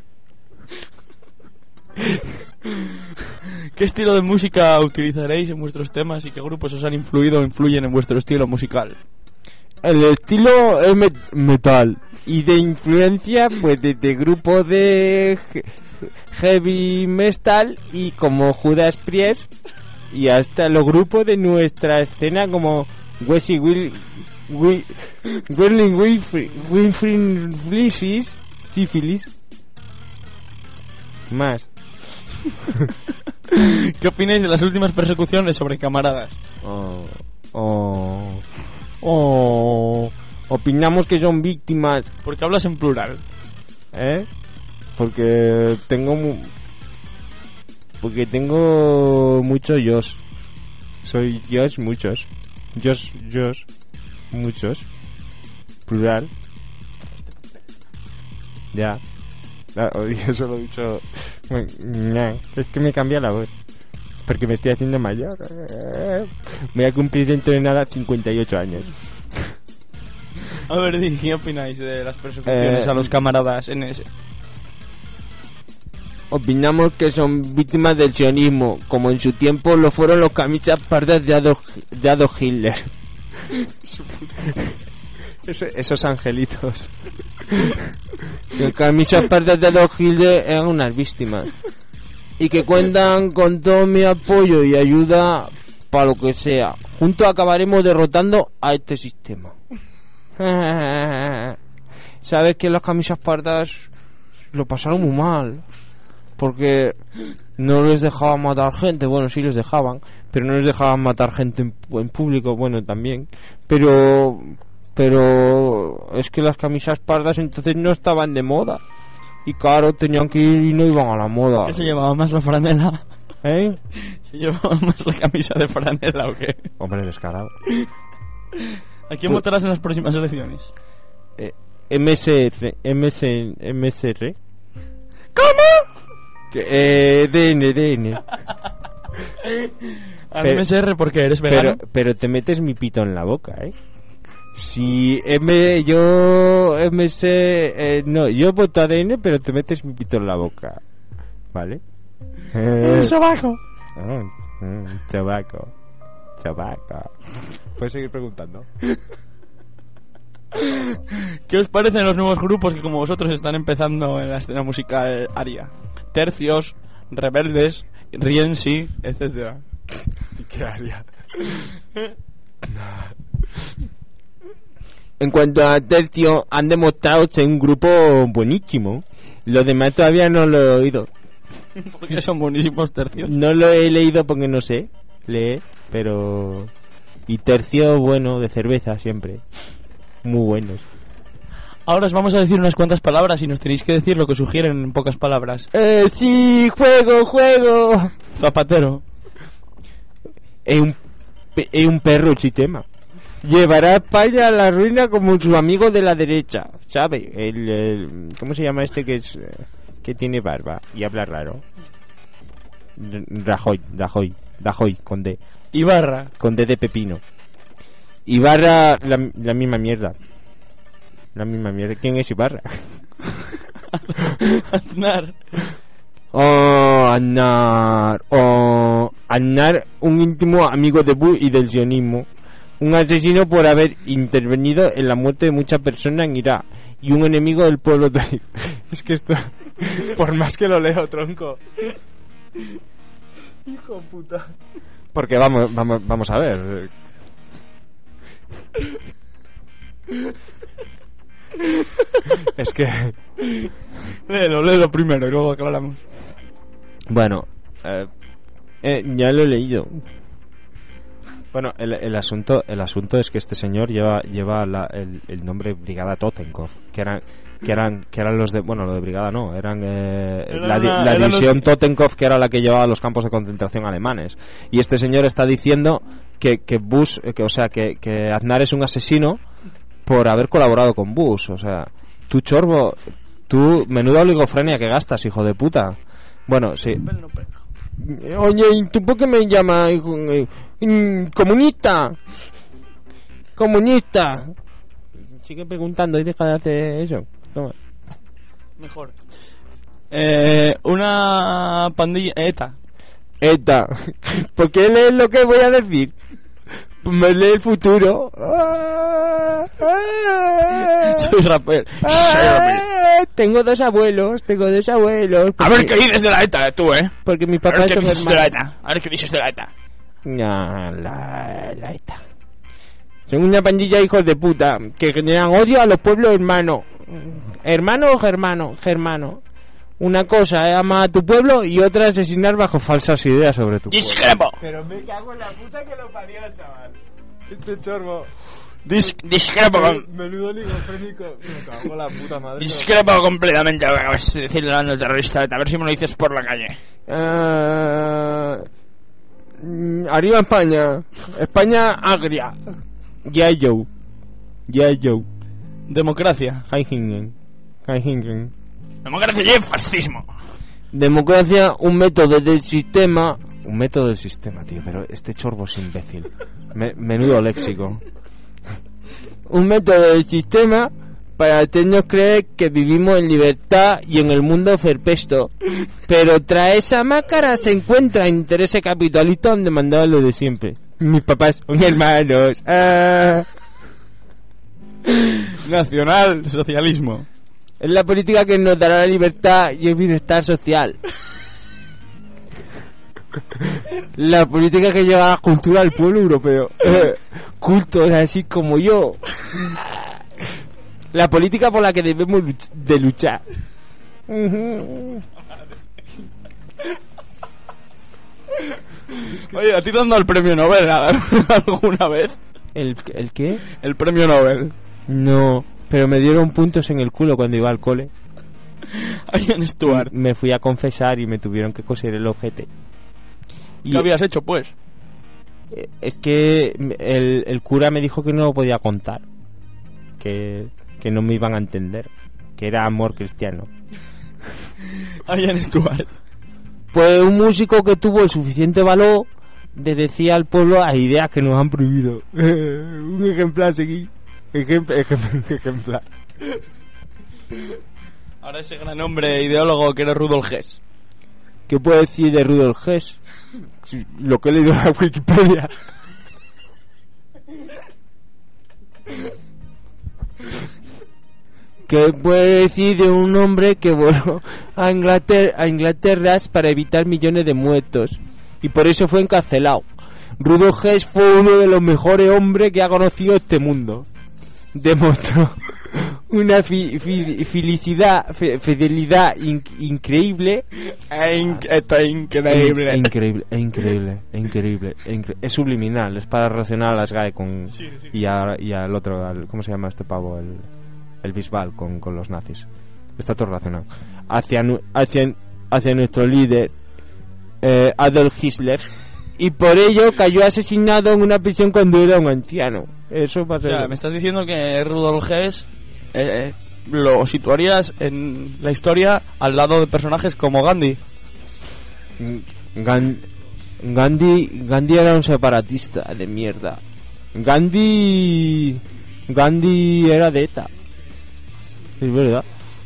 ¿Qué estilo de música utilizaréis en vuestros temas y qué grupos os han influido o influyen en vuestro estilo musical? el estilo es met- metal y de influencia pues desde grupos de he- heavy metal y como Judas Priest y hasta los grupos de nuestra escena como Wesley Will Will Whirling Wilfrid Wilfrid Flisis Syphilis más. ¿Qué opináis de las últimas persecuciones sobre camaradas? Oh, oh, oh. Opinamos que son víctimas. ¿Por qué hablas en plural? ¿Eh? Porque tengo mu- porque tengo muchos yos. Soy yos muchos. Yos, yos, muchos. Plural. Ya. Ah, oh, eso lo he dicho. Es que me cambia la voz. Porque me estoy haciendo mayor. Voy a cumplir dentro de nada cincuenta y ocho años. A ver, di, ¿qué opináis de las persecuciones Eh, a los camaradas N S? Opinamos que son víctimas del sionismo, como en su tiempo lo fueron los camisas pardas de Adolf, de Adolf Hitler. Ese- esos angelitos. Los camisas pardas de Adolf Hitler eran unas víctimas. Y que cuentan con todo mi apoyo y ayuda para lo que sea. Juntos acabaremos derrotando a este sistema. Sabes que las camisas pardas lo pasaron muy mal. Porque no les dejaban matar gente. Bueno, sí les dejaban, pero no les dejaban matar gente en, en público. Bueno, también. Pero pero es que las camisas pardas entonces no estaban de moda. Y claro, tenían que ir y no iban a la moda. ¿Qué se llevaba más la franela? ¿Eh? ¿Se llevaba más la camisa de franela o qué? Hombre, descarado. ¿A quién votarás en las próximas elecciones? Eh, M S R. M S M S R. ¿Cómo? Que, eh, D N, D N. Al M S R porque eres vegano. Pero, pero te metes mi pito en la boca, ¿eh? Si M, yo M S, eh, no, yo voto a D N, pero te metes mi pito en la boca, ¿vale? El sobaco. Oh, mm, sobaco, sobaco. Puedes seguir preguntando. ¿Qué os parecen los nuevos grupos que como vosotros están empezando en la escena musical aria? Tercios, Rebeldes, Rienzi, etcétera. ¿Qué haría? En cuanto a Tercio, han demostrado ser un grupo buenísimo. Los demás todavía no lo he oído. Porque son buenísimos Tercios. No lo he leído porque no sé leer, pero... Y Tercio, bueno, de cerveza siempre. Muy buenos. Ahora os vamos a decir unas cuantas palabras y nos tenéis que decir lo que sugieren en pocas palabras. Eh, sí, juego, juego. Zapatero. Es un, pe- es un perro el sistema. Llevará a España a la ruina como su amigo de la derecha, ¿sabe? El, el ¿cómo se llama este que es eh, que tiene barba y habla raro? R- Rajoy, Rajoy, Rajoy con D. Ibarra. Con D de pepino. Ibarra, la, la misma mierda. La misma mierda. ¿Quién es Ibarra? Aznar. Oh, Aznar. Oh, Aznar, un íntimo amigo de Bush y del sionismo. Un asesino por haber intervenido en la muerte de muchas personas en Irak. Y un enemigo del pueblo de... Es que esto, por más que lo leo, tronco. Hijo puta. Porque vamos, vamos, vamos a ver. Es que... Léelo, léelo primero y luego aclaramos. Bueno, eh, eh, ya lo he leído. Bueno, el, el asunto el asunto es que este señor lleva lleva la, el, el nombre Brigada Totenkopf, que eran que eran que eran los de bueno lo de brigada no eran eh, Era la, di- una- la eran división los- Totenkopf, que era la que llevaba a los campos de concentración alemanes, y este señor está diciendo que que Bush eh, que o sea que, que Aznar es un asesino por haber colaborado con Bush. O sea, tú chorbo, tú menuda oligofrenia que gastas, hijo de puta. Bueno, sí. Oye, ¿y tú por qué me llamas hijo, eh, mm, comunista? Comunista. Sigue preguntando y deja de hacer eso. Toma. Mejor. Eh, una pandilla... ETA. ETA. ¿Por qué lees lo que voy a decir? Pues me lee el futuro. Ah. Soy rapper. Soy rapper. Tengo dos abuelos, tengo dos abuelos. A ver qué dices de la ETA, tú, ¿eh? Porque mi A papá ver es qué un dices de la hermano. ETA. A ver qué dices de la ETA. No, la, la ETA. Son una pandilla de hijos de puta que generan odio a los pueblos hermanos. Hermano o germano, germano. Una cosa es amar a tu pueblo y otra es asesinar bajo falsas ideas sobre tu pueblo. ¡Discrepo! Pero me cago en la puta que lo parió, chaval. Este chorbo. Dis discrepo con... Menudo ligofrénico. Me cago en la puta madre. Discrepo completamente lo que acabas de decir delante del terrorista. A ver si me lo dices por la calle. Uh, arriba España. España agria. Ya yo. Ya yo. Democracia. Heijingen. Heijingen. Democracia y fascismo. Democracia, un método del sistema. Un método del sistema, tío. Pero este chorbo es imbécil. Me, menudo léxico. Un método del sistema para hacernos creer que vivimos en libertad y en el mundo perpetuo. Pero tras esa máscara se encuentra intereses capitalistas donde mandaban lo de siempre. Mis papás son hermanos. Ah. Nacional socialismo. Es la política que nos dará la libertad y el bienestar social. La política que lleva la cultura al pueblo europeo. Eh, cultos así como yo. La política por la que debemos luch- de luchar. Oye, ¿a ti te han dado el premio Nobel alguna vez? ¿El, ¿El qué? El premio Nobel. No, pero me dieron puntos en el culo cuando iba al cole. Ian Stewart. Me fui a confesar y me tuvieron que coser el ojete. ¿Qué habías hecho, pues? Es que el, el cura me dijo que no lo podía contar. Que, que no me iban a entender. Que era amor cristiano. Ian Stewart. Pues un músico que tuvo el suficiente valor de decir al pueblo a ideas que nos han prohibido. Un ejemplar seguí. Ejem, ejem, ejemplar. Ahora ese gran hombre ideólogo que era Rudolf Hess. ¿Qué puedo decir de Rudolf Hess? Lo que he leído en la Wikipedia. ¿Qué puede decir de un hombre que voló a Inglaterra, a Inglaterra para evitar millones de muertos y por eso fue encarcelado? Rudolf Hess fue uno de los mejores hombres que ha conocido este mundo. Demostró una fi, fi, felicidad, fe, fidelidad in, increíble. In, esto es increíble. In, increíble, es increíble, es increíble, es increíble. Es subliminal, es para relacionar a las G A E con sí, sí. y a, y al otro, al, ¿cómo se llama este pavo? El, el Bisbal con, con los nazis. Está todo relacionado. Hacia, hacia, hacia nuestro líder eh, Adolf Hitler. Y por ello cayó asesinado en una prisión cuando era un anciano. Eso pasa. O sea, me estás diciendo que Rudolf Hess eh, lo situarías en la historia al lado de personajes como Gandhi. Gan- Gandhi Gandhi era un separatista de mierda. Gandhi Gandhi era de ETA. Es verdad.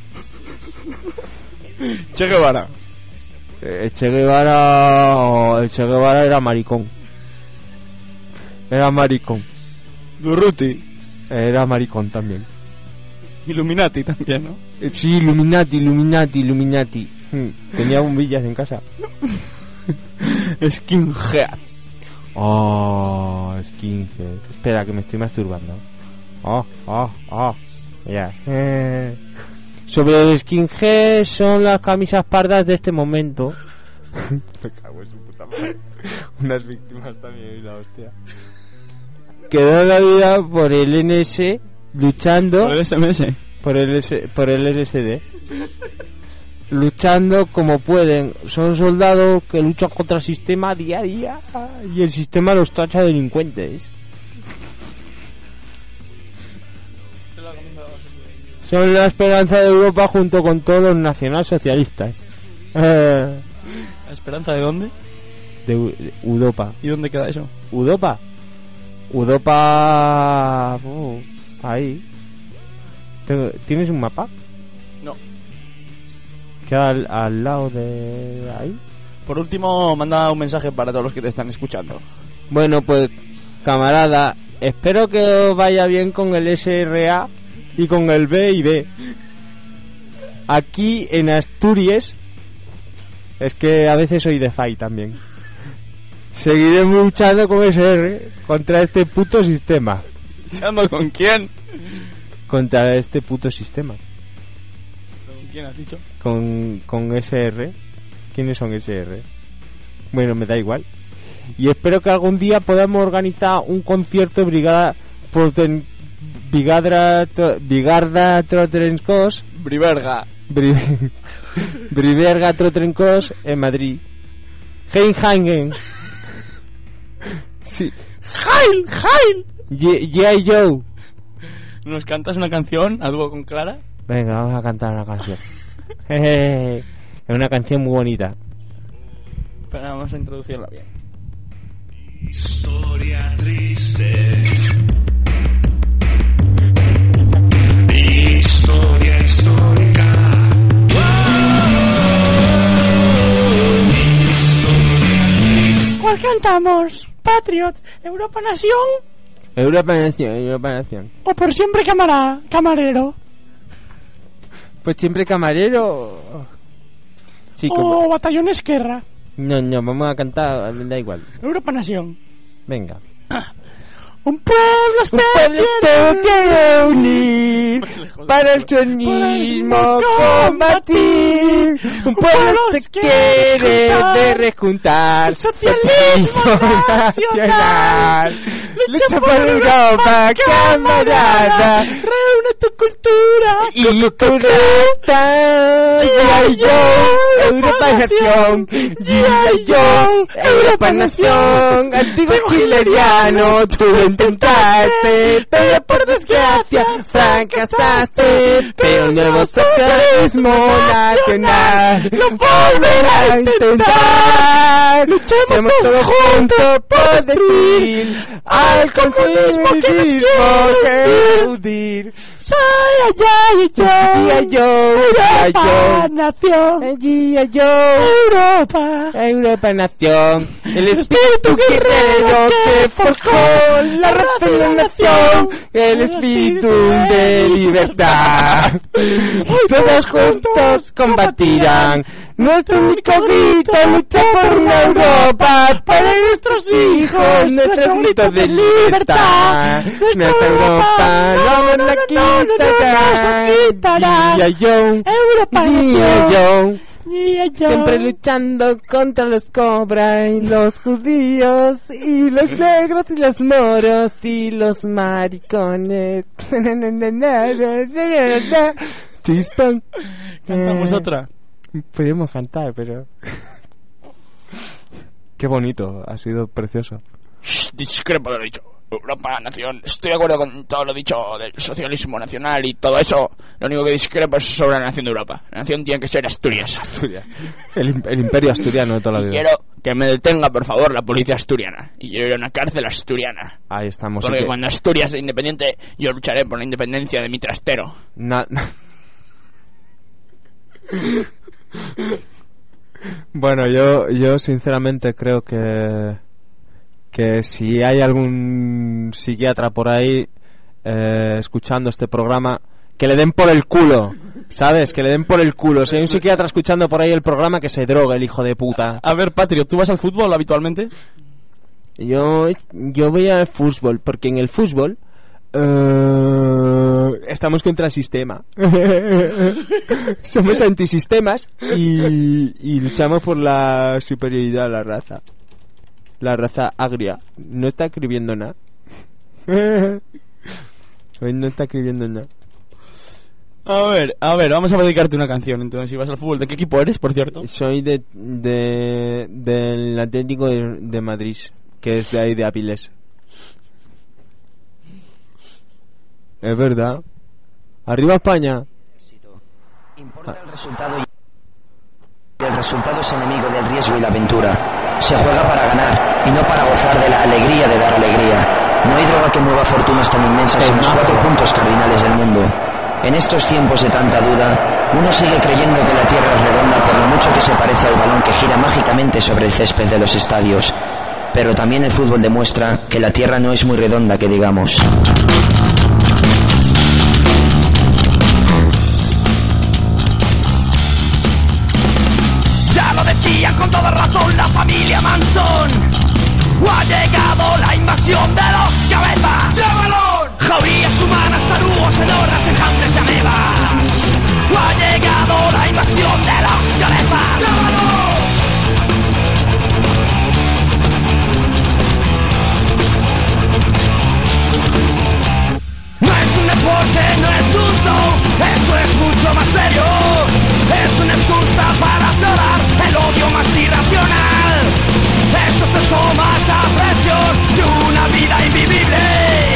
Che Guevara. El Che Guevara oh, el Che Guevara era maricón. Era maricón. Durruti. Era maricón también. Illuminati también, ¿no? Sí, Illuminati, Illuminati, Illuminati. Tenía bombillas en casa. Skinhead. Oh, skinhead. Espera, que me estoy masturbando. Oh, oh, oh. Ya. Yeah. Eh. Sobre el skinhead son las camisas pardas de este momento. Me cago en su puta madre. Unas víctimas también y la hostia. Quedó la vida por el N S luchando. Por el S M S. Por el, S, por el L S D. Luchando como pueden. Son soldados que luchan contra el sistema día a día. Y el sistema los tacha de delincuentes. Son la esperanza de Europa junto con todos los nacionalsocialistas. Eh, ¿La esperanza de dónde? De, de Europa. ¿Y dónde queda eso? Europa. Europa. Uh, ahí. ¿Tienes un mapa? No. Queda al, al lado de ahí. Por último, manda un mensaje para todos los que te están escuchando. Bueno, pues, camarada, espero que os vaya bien con el S R A y con el B y B. Aquí en Asturias, es que a veces soy de F A I también. Seguiremos luchando con S R contra este puto sistema. ¿Luchando con quién? Contra este puto sistema. ¿Con quién has dicho? Con, con S R. ¿Quiénes son S R? Bueno, me da igual. Y espero que algún día podamos organizar un concierto de Brigada Proten, Bigadra tro, Bigarda Trotrencos Briverga Bri, Briverga Trotrencos en Madrid. Heinhagen. Sí. Heil, Heil. Yeah, Joe. ¿Nos cantas una canción a dúo con Clara? Venga, vamos a cantar una canción. Es una canción muy bonita. Pero vamos a introducirla bien. Historia triste. Historia histórica. ¿Cuál cantamos? Patriot, Europa Nación Europa Nación, Europa Nación. o por siempre camara, camarero. Pues siempre camarero. Sí, o como... Batallón Esquerra. No, no, vamos a cantar, da igual. Europa Nación. Venga. Un pueblo se quiere, quiere unir para el sionismo combatir. Un pueblo se quiere de rejuntar. Socialismo nacional. Lucha por Europa, camarada. Reúne tu cultura y cultura. G I. Joe, Europa Nación. G I. Joe, Europa Nación. Antiguo hileriano, tú intentaste, pero por desgracia fracasaste. Pero el nuevo socialismo nacional lo volverá a intentar. Luchemos todos juntos por decir al comunismo que eludir. Soy allá y yo, Europa Nación, G I. Joe, Europa, Europa Nación. El espíritu guerrero que forjó la raza y la nación, el espíritu de libertad. Todos juntos combatirán. Nuestro único grito lucha por una Europa para nuestros hijos, nuestro grito de libertad. Nuestra Europa no nos la quitará. G I. Joe, Europa Nación. Nación. Siempre luchando contra los cobras y los judíos y los negros y los moros y los maricones. Chispan. Cantamos eh, otra. Podríamos cantar, pero... Qué bonito, ha sido precioso. Shh, discrepo de lo dicho. Europa, nación, estoy de acuerdo con todo lo dicho del socialismo nacional y todo eso. Lo único que discrepo es sobre la nación de Europa. La nación tiene que ser Asturias. Asturias. El, el imperio asturiano de toda la vida. Y quiero que me detenga, por favor, la policía asturiana. Y quiero ir a una cárcel asturiana. Ahí estamos. Porque que... cuando Asturias sea independiente, yo lucharé por la independencia de mi trastero. Na... Bueno, yo, yo sinceramente creo que... que si hay algún psiquiatra por ahí eh, escuchando este programa, que le den por el culo, ¿sabes? Que le den por el culo. Si hay un psiquiatra escuchando por ahí el programa, que se drogue el hijo de puta. A ver, Patrio, ¿tú vas al fútbol habitualmente? Yo, yo voy al fútbol, porque en el fútbol uh, estamos contra el sistema. Somos antisistemas y, y luchamos por la superioridad de la raza. La raza agria. No está escribiendo nada. Hoy no está escribiendo nada. A ver, a ver, vamos a dedicarte una canción. Entonces, si vas al fútbol, ¿de qué equipo eres, por cierto? Soy de, de del Atlético de, de Madrid, que es de ahí de Apiles. Es verdad. Arriba España. Importa el resultado y el resultado es enemigo del riesgo y la aventura. Se juega para ganar y no para gozar de la alegría de dar alegría. No hay droga que mueva fortunas tan inmensas en los cuatro puntos cardinales del mundo. En estos tiempos de tanta duda, uno sigue creyendo que la Tierra es redonda por lo mucho que se parece al balón que gira mágicamente sobre el césped de los estadios. pero también el fútbol demuestra que la tierra no es muy redonda, que digamos. Ya lo decía con toda razón la familia Manson. Ha llegado la invasión de los cabezas. ¡Llévalo! Jaurías humanas, tarugos, enormes, enjambres de amebas. Ha llegado la invasión de los cabezas. ¡Llévalo! No es un deporte, no es un show, esto es mucho más serio. Es una excusa para aflorar el odio más irracional. Esto es eso más la presión de una vida invivible.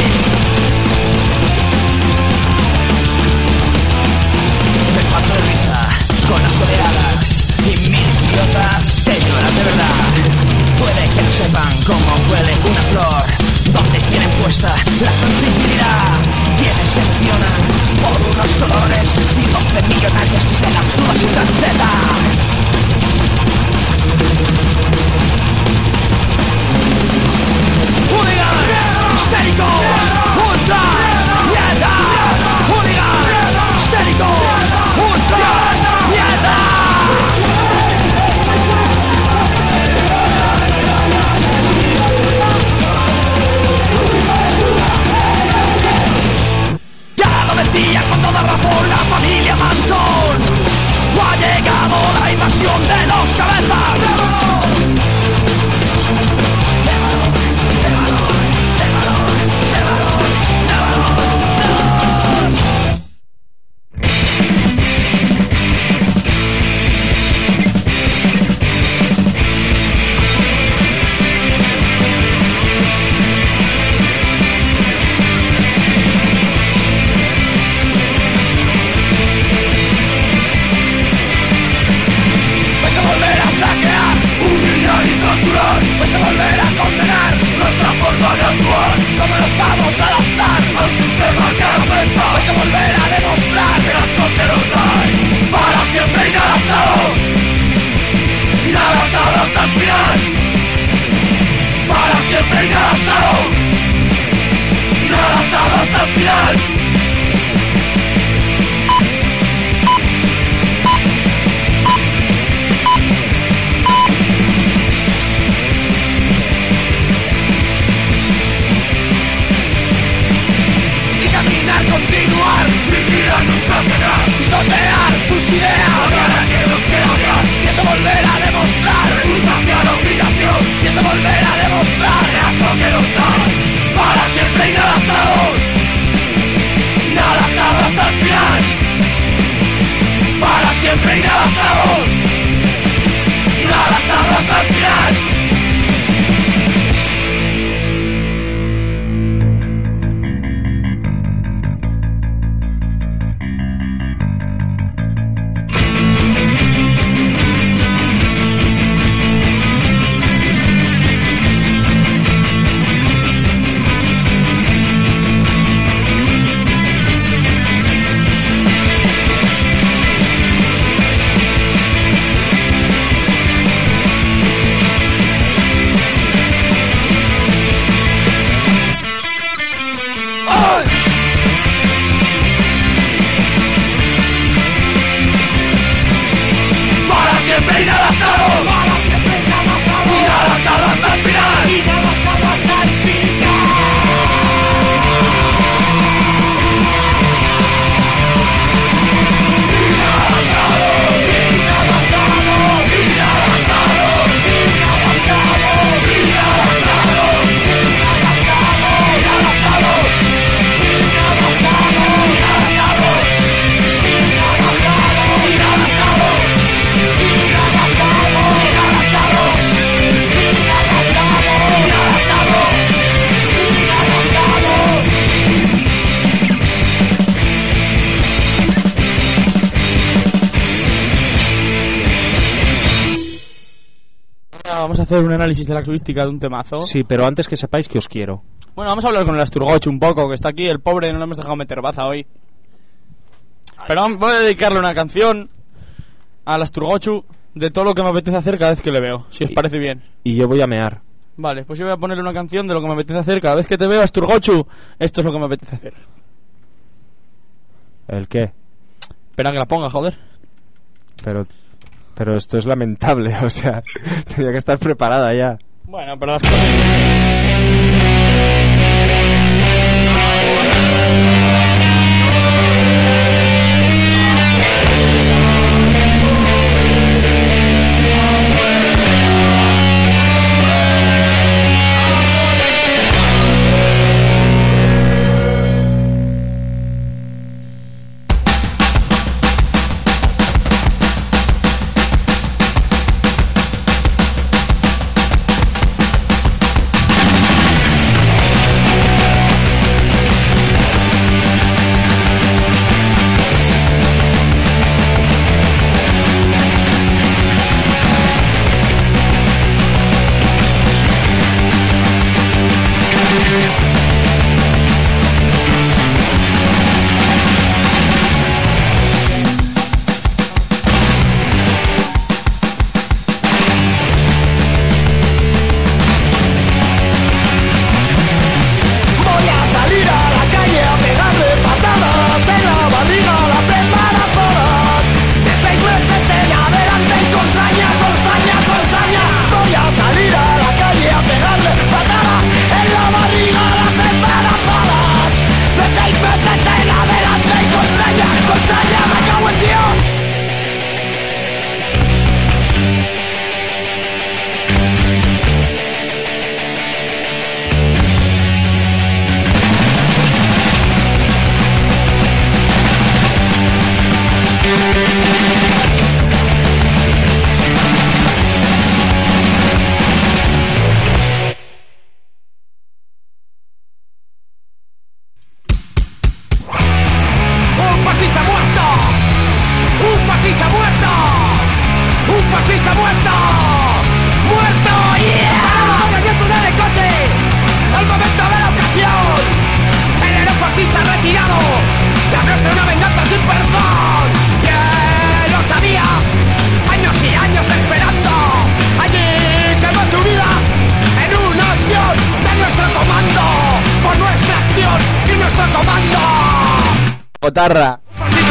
Me parto de risa con las coleadas y mil idiotas que ignoran de verdad. Puede que no sepan cómo huele una flor, donde tienen puesta la sensibilidad. Quienes se emocionan por unos colores y doce millonarios que se la suba su camiseta. Hooligans, histéricos, ultras, mierda. Hooligans, histéricos, ultras, mierda. Decía con toda razón la familia Manson. Ha llegado la invasión de los cabezas. Vais a volver a condenar nuestra forma de actuar. No nos vamos a adaptar al sistema que aumenta. Vais a volver a demostrar el asco que nos da. Para siempre inadaptados, inadaptados hasta el final. Para siempre inadaptados, inadaptados hasta el final. Continuar, sin vida nunca frenar, pisotear sus ideas, odiar a aquellos que odian, y esto volver a demostrar, hacia la humillación, y esto volver a demostrar, el asco que nos dan, para siempre inadaptados, inadaptados hasta el final, para siempre inadaptados, inadaptados hasta el final. Vamos a hacer un análisis de la casuística de un temazo. Sí, pero antes que sepáis que os quiero. Bueno, vamos a hablar con el Asturgocho un poco, que está aquí, el pobre, no le hemos dejado meter baza hoy. Pero voy a dedicarle una canción al Asturgocho de todo lo que me apetece hacer cada vez que le veo, si os parece bien. Y yo voy a mear. Vale, pues yo voy a ponerle una canción de lo que me apetece hacer. Cada vez que te veo, Asturgochu, esto es lo que me apetece hacer. ¿El qué? Espera que la ponga, joder. Pero pero esto es lamentable, o sea, tenía que estar preparada ya. Bueno, pero las cosas... Cotarra.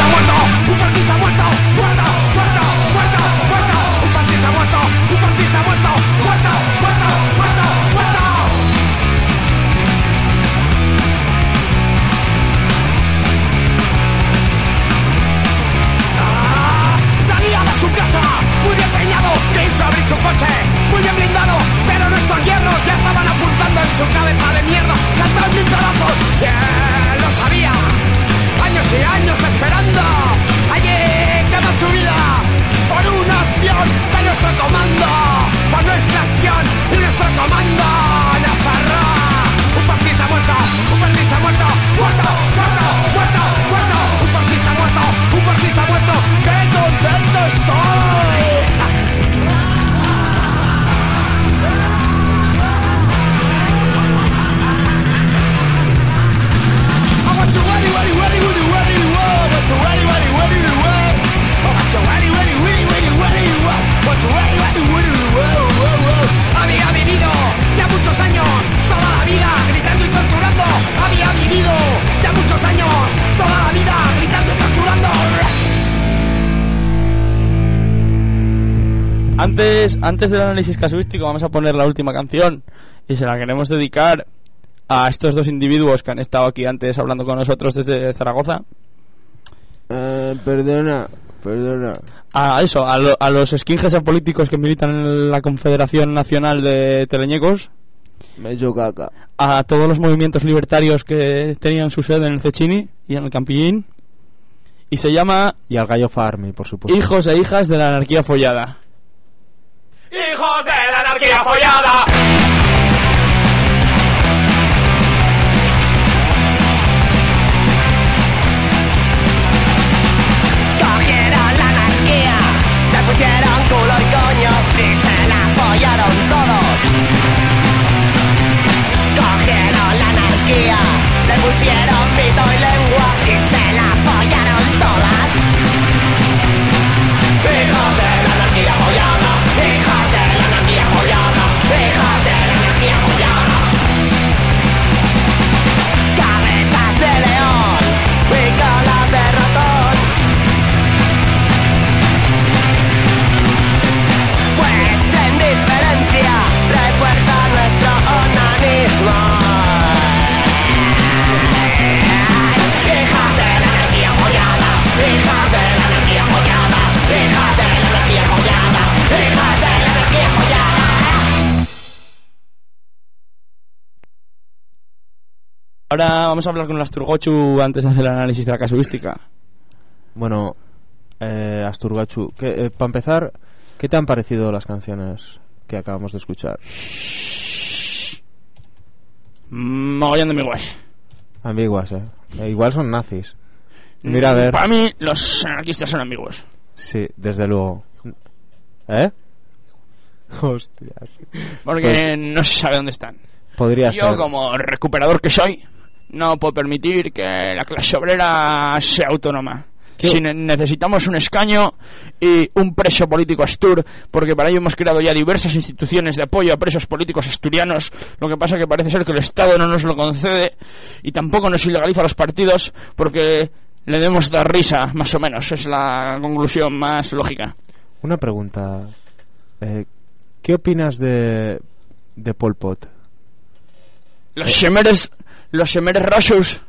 Salía de su casa, muy bien peñado, quiso abrir su coche, muy bien blindado, pero nuestros hierros ya estaban apuntando en su cabeza de mierda, saltando mil pedazos, yeah, lo sabía. Años y años esperando, allí quema su vida por una acción de nuestro comando, por nuestra acción y nuestro comando. Navarra, un fascista muerto, un fascista muerto, muerto, muerto, muerto, muerto, un fascista muerto, un fascista muerto, qué contento estoy. Había vivido ya muchos años, toda la vida, gritando y torturando. Había vivido ya muchos años, toda la vida, gritando y torturando. Antes, antes del análisis casuístico vamos a poner la última canción y se la queremos dedicar a estos dos individuos que han estado aquí antes hablando con nosotros desde Zaragoza. Eh, perdona, perdona. A eso, a, lo, a los skinheads políticos que militan en la Confederación Nacional de Teleñecos. Me he hecho caca. A todos los movimientos libertarios que tenían su sede en el Cecchini y en el Campillín. Y se llama... Y al Gallo Farmi, por supuesto. Hijos e hijas de la anarquía follada. ¡Hijos de la anarquía follada! Cogieron la anarquía, le pusieron culo y coño y se la follaron todos. Cogieron la anarquía, le pusieron pito y lengua y se la follaron todas. Hijos de la anarquía follada, hijas de la anarquía follada, hijas de Ahora vamos a hablar con el Asturgochu antes de hacer el análisis de la casuística. Bueno, eh, Asturgochu, eh, para empezar, ¿qué te han parecido las canciones que acabamos de escuchar? Mogollón de ambiguas. Ambiguas, eh. eh. Igual son nazis. Mira, a ver. Para mí, los anarquistas son ambiguos. Sí, desde luego. ¿Eh? Hostias. Porque pues, no se sabe dónde están. Podría Yo, ser. como recuperador que soy, no puedo permitir que la clase obrera sea autónoma. ¿Qué? Si necesitamos un escaño y un preso político astur, porque para ello hemos creado ya diversas instituciones de apoyo a presos políticos asturianos. Lo que pasa que parece ser que el Estado no nos lo concede y tampoco nos ilegaliza a los partidos porque le debemos dar risa, más o menos. Es la conclusión más lógica. Una pregunta. Eh, ¿Qué opinas de de Pol Pot? Los semeres, los semeres rosos.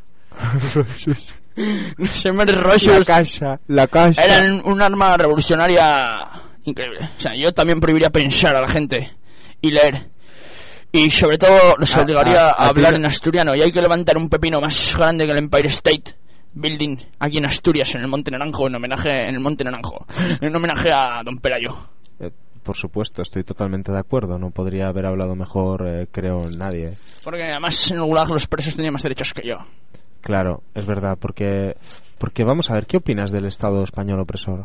Los semeres rosos. La casa, la casa. Eran un arma revolucionaria increíble. O sea, yo también prohibiría pensar a la gente y leer. Y sobre todo los obligaría a, a, a hablar en asturiano. Y hay que levantar un pepino más grande que el Empire State Building aquí en Asturias, en el Monte Naranjo, en homenaje en el Monte Naranjo, en homenaje a Don Pelayo. Eh, por supuesto, estoy totalmente de acuerdo. No podría haber hablado mejor, eh, creo, nadie. Porque además en el Gulag los presos tenían más derechos que yo. Claro, es verdad, porque porque vamos a ver, ¿qué opinas del Estado español opresor?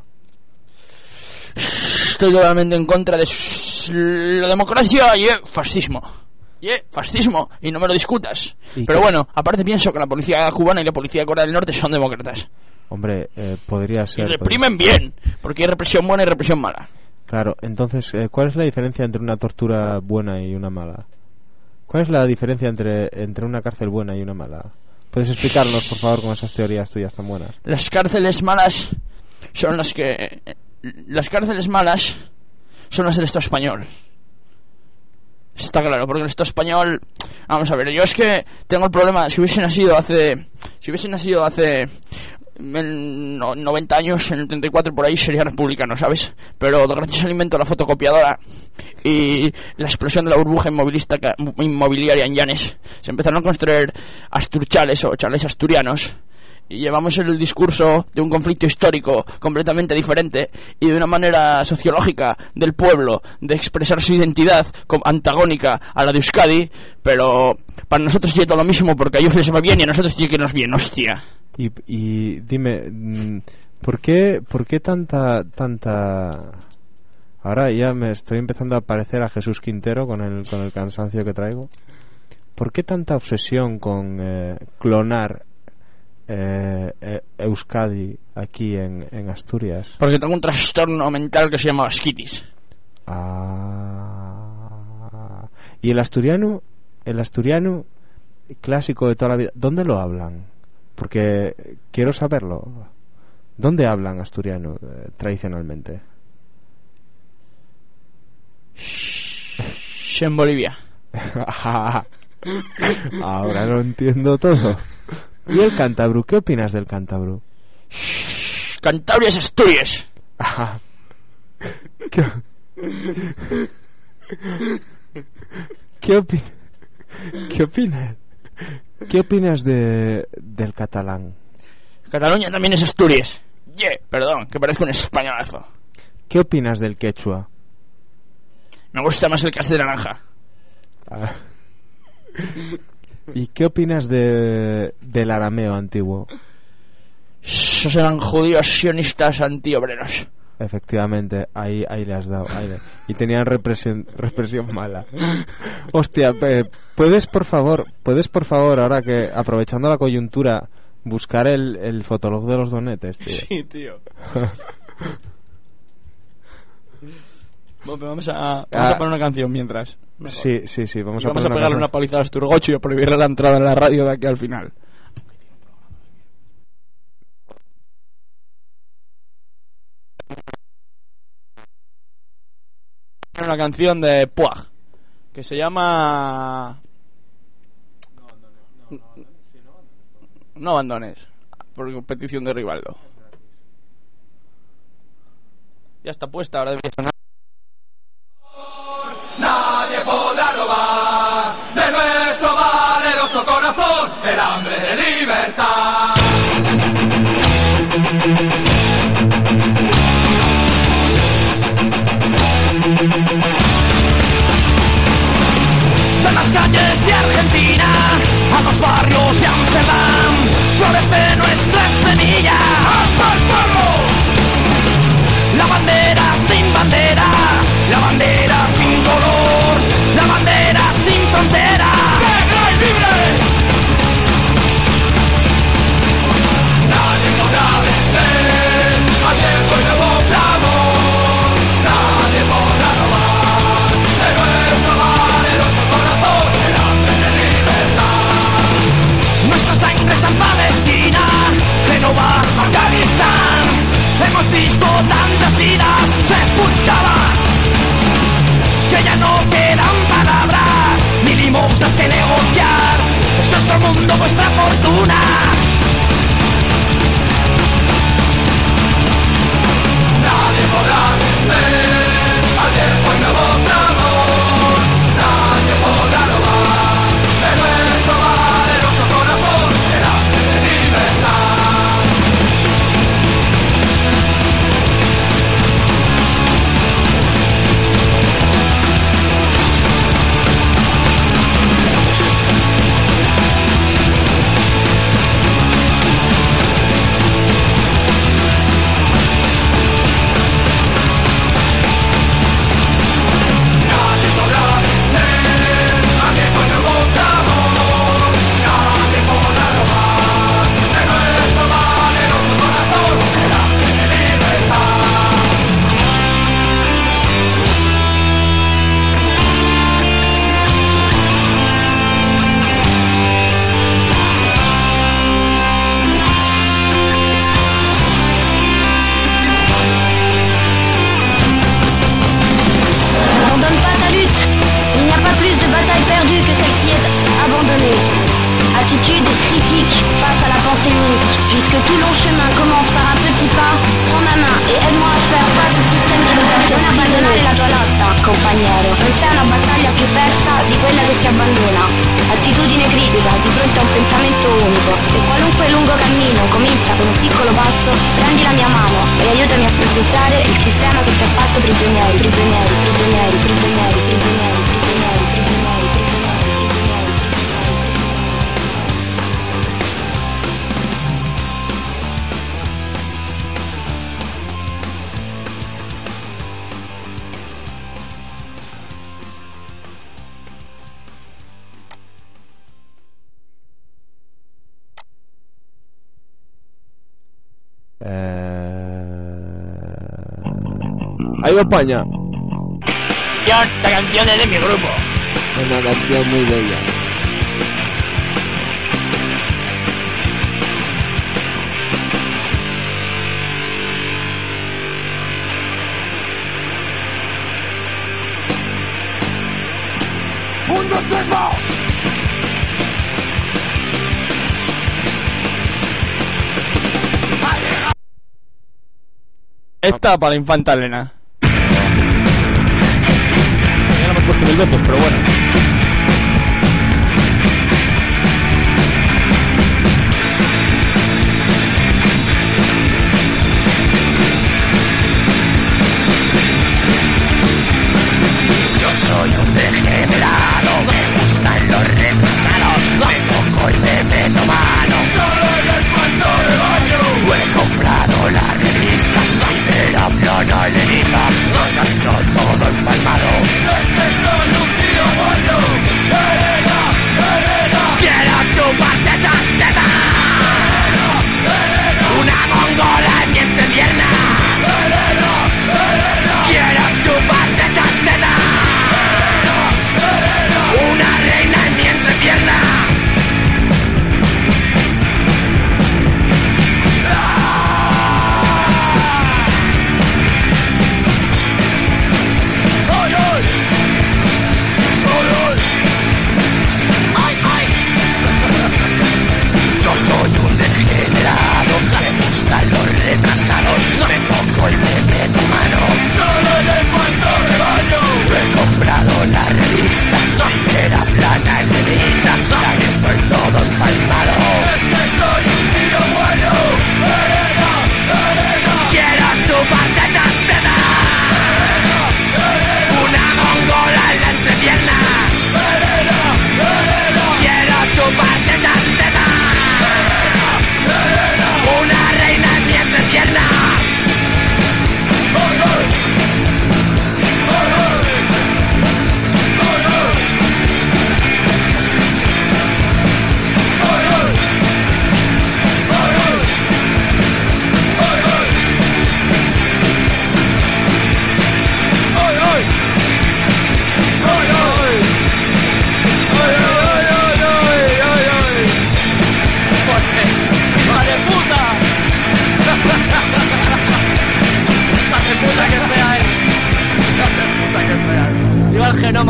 Estoy totalmente en contra de la democracia y el fascismo. Y el fascismo, y no me lo discutas. Pero qué? Bueno, aparte pienso que la policía cubana y la policía de Corea del Norte son demócratas. Hombre, eh, podría ser. Y reprimen podría... bien, porque hay represión buena y represión mala. Claro, entonces, eh, ¿cuál es la diferencia entre una tortura buena y una mala? ¿Cuál es la diferencia entre, entre una cárcel buena y una mala? ¿Puedes explicarnos, por favor, con esas teorías tuyas tan buenas? Las cárceles malas son las que... Las cárceles malas son las del Estado español. Está claro, porque el Estado español... Vamos a ver, yo es que tengo el problema... Si hubiese nacido hace... Si hubiese nacido hace... En noventa años, en el treinta y cuatro por ahí, sería republicano, ¿sabes? Pero gracias al invento de la fotocopiadora y la explosión de la burbuja inmobiliaria en Llanes, se empezaron a construir asturchales o chales asturianos. Y llevamos el discurso de un conflicto histórico completamente diferente y de una manera sociológica del pueblo de expresar su identidad antagónica a la de Euskadi, pero para nosotros es todo lo mismo porque a ellos les va bien y a nosotros tiene que nos bien, hostia. Y, y dime, ¿por qué, por qué tanta, tanta... Ahora ya me estoy empezando a parecer a Jesús Quintero con el, con el cansancio que traigo. ¿Por qué tanta obsesión con eh, clonar eh, eh, Euskadi aquí en, en Asturias? Porque tengo un trastorno mental que se llama vasquitis. Ah. ¿Y el asturiano, el asturiano clásico de toda la vida, dónde lo hablan? Porque quiero saberlo. ¿Dónde hablan asturiano eh, tradicionalmente? En Bolivia. Ahora lo entiendo todo. ¿Y el cántabro? ¿Qué opinas del cántabro? Cantabria es Asturias. ¿Qué, ¿Qué, opi... ¿Qué opinas? ¿Qué opinas de del catalán? Cataluña también es Asturias. Yeah, perdón, que parezco un españolazo. ¿Qué opinas del quechua? Me gusta más el casi de naranja. Ah. ¿Y qué opinas de del arameo antiguo? Esos eran judíos sionistas antiobreros. Efectivamente, ahí, ahí le has dado. Ahí le... Y tenían represión, represión mala. Hostia, ¿puedes por favor, puedes por favor, ahora que aprovechando la coyuntura, buscar el, el fotolog de los donetes, tío? Sí, tío. Bueno, vamos a, vamos ah, a poner una canción mientras. Mejor. Sí, sí, sí, vamos, y a, vamos poner a pegarle una, una paliza a Asturgochu y a prohibirle la entrada en la radio de aquí al final. Una canción de Puag que se llama No abandones, por petición de Rivaldo. Ya está puesta, ahora debería sonar. Nadie podrá robar de nuestro valeroso valeroso corazón, el hambre de libertad. De las calles de Argentina a los barrios de Amsterdam florece nuestra semilla. ¡Hasta el pueblo! La bandera sin banderas, la bandera sin color, la bandera sin frontera. ¡Negra y libre! Nadie podrá vencer al viejo y nuevo clamor. Nadie podrá robar de nuestro valeroso corazón el hambre de libertad. Nuestra sangre está en Palestina, Génova, Afganistán. Hemos visto tantas vidas sepultadas que ya no quedan palabras ni limosnas que negociar. Es nuestro mundo, vuestra fortuna. Nadie podrá vencer al viejo y nuevo clamor. Nadie podrá robar de nuestro valeroso corazón el hambre de libertad. Puisque tout long chemin commence par un petit pas, prends ma main et aide-moi a faire face au sistema che mi fa abbandonare la tua lotta, compagnero. Non c'è una battaglia più persa di quella che si abbandona. Attitudine critica di fronte a un pensamento unico. E qualunque lungo cammino comincia con un piccolo passo, prendi la mia mano e aiutami a fronteggiare il sistema che ci ha fatto prigionieri, prigionieri, prigionieri, prigionieri, prigionieri, prigionieri, prigionieri, prigionieri. ¡Ahí va España! Esta canción es de mi grupo. Una canción muy bella. Un, dos, tres, va. Esta para la infanta Elena. Ya la hemos puesto mil veces, pero bueno. Yo soy un degenerado, me gustan los retrasados, me cojo y me meto mano. Solo en el cuarto de baño. He comprado la revista Primera Plana Lenita, nos ha hecho todo empalmado. Es que soy un tío bueno.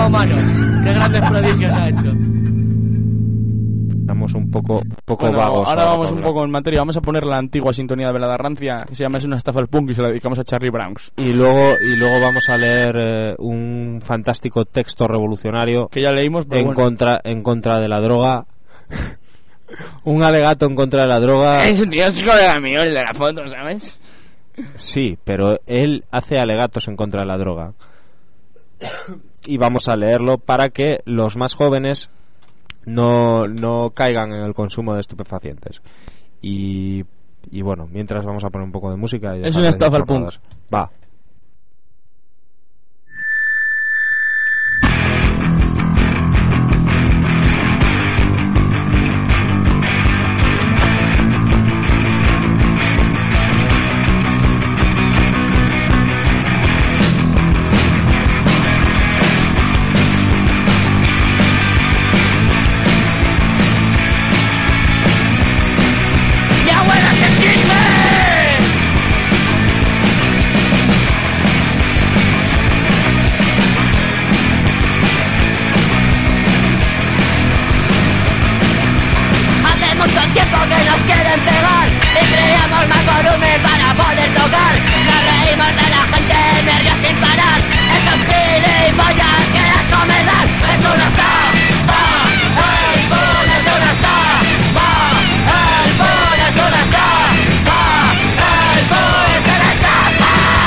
llama humano. Qué grandes prodigios ha hecho. Estamos un poco, poco Bueno, vagos. ahora vamos un Paula. poco en materia. Vamos a poner la antigua sintonía de Velada Rancia, que se llama Es una estafa al punk, y se la dedicamos a Charlie Browns. Y luego, y luego vamos a leer eh, un fantástico texto revolucionario que ya leímos, pero en bueno. contra en contra de la droga. Un alegato en contra de la droga. Es un tío, es colega mío, el de la foto, ¿sabes? Sí, pero él hace alegatos en contra de la droga. Y vamos a leerlo para que los más jóvenes no, no caigan en el consumo de estupefacientes. Y, y bueno, mientras vamos a poner un poco de música. Y Es una estafa al punk. Va. ¡Mi abuela se sirve! Hace mucho tiempo que nos quieren pegar y creíamos más volumen para poder tocar. Nos reímos de la gente, me río sin parar. Esos gilipollas que las comedan es una estafa. El pun es una estafa. El pun es una estafa. El pun es una estafa.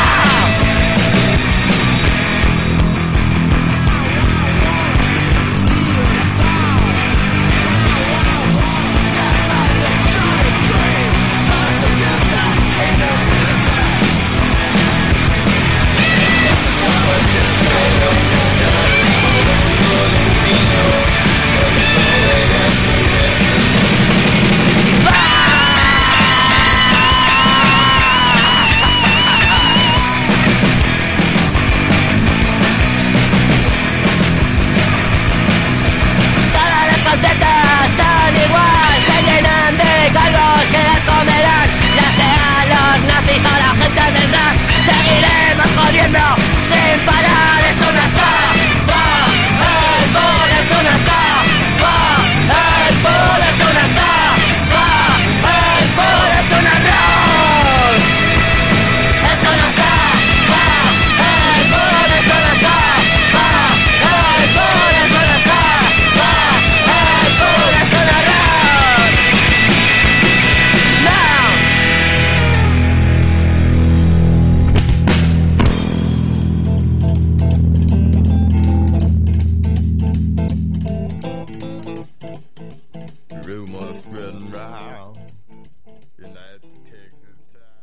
Todas las conciertos son igual, se llenan de cargos que las comerán, ya sean los nazis o la gente del rap. Seguiremos jodiendo sin parar, es una estafa. El pun es una estafa. El pun es una estafa. El pun es un error. Es una estafa. El pun es una estafa. El pun es una estafa. El pun es un error. Now. Rumors spreading round. United Texas town.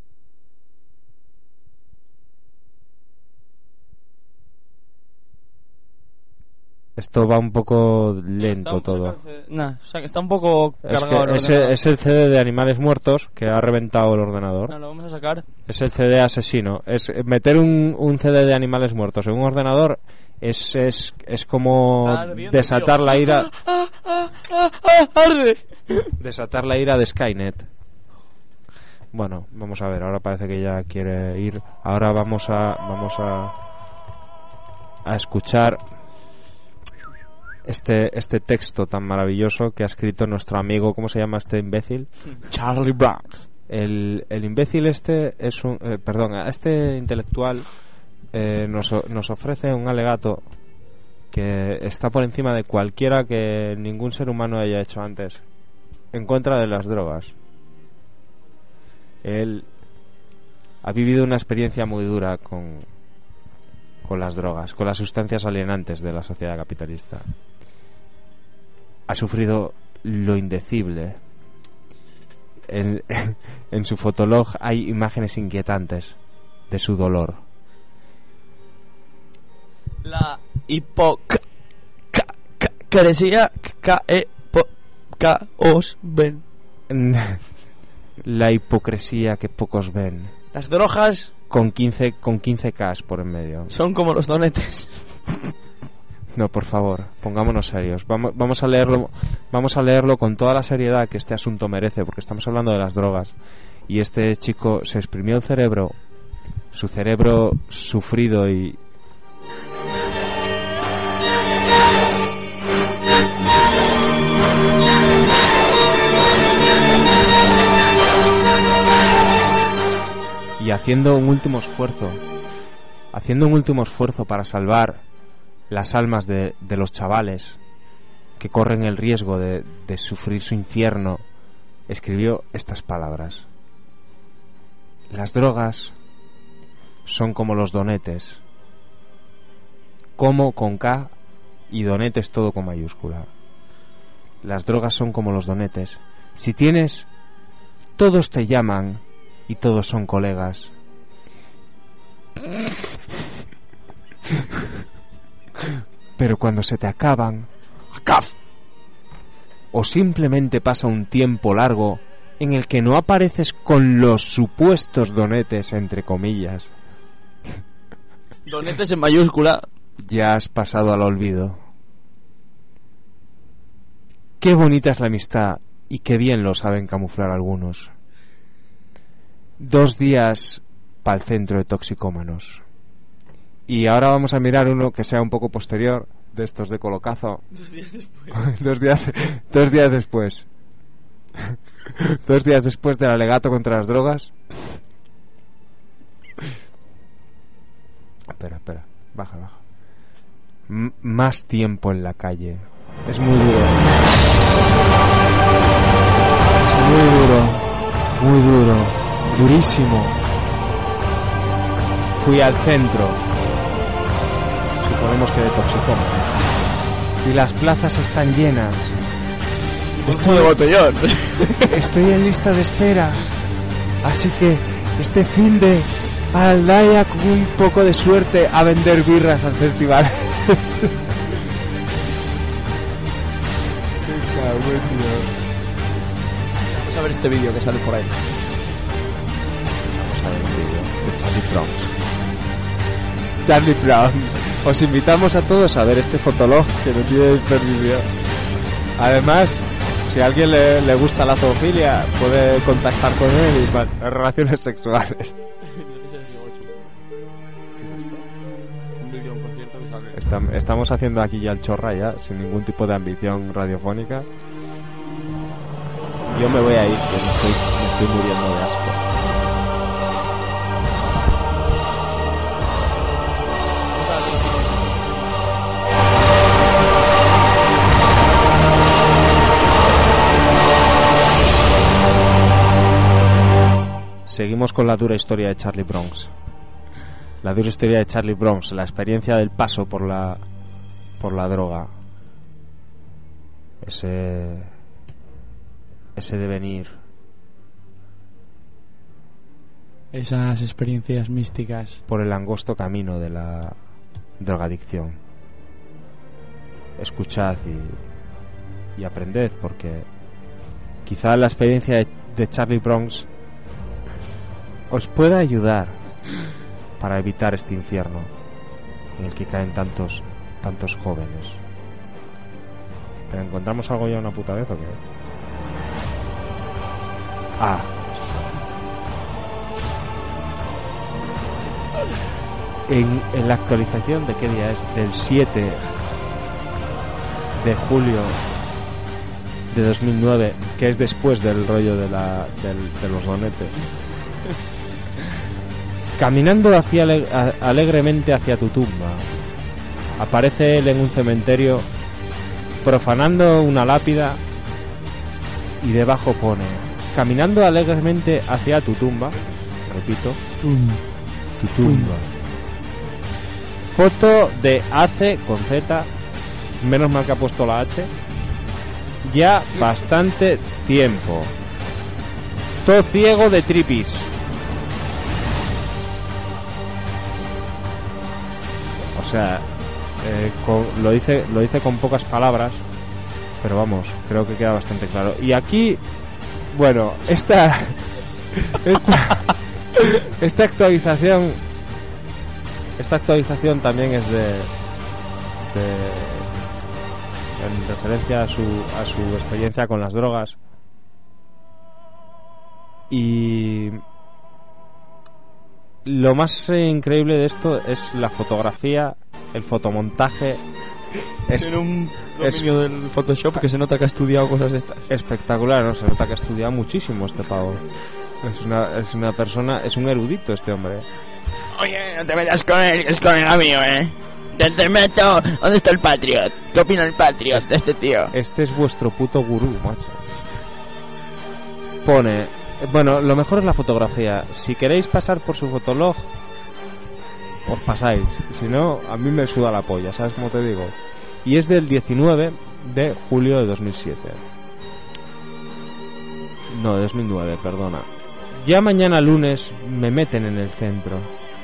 Esto va un poco lento Está- todo. Nah, o sea, que está un poco Es, cargado que el es, ordenador. es el C D de Animales Muertos que ha reventado el ordenador. No, lo vamos a sacar. Es el C D asesino. Es meter un, un C D de Animales Muertos en un ordenador es es, es como Está ardiendo, desatar tío. la ira ¡Ah, ah, ah, ah, arde! desatar la ira de Skynet. Bueno, vamos a ver. Ahora parece que ya quiere ir. Ahora vamos a vamos a a escuchar este este texto tan maravilloso que ha escrito nuestro amigo. ¿Cómo se llama este imbécil? Charlie Browns. El, el imbécil este es un... Eh, perdón, este intelectual eh, nos, o- nos ofrece un alegato que está por encima de cualquiera que ningún ser humano haya hecho antes en contra de las drogas. Él ha vivido una experiencia muy dura con, con las drogas, con las sustancias alienantes de la sociedad capitalista. Ha sufrido lo indecible. En, en su fotolog hay imágenes inquietantes de su dolor. La hipocresía que os ven. La hipocresía que pocos ven. Las drogas Con quince, con quince K por en medio. son como los donetes. No, por favor, pongámonos serios. Vamos, vamos a leerlo, vamos a leerlo con toda la seriedad que este asunto merece, porque estamos hablando de las drogas. Y este chico se exprimió el cerebro, su cerebro sufrido y haciendo un último esfuerzo, haciendo un último esfuerzo para salvar las almas de, de los chavales que corren el riesgo de, de sufrir su infierno, escribió estas palabras: las drogas son como los donetes, como con K y donetes todo con mayúscula. Las drogas son como los donetes. Si tienes, todos te llaman y todos son colegas. Pero cuando se te acaban, ¡acaf! O simplemente pasa un tiempo largo en el que no apareces con los supuestos donetes, entre comillas, donetes en mayúscula, ya has pasado al olvido. Qué bonita es la amistad y qué bien lo saben camuflar algunos. Dos días para el centro de toxicómanos. Y ahora vamos a mirar uno que sea un poco posterior, de estos de colocazo. Dos días después. dos días, dos días después. Dos días después del alegato contra las drogas. Espera, espera. Baja, baja. M- más tiempo en la calle. Es muy duro. Es muy duro. Muy duro. Durísimo. Fui al centro. Suponemos que de toxicómanos. Y las plazas están llenas. Estoy de botellón. Estoy en lista de espera. Así que este fin de aldaya con un poco de suerte a vender birras al festival. Vamos a ver este vídeo que sale por ahí. Vamos a ver un vídeo de Charlie Bronx. Charlie Bronx. Os invitamos a todos a ver este fotolog que no tiene desperdicio. Además, si a alguien le, le gusta la zoofilia, puede contactar con él y para relaciones sexuales. Estam- estamos haciendo aquí ya el chorra ya, sin ningún tipo de ambición radiofónica. Yo me voy a ir, que me estoy, me estoy muriendo de asco. Seguimos con la dura historia de Charlie Bronx. La dura historia de Charlie Bronx, la experiencia del paso por la por la droga. Ese ese devenir. Esas experiencias místicas. Por el angosto camino de la drogadicción. Escuchad y, y aprended, porque quizá la experiencia de, de Charlie Bronx os pueda ayudar para evitar este infierno en el que caen tantos tantos jóvenes. ¿Pero encontramos algo ya una puta vez o qué? Ah. En, en la actualización de qué día es, del siete de julio de dos mil nueve, que es después del rollo de la del, de los donetes. Caminando hacia ale- a- alegremente hacia tu tumba, aparece él en un cementerio profanando una lápida y debajo pone: caminando alegremente hacia tu tumba, repito, Tum. tu tumba. Foto de hace con Z, menos mal que ha puesto la H, ya bastante tiempo. Todo ciego de tripis. O sea, eh, con, lo dice lo dice con pocas palabras, pero vamos, creo que queda bastante claro. Y aquí, bueno, esta esta, esta actualización esta actualización también es de, de en referencia a su a su experiencia con las drogas. Y lo más eh, increíble de esto es la fotografía, el fotomontaje. Es en un dominio es, del Photoshop que se nota que ha estudiado cosas de estas. Espectacular, ¿no? Se nota que ha estudiado muchísimo este pavo. Es una, es una persona, es un erudito este hombre. Oye, no te metas con él, que es colega mío, ¿eh? Te meto. ¿Dónde está el Patriot? ¿Qué opina el Patriot de este tío? Este es vuestro puto gurú, macho. Pone... Bueno, lo mejor es la fotografía. Si queréis pasar por su fotolog, os pasáis. Si no, a mí me suda la polla, ¿sabes cómo te digo? Y es del diecinueve de julio de dos mil siete. No, de dos mil nueve, perdona. Ya mañana lunes me meten en el centro.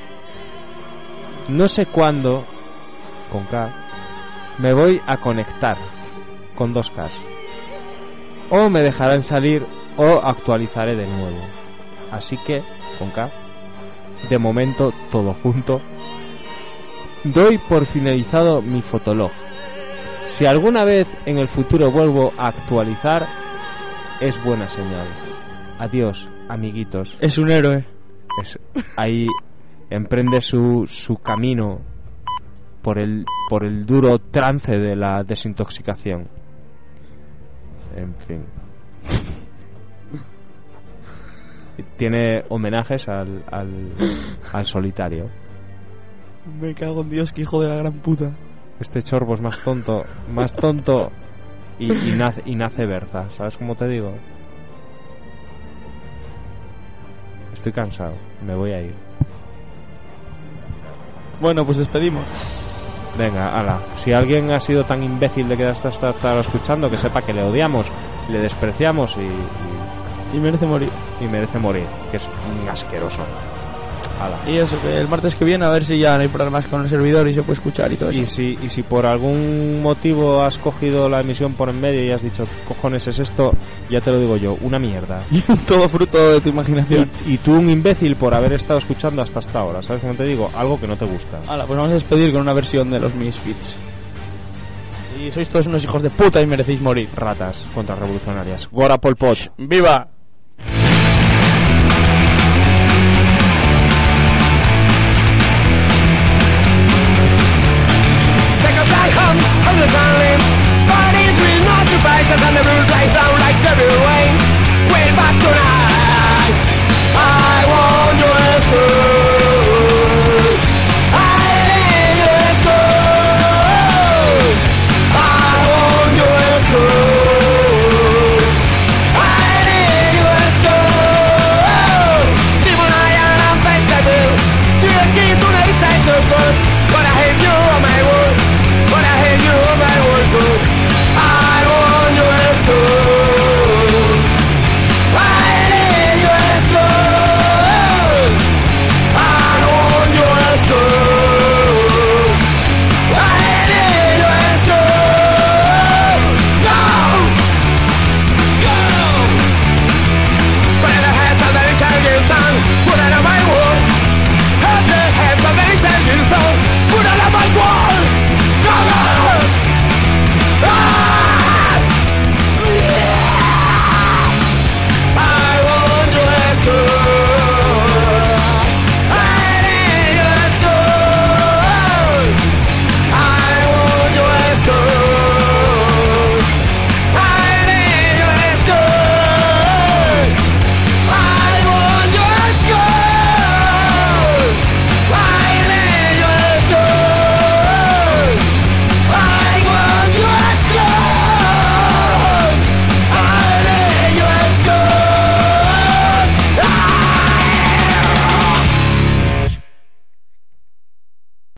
No sé cuándo, con K, me voy a conectar, con dos Ks. O me dejarán salir o actualizaré de nuevo. Así que, con K, de momento todo junto, doy por finalizado mi fotolog. Si alguna vez en el futuro vuelvo a actualizar, es buena señal. Adiós, amiguitos. Es un héroe. Es, ahí emprende su, su camino por el, por el duro trance de la desintoxicación. En fin. Tiene homenajes al, al, al solitario. Me cago en Dios, que hijo de la gran puta. Este chorbo es más tonto, más tonto y, y, nace, y nace berza, ¿sabes cómo te digo? Estoy cansado, me voy a ir. Bueno, pues despedimos. Venga, ala. Si alguien ha sido tan imbécil de quedarse hasta estar escuchando, que sepa que le odiamos, le despreciamos y, y... Y merece morir. Y merece morir, que es un asqueroso. Ala. Y eso, que el martes que viene a ver si ya no hay problemas con el servidor y se puede escuchar y todo eso. Y si, y si por algún motivo has cogido la emisión por en medio y has dicho, ¿qué cojones es esto? Ya te lo digo yo, una mierda. Todo fruto de tu imaginación. Y, y tú un imbécil por haber estado escuchando hasta esta hora, ¿sabes cómo te digo? Algo que no te gusta. Hala, pues vamos a despedir con una versión de los Misfits. Y sois todos unos hijos de puta y merecéis morir. Ratas contrarrevolucionarias. Gora Pol Pot. ¡Viva! Homeless only, bodies will not surprise us, and the rules rise down.